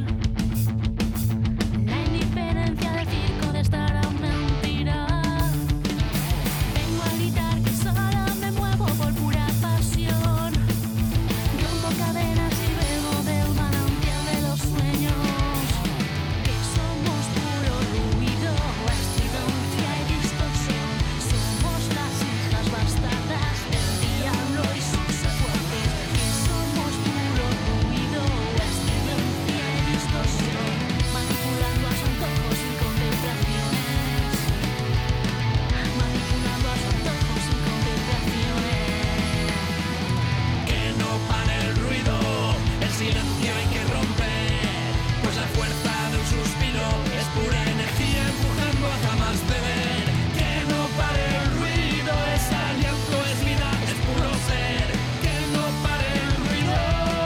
la indiferencia del circo de estar a mentira. Vengo a gritar que solo me muevo por pura pasión. Rompo cadenas y bebo del manantial de los sueños. Que somos puro ruido, estridencia y distorsión. Somos las hijas bastardas del diablo y sus secuaces. Que somos puro ruido, estridencia y distorsión, manipulando a su antojo sin contemplaciones, manipulando a su antojo sin contemplaciones. Que no pare el ruido, el silencio hay que romper, pues la fuerza de un suspiro es pura energía empujando a jamás ceder. Que no pare el ruido, es aliento, es vida, es puro ser. Que no pare el ruido.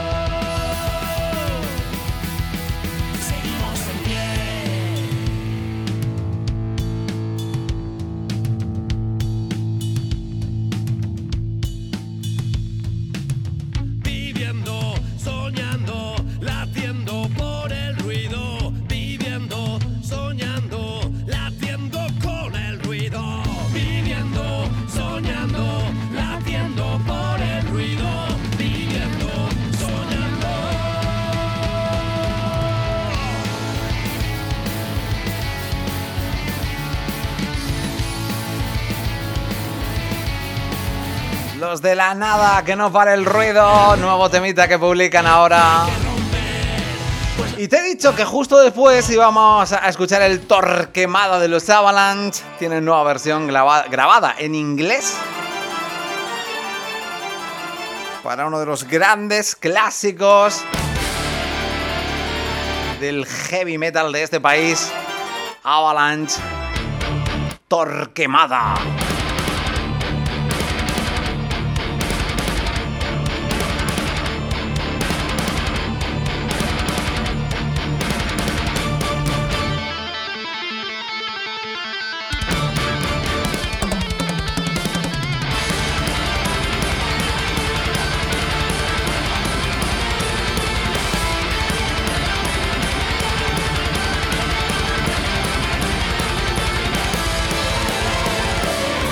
Seguimos en pie. Viviendo, soñando, latiendo por el ruido. Viviendo, soñando, latiendo con el ruido. Viviendo, soñando, latiendo por el ruido. Viviendo, soñando. Los De la Nada, que no pare el ruido. Nuevo temita que publican ahora. Y te he dicho que justo después íbamos a escuchar el Torquemada de los Avalanche. Tienen nueva versión graba- grabada en inglés para uno de los grandes clásicos del heavy metal de este país, Avalanche. Torquemada. Que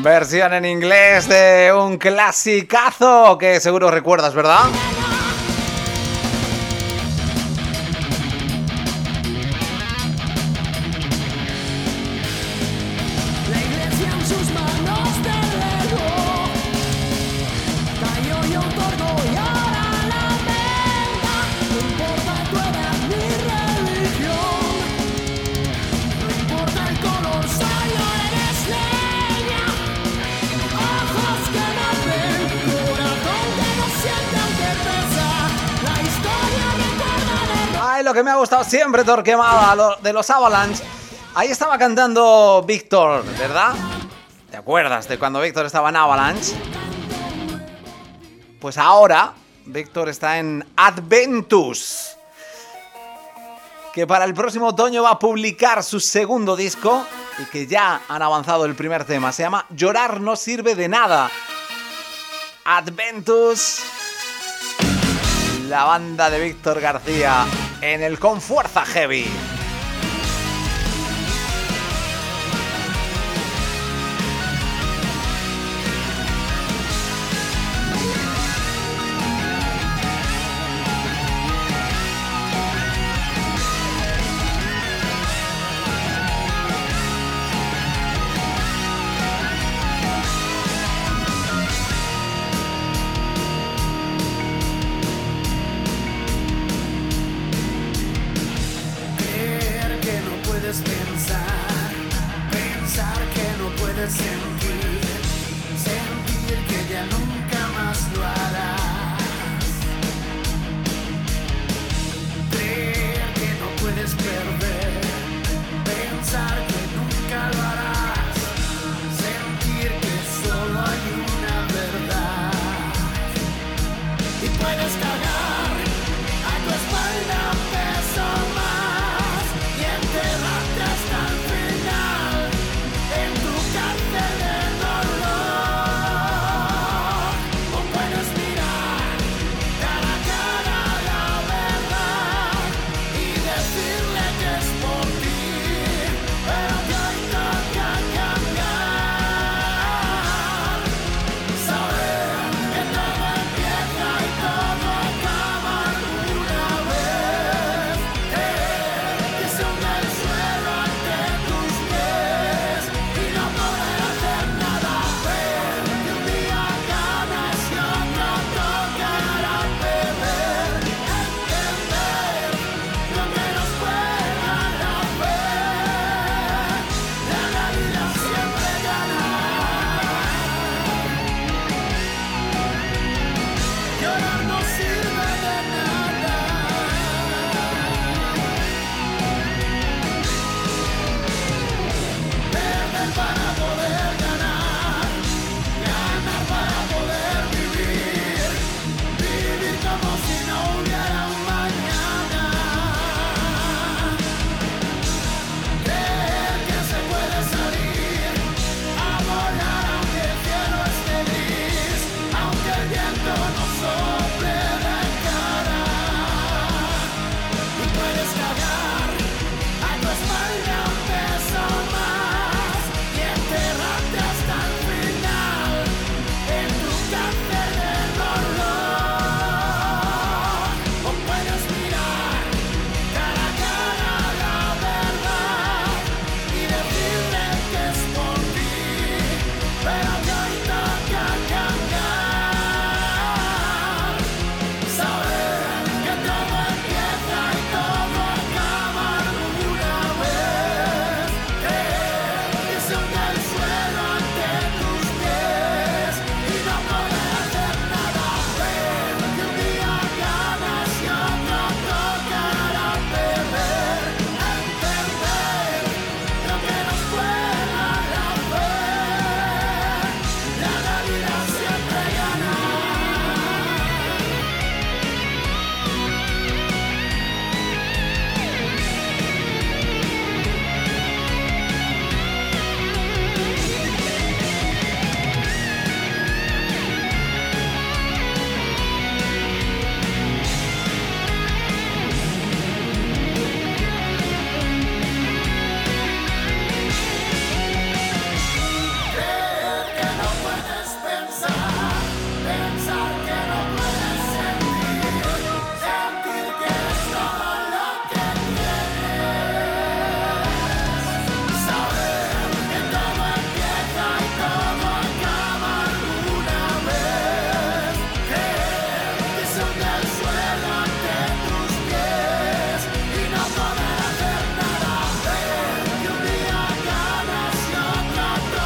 Versión en inglés de un clasicazo que seguro recuerdas, ¿verdad? La iglesia en sus manos delegó, cayó y otorgó y ahora lamenta. No importa tu edad ni religión, no importa el color, solo eres leña. Ojos que no ven, corazón que no siente aunque pesa. La historia recuerda de... Ay, lo que me ha gustado siempre, Torquemada, lo de los Avalanche. Ahí estaba cantando Víctor, ¿verdad? ¿Te acuerdas de cuando Víctor estaba en Avalanche? Pues ahora Víctor está en Adventus, que para el próximo otoño va a publicar su segundo disco y que ya han avanzado el primer tema. Se llama Llorar no sirve de nada. Adventus, la banda de Víctor García en el Con Fuerza Heavy. Creer que no puedes pensar, pensar que no puedes sentir, sentir que ya nunca más lo harás. Creer que no puedes perder, pensar que nunca lo harás, sentir que solo hay una verdad. Y puedes cargar a tu espalda un peso más y enterrarte hasta el final en tu cárcel de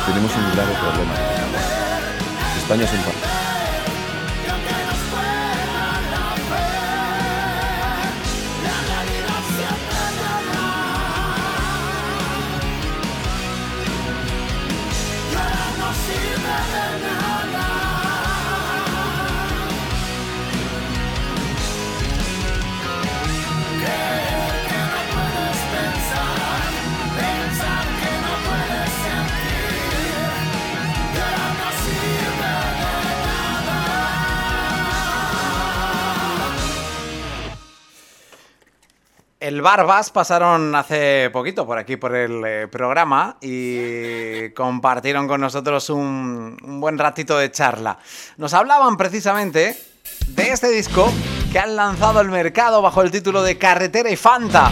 tenemos un grave problema con el agua. España es un país. El Barbas pasaron hace poquito por aquí, por el eh, programa, y compartieron con nosotros un, un buen ratito de charla. Nos hablaban precisamente de este disco que han lanzado al mercado bajo el título de Carretera y Fanta.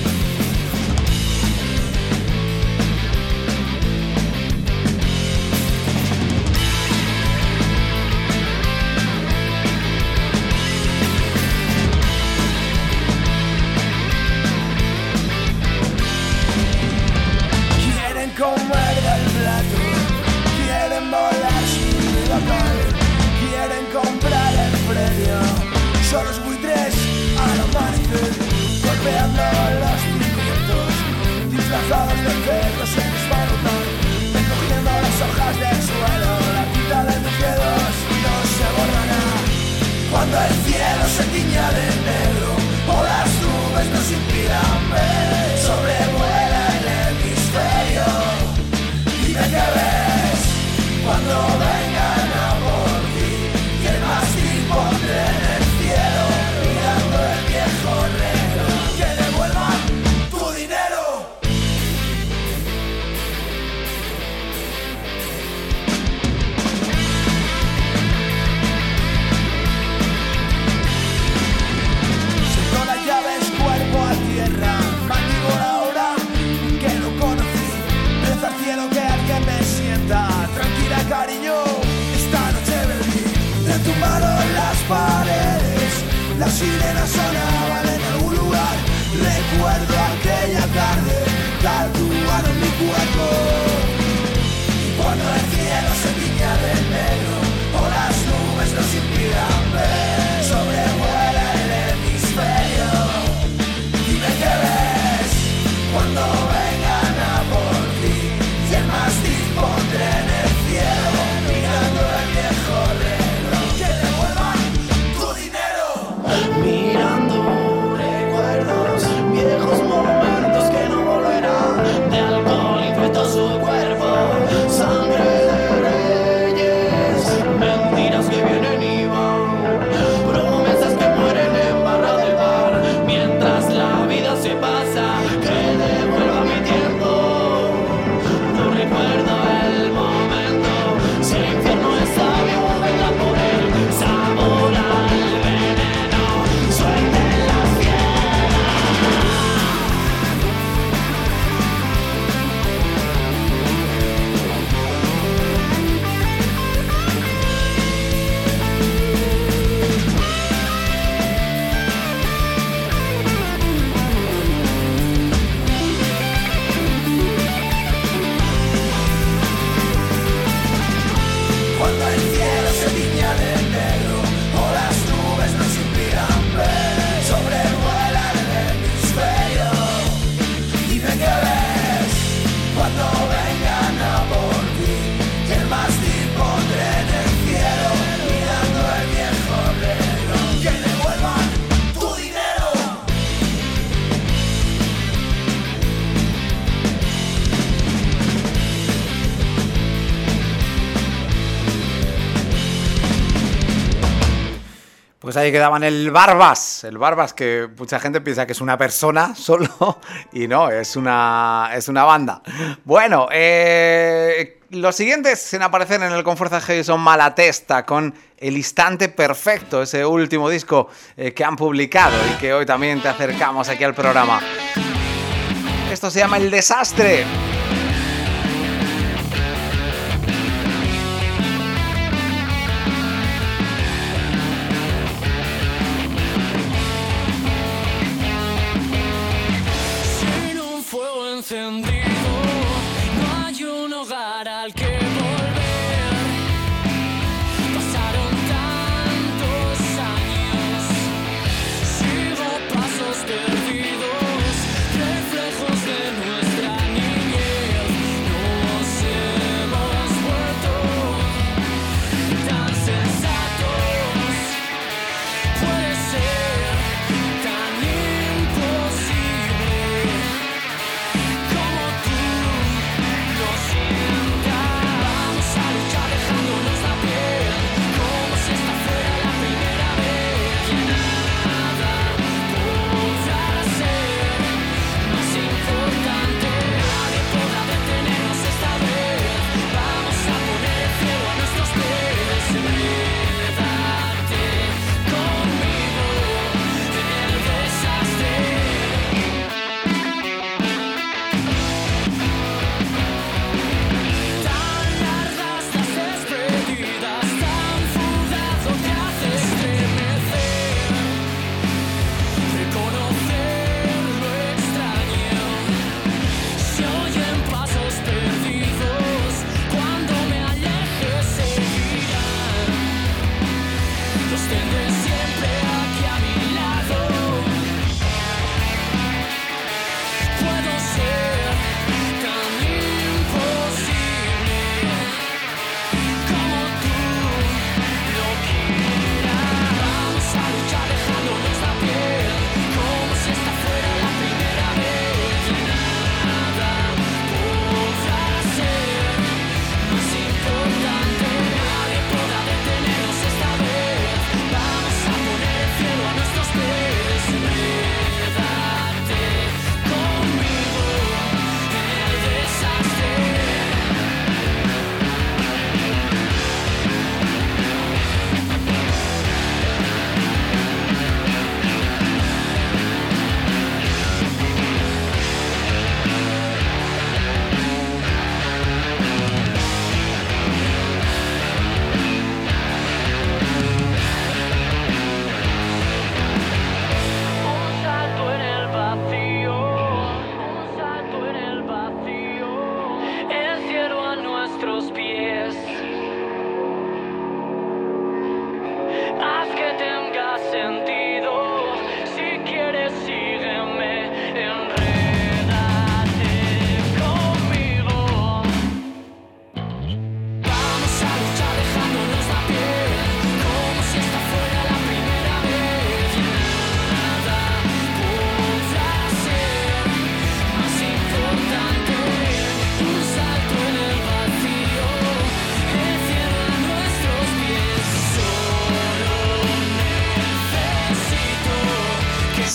Comer del plato, quieren volar sin local, quieren comprar el premio. Son los buitres al amanecer, golpeando los cimientos, disfrazados de perros en desbaratar, recogiendo las hojas del suelo. La tinta de tus dedos no se borrará cuando el cielo se tiña de negro o las nubes nos impidan ver. Sobrevuela el hemisferio. Dime qué ves cuando vengan a por ti, y el mástil pondré en el cielo, mirando el viejo negro, que devuelvan tu dinero. Siento las llaves cuerpo a tierra, maldigo la hora que no conocí, rezo al cielo que alguien me sienta. Tranquila cariño, esta noche bebí, retumbaron las paredes, las sirenas sonaban en algún lugar. Recuerdo aquella tarde, tatuado en mi cuerpo, y cuando el cielo se tiña de negro o las nubes nos impidan ver, sobrevuela el hemisferio. Dime qué ves cuando vengan a por ti, y el mástil pondré en el cielo, mirando el viejo negro, que devuelvan tu dinero. Mirando recuerdos, viejos momentos que no volverán, de alcohol infectó su cuerpo, sangre de reyes, mentiras que vienen y van, promesas que mueren en barra del bar, mientras la vida se pasa, que devuelva mi tiempo. No recuerdo el momento, si el infierno es sabio, venga por él, sabor al veneno, suelten las piedras. Cuando el cielo se tiña de negro o las nubes nos impidan ver, sobrevuela el hemisferio. Dime qué ves cuando vengan a por ti, y el mástil pondré en el cielo, mirando el viejo negro, que devuelvan tu dinero. Pues ahí quedaban el Barbas, el Barbas, que mucha gente piensa que es una persona solo, y no, es una, es una banda. Bueno, eh, los siguientes en aparecer en el Confuerza Heavy son Malatesta, con El Instante Perfecto, ese último disco eh, que han publicado y que hoy también te acercamos aquí al programa. Esto se llama El Desastre. Sin un fuego encendido, no hay un hogar al que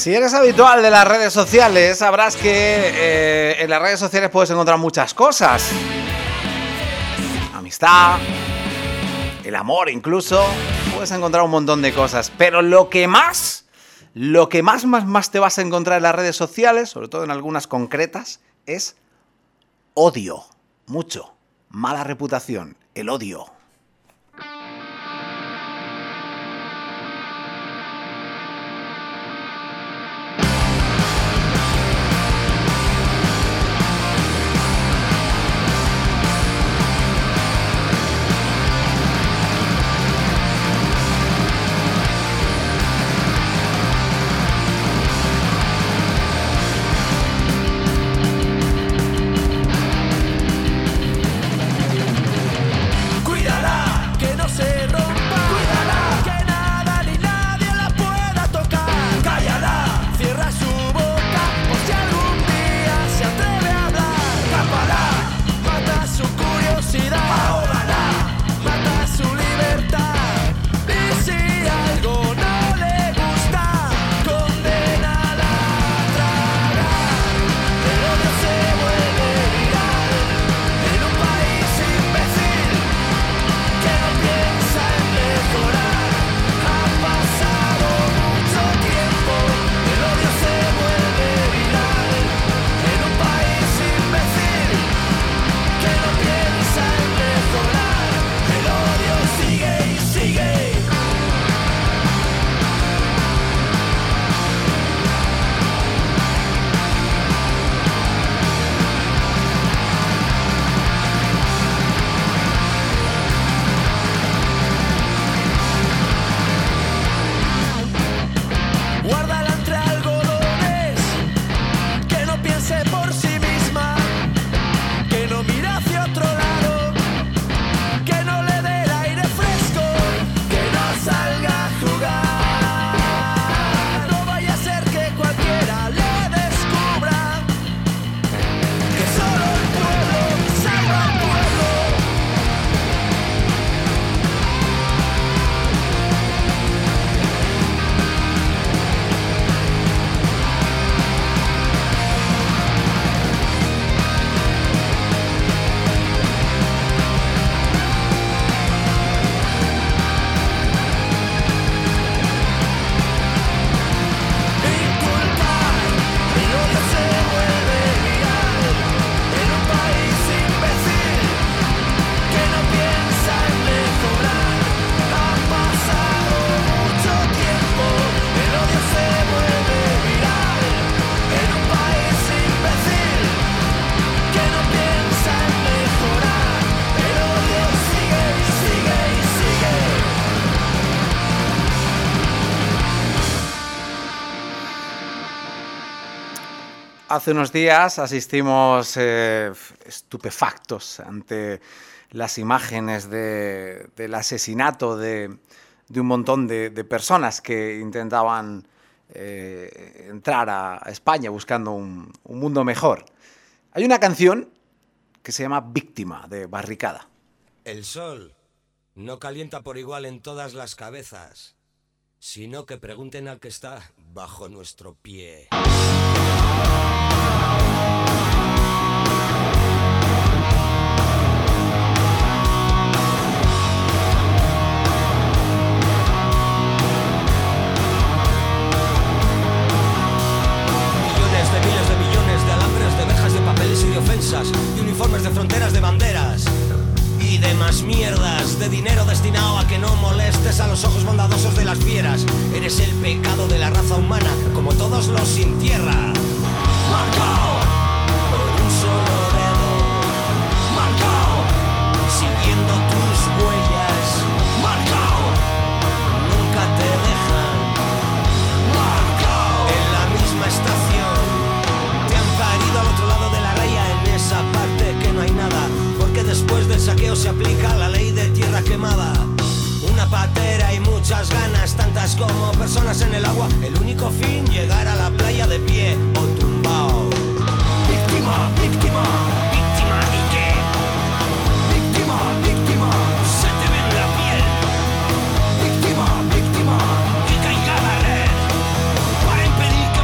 Si eres habitual de las redes sociales, sabrás que eh, en las redes sociales puedes encontrar muchas cosas. Amistad, el amor incluso, puedes encontrar un montón de cosas. Pero lo que más, lo que más, más, más te vas a encontrar en las redes sociales, sobre todo en algunas concretas, es odio. Mucho. Mala reputación. El odio. Cuídala, que no se rompa. Cuídala, que nada ni nadie la pueda tocar. Cállala, cierra su boca, por si algún día se atreve a hablar. Tápala, mata su curiosidad. Ahógala, mata su libertad. Y si algo no le gusta, condénala a tragar. El odio se vuelve viral en un país imbécil que no piensa en mejorar. Ha pasado mucho tiempo, el odio se vuelve viral en un país imbécil que no piensa en mejorar. El odio sigue y sigue. Guárdala entre algodones, que no piense por sí misma, que no mire hacia otro lado, que no le dé el aire fresco, que no salga a jugar. No vaya a ser que cualquiera le descubra que solo el pueblo salva al pueblo. Inculcar, el odio se vuelve viral en un país imbécil que no piensa en mejorar. Ha pasado mucho tiempo, el odio se vuelve viral en un país imbécil que no piensa en mejorar. El odio sigue y sigue y sigue. Hace unos días asistimos eh, estupefactos ante las imágenes de- del asesinato de, de un montón de, de personas que intentaban eh, entrar a, a España buscando un, un mundo mejor. Hay una canción que se llama Víctima, de Barricada. El sol no calienta por igual en todas las cabezas, sino que pregunten al que está bajo nuestro pie. Millones de miles de millones de alambres, de verjas, de papeles y de ofensas, de uniformes, de fronteras, de banderas y de más mierdas, de dinero destinado a que no molestes a los ojos bondadosos de las fieras. Eres el pecado de la raza humana, como todos los sin tierra. Marcao por un solo dedo, marcao siguiendo tus huellas, marcao nunca te dejan, marcao en la misma estación. Te han parido al otro lado de la raya, en esa parte que no hay nada, porque después del saqueo se aplica la ley de tierra quemada. Una patera y muchas ganas, tantas como personas en el agua. El único fin, llegar a la playa de pie o tumbao. Víctima, víctima, víctima y qué. Víctima, víctima, se te ve en la piel. Víctima, víctima, y caiga la red para impedir que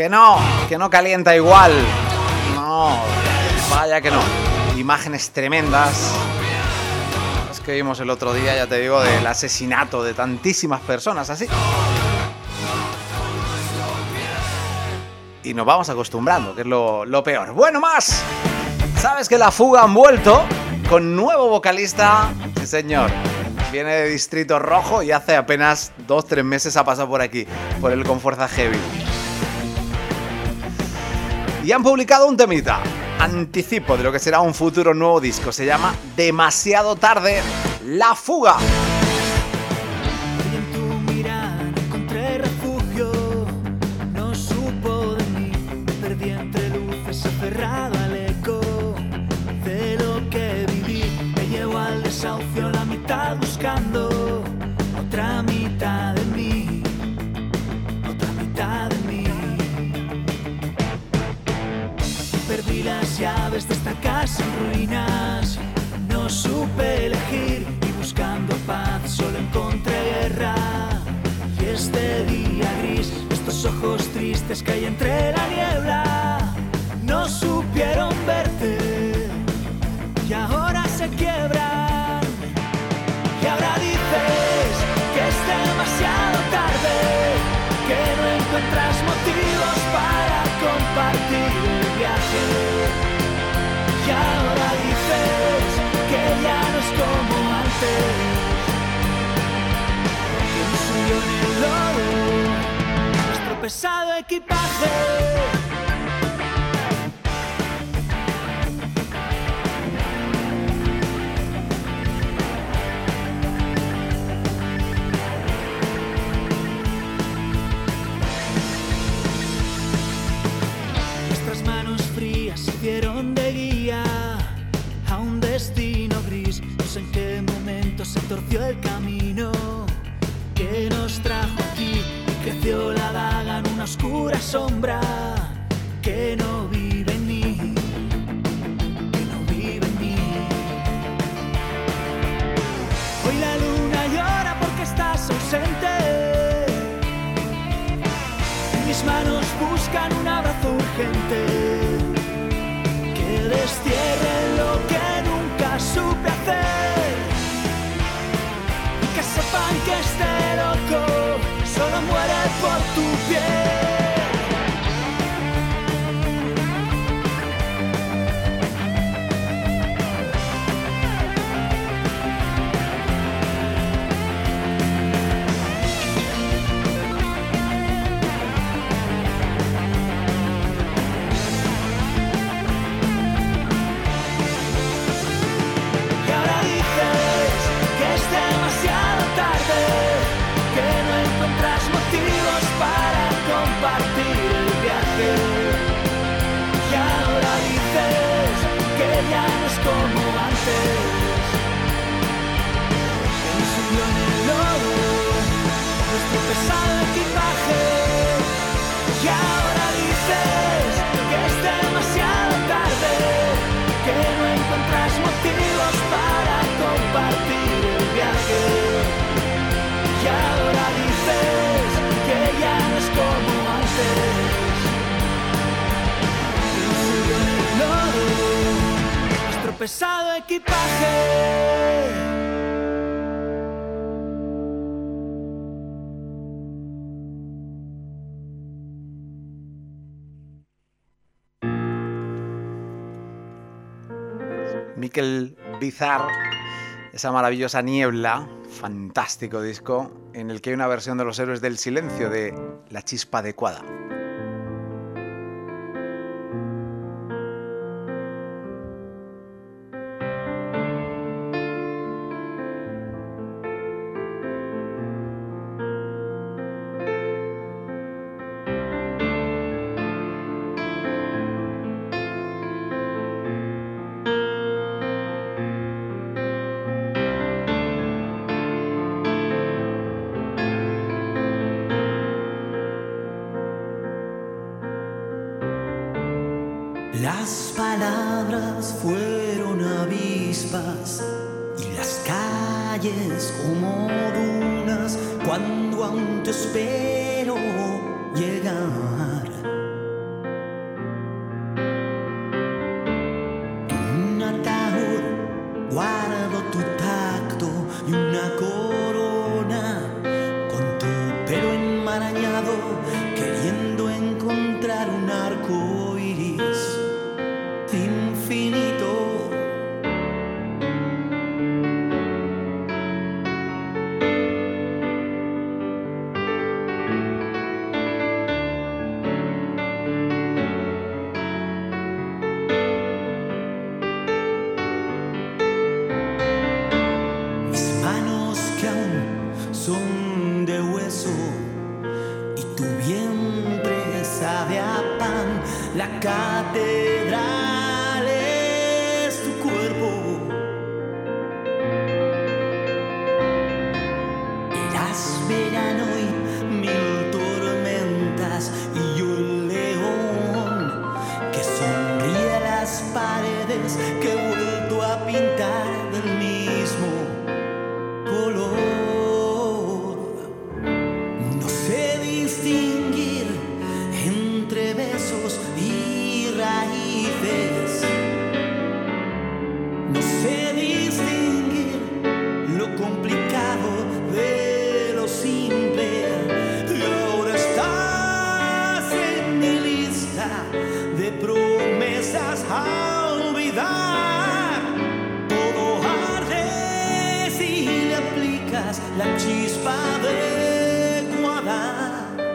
Que no, que no calienta igual. No, vaya que no. Imágenes tremendas. Es que vimos el otro día, ya te digo, del asesinato de tantísimas personas así. Y nos vamos acostumbrando, que es lo, lo peor. Bueno, más. ¿Sabes que La Fuga han vuelto con nuevo vocalista? Sí, señor. Viene de Distrito Rojo y hace apenas dos tres meses ha pasado por aquí, por el Con Fuerza Heavy. Y han publicado un temita, anticipo de lo que será un futuro nuevo disco. Se llama Demasiado Tarde, La Fuga. En tu mirada encontré refugio, no supo de mí, me perdí entre luces aferrado al eco de lo que viví. Me llevo al desahucio la mitad buscando otra mitad de mí, otra mitad de mí. Perdí las llaves de esta casa en ruinas, no supe elegir y buscando paz solo encontré guerra. Y este día gris, estos ojos tristes que hay entre la niebla, no supieron verte y ahora se quiebran. Y ahora dices que es demasiado tarde, que no encuentras motivos para compartir el viaje. Y ahora dices que ya no es como antes, que un suyo en el lodo, nuestro pesado equipaje. Nuestras manos frías sirvieron de guía a un destino gris. No sé en qué momento se torció el camino que nos trajo aquí y creció la daga en una oscura sombra que no vive en mí, que no vive en mí. Hoy la luna llora porque estás ausente, mis manos buscan un abrazo urgente que destierre lo que nunca supe hacer y que sepan que este loco solo muere por tu piel. Pesado equipaje, y ahora dices que es demasiado tarde, que no encuentras motivos para compartir el viaje. Y ahora dices que ya no es como antes, que un suyo en el lodo, nuestro pesado equipaje. Miquel Bizar, esa maravillosa Niebla, fantástico disco, en el que hay una versión de Los Héroes del Silencio de La Chispa Adecuada. Las palabras fueron avispas y las calles como dunas cuando aún te espero llegar. soñado queriendo encontrar un arco iris infinito. Son de hueso y tu vientre sabe a pan. La catedral es tu cuerpo. Eras verano y mil tormentas y yo el león que sonríe a las paredes que he vuelto a pintar del mismo color. Distinguir entre besos y raíces. No sé distinguir lo complicado de lo simple. Y ahora estás en mi lista de promesas a olvidar. Todo arde si le aplicas la chispa adecuada.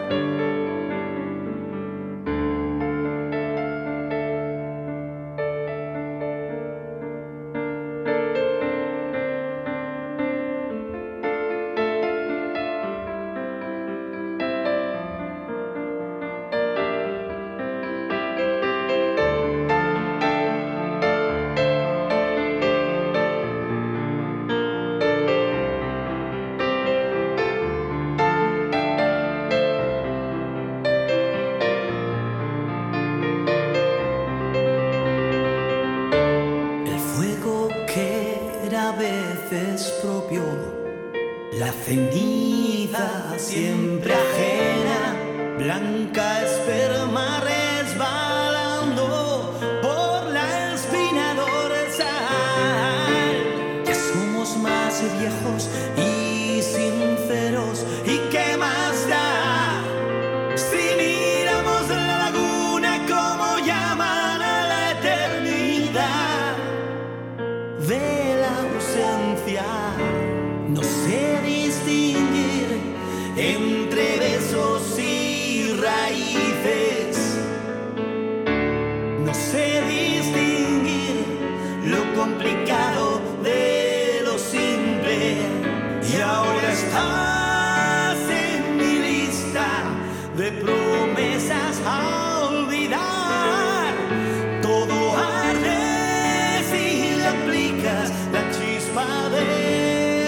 La ceniza siempre ajena, blanca esperma resbalando por la espina dorsal. Ya somos más viejos y sinceros, ¿y qué más da? Si miramos la laguna como llaman a la eternidad de la ausencia. No sé distinguir entre besos y raíces. No sé distinguir lo complicado de lo simple. Y ahora estás en mi lista de promesas a olvidar. Todo arde si le aplicas la chispa de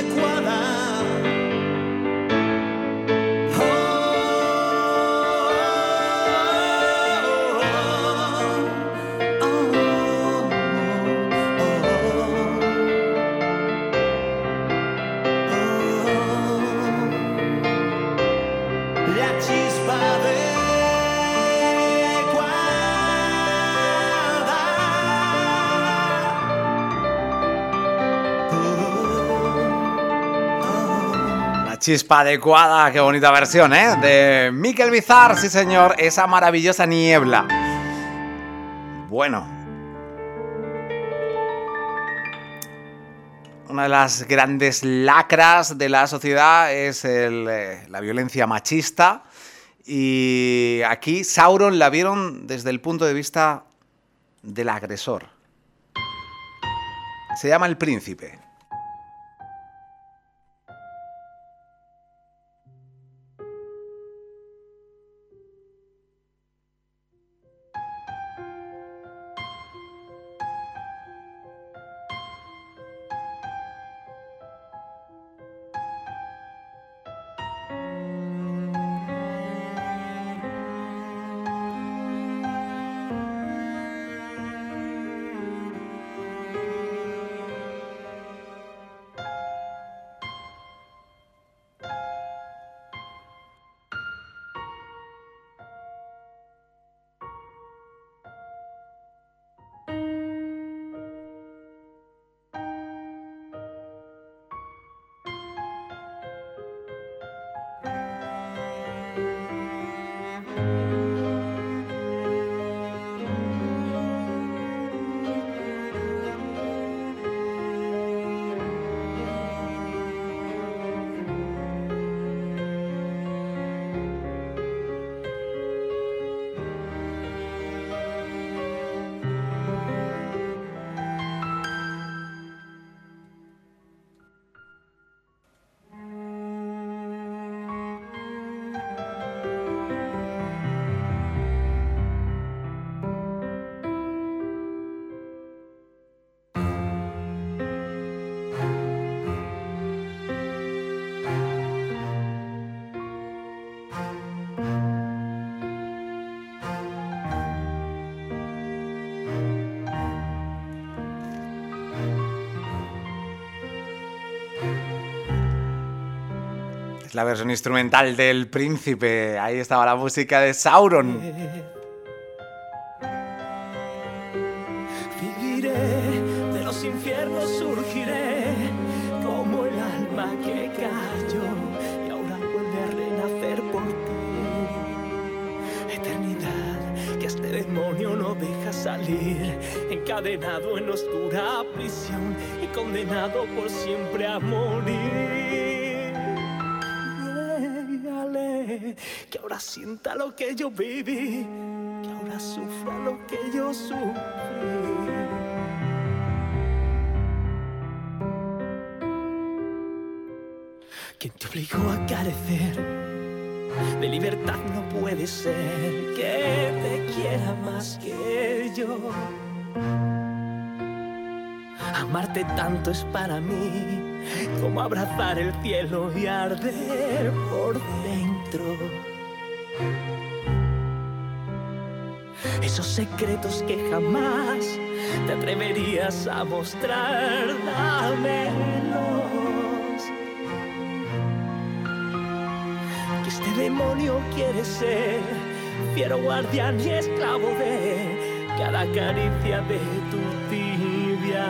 Chispa adecuada, qué bonita versión, ¿eh? De Miquel Bizar, sí señor, esa maravillosa niebla. Bueno. Una de las grandes lacras de la sociedad es el, eh, la violencia machista. Y aquí Sauron la vieron desde el punto de vista del agresor. Se llama El Príncipe. la versión instrumental del Príncipe. Ahí estaba la música de Sauron. Viviré, de los infiernos surgiré, como el alma que cayó y ahora vuelve a renacer por ti. Eternidad, que este demonio no deja salir, encadenado en oscura prisión y condenado por siempre a morir. Déjale que ahora sienta lo que yo viví, que ahora sufra lo que yo sufrí. ¿Quién te obligó a carecer de libertad? No puede ser que te quiera más que yo. Amarte tanto es para mí como abrazar el cielo y arder por dentro. Esos secretos que jamás te atreverías a mostrar, dámelos. Que este demonio quiere ser fiero guardián y esclavo de cada caricia de tu tibia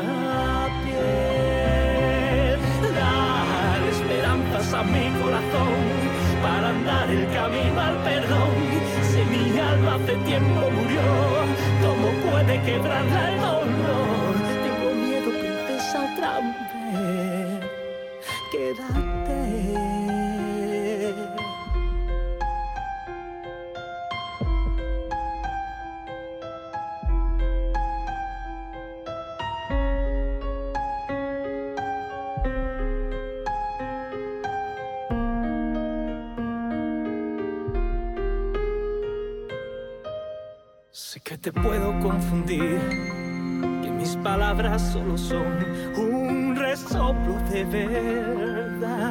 piel. Dar esperanzas a mi corazón para andar el camino al perdón. Si mi alma hace tiempo murió, ¿cómo puede quebrarla el dolor? Tengo miedo, princesa, otra vez. Quédate. Sé que te puedo confundir, que mis palabras solo son un resoplo de verdad.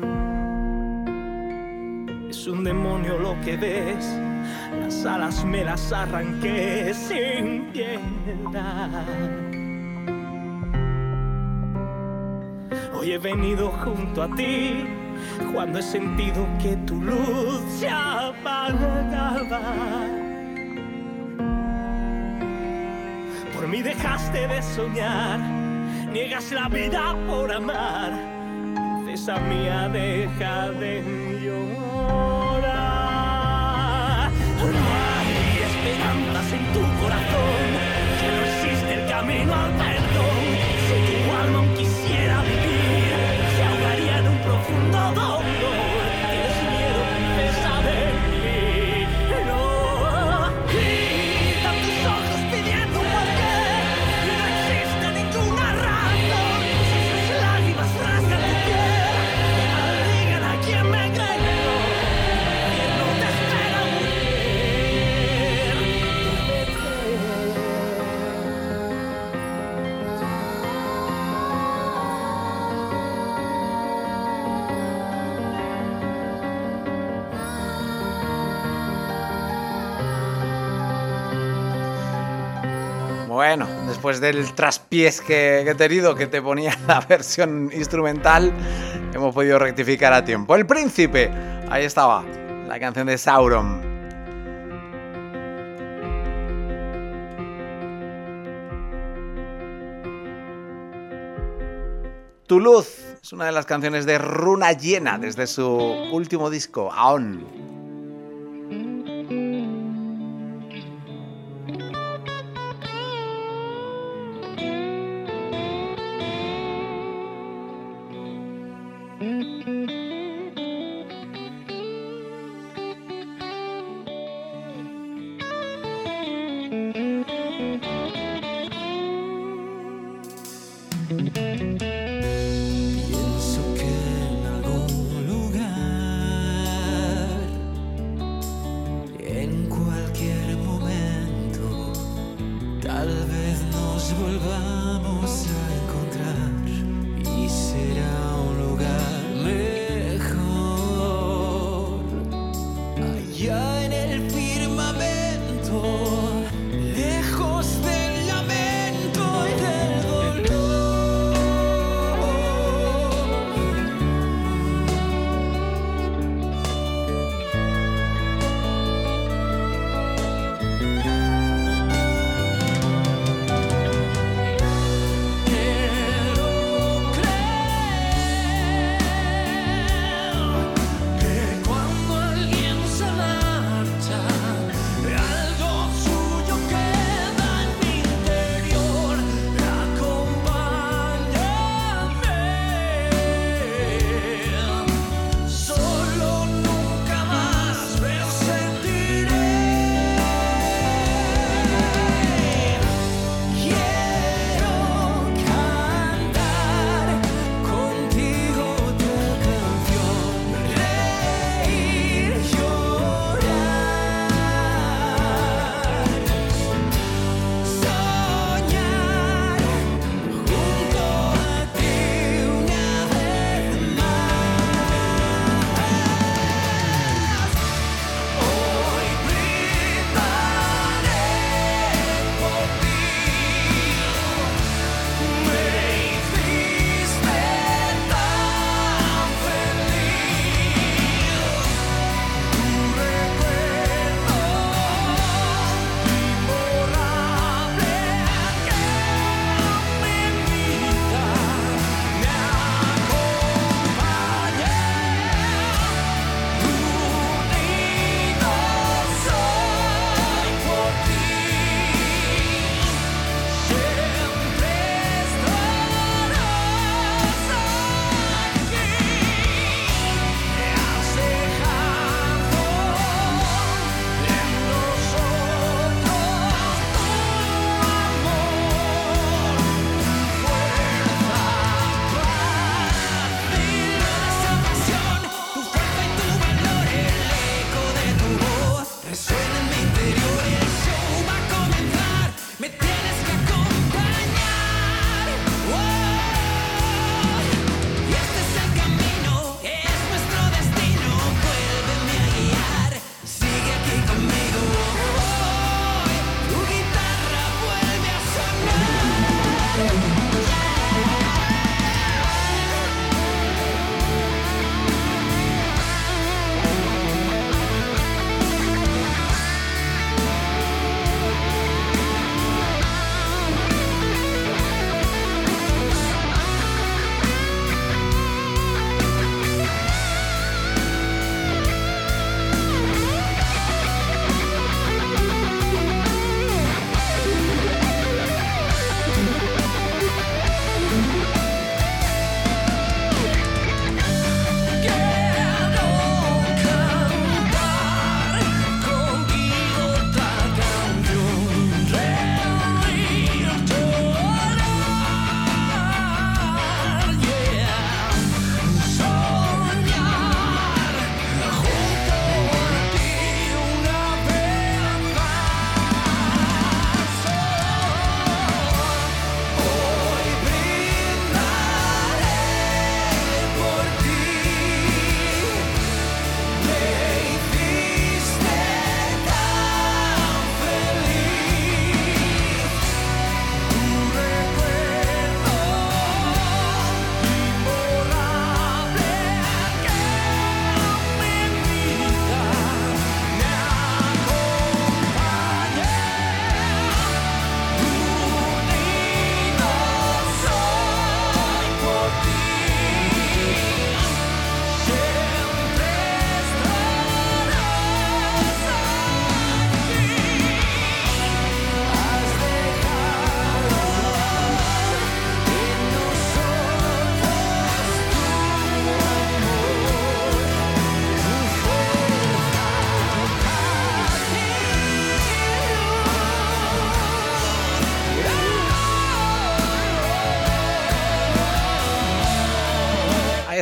Es un demonio lo que ves, las alas me las arranqué sin piedad. Hoy he venido junto a ti cuando he sentido que tu luz se apagaba. Por mí dejaste de soñar, niegas la vida por amar. Princesa mía, deja de llorar. No hay esperanzas en tu corazón, que no existe el camino al perdón. Si tu alma aún quisiera vivir, se ahogaría en un profundo dolor. Tienes miedo, princesa, de mí. No, grita tus ojos pidiendo un porqué. No existe ninguna razón. Si sus lágrimas rasgan tu piel, que maldigan a quien me creyó, quien no te espera Bueno, después del traspiés que, que he tenido, que te ponía la versión instrumental, hemos podido rectificar a tiempo. El Príncipe, ahí estaba, la canción de Sauron. Tu luz es una de las canciones de Runa Llena desde su último disco, Aon. Pienso que en algún lugar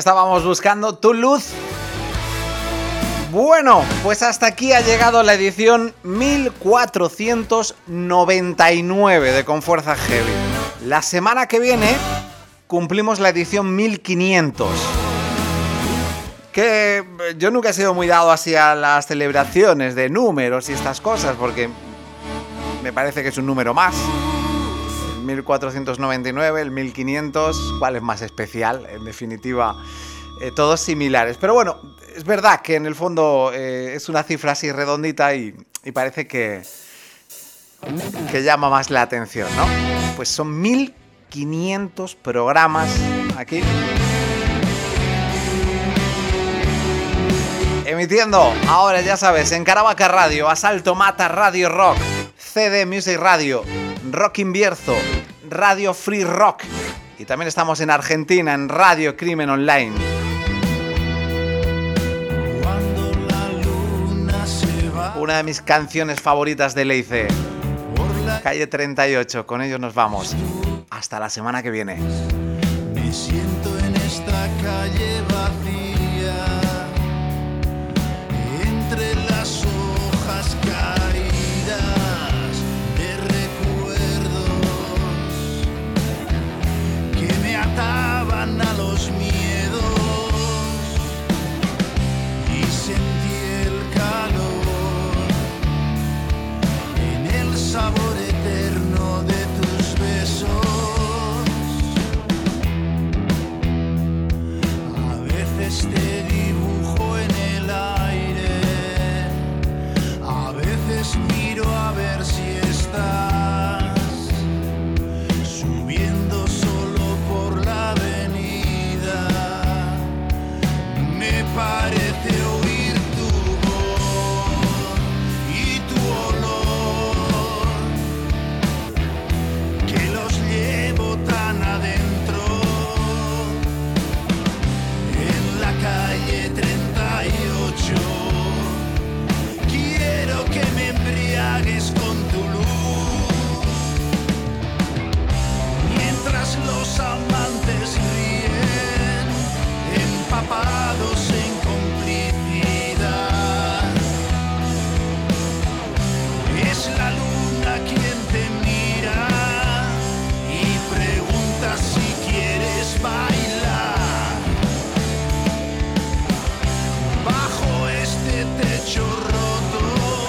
estábamos buscando, tu luz. Bueno, pues hasta aquí ha llegado la edición mil cuatrocientos noventa y nueve de Con Fuerza Heavy. La semana que viene cumplimos la edición mil quinientos. Que yo nunca he sido muy dado así a las celebraciones de números y estas cosas, porque me parece que es un número más. El mil cuatrocientos noventa y nueve, el mil quinientos, ¿cuál es más especial? En definitiva, eh, todos similares. Pero bueno, es verdad que en el fondo eh, es una cifra así redondita y, y parece que, que llama más la atención, ¿no? Pues son mil quinientos programas aquí. Emitiendo, ahora ya sabes, en Caravaca Radio, Asalto Mata Radio Rock, C D Music Radio, Rock Invierzo, Radio Free Rock. Y también estamos en Argentina, en Radio Crimen Online. Una de mis canciones favoritas de Leice, Calle treinta y ocho. Con ellos nos vamos. Hasta la semana que viene. Me siento en esta calle vacía, entre las hojas caídas de recuerdos que me ataban a los miedos, y sentí el calor en el sabor eterno de tus besos. Te dibujo en el aire, a veces miro a ver si estás subiendo solo por la avenida. Me parece oír tu voz y tu olor, que los llevo tan adentro. Calle treinta y ocho, quiero que me embriagues con tu luz, mientras los amantes ríen, empapados en complicidad. Es la luna quien te mira y pregunta si quieres bailar. Techo roto,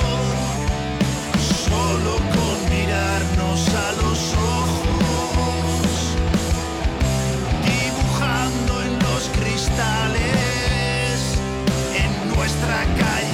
solo con mirarnos a los ojos, dibujando en los cristales en nuestra calle.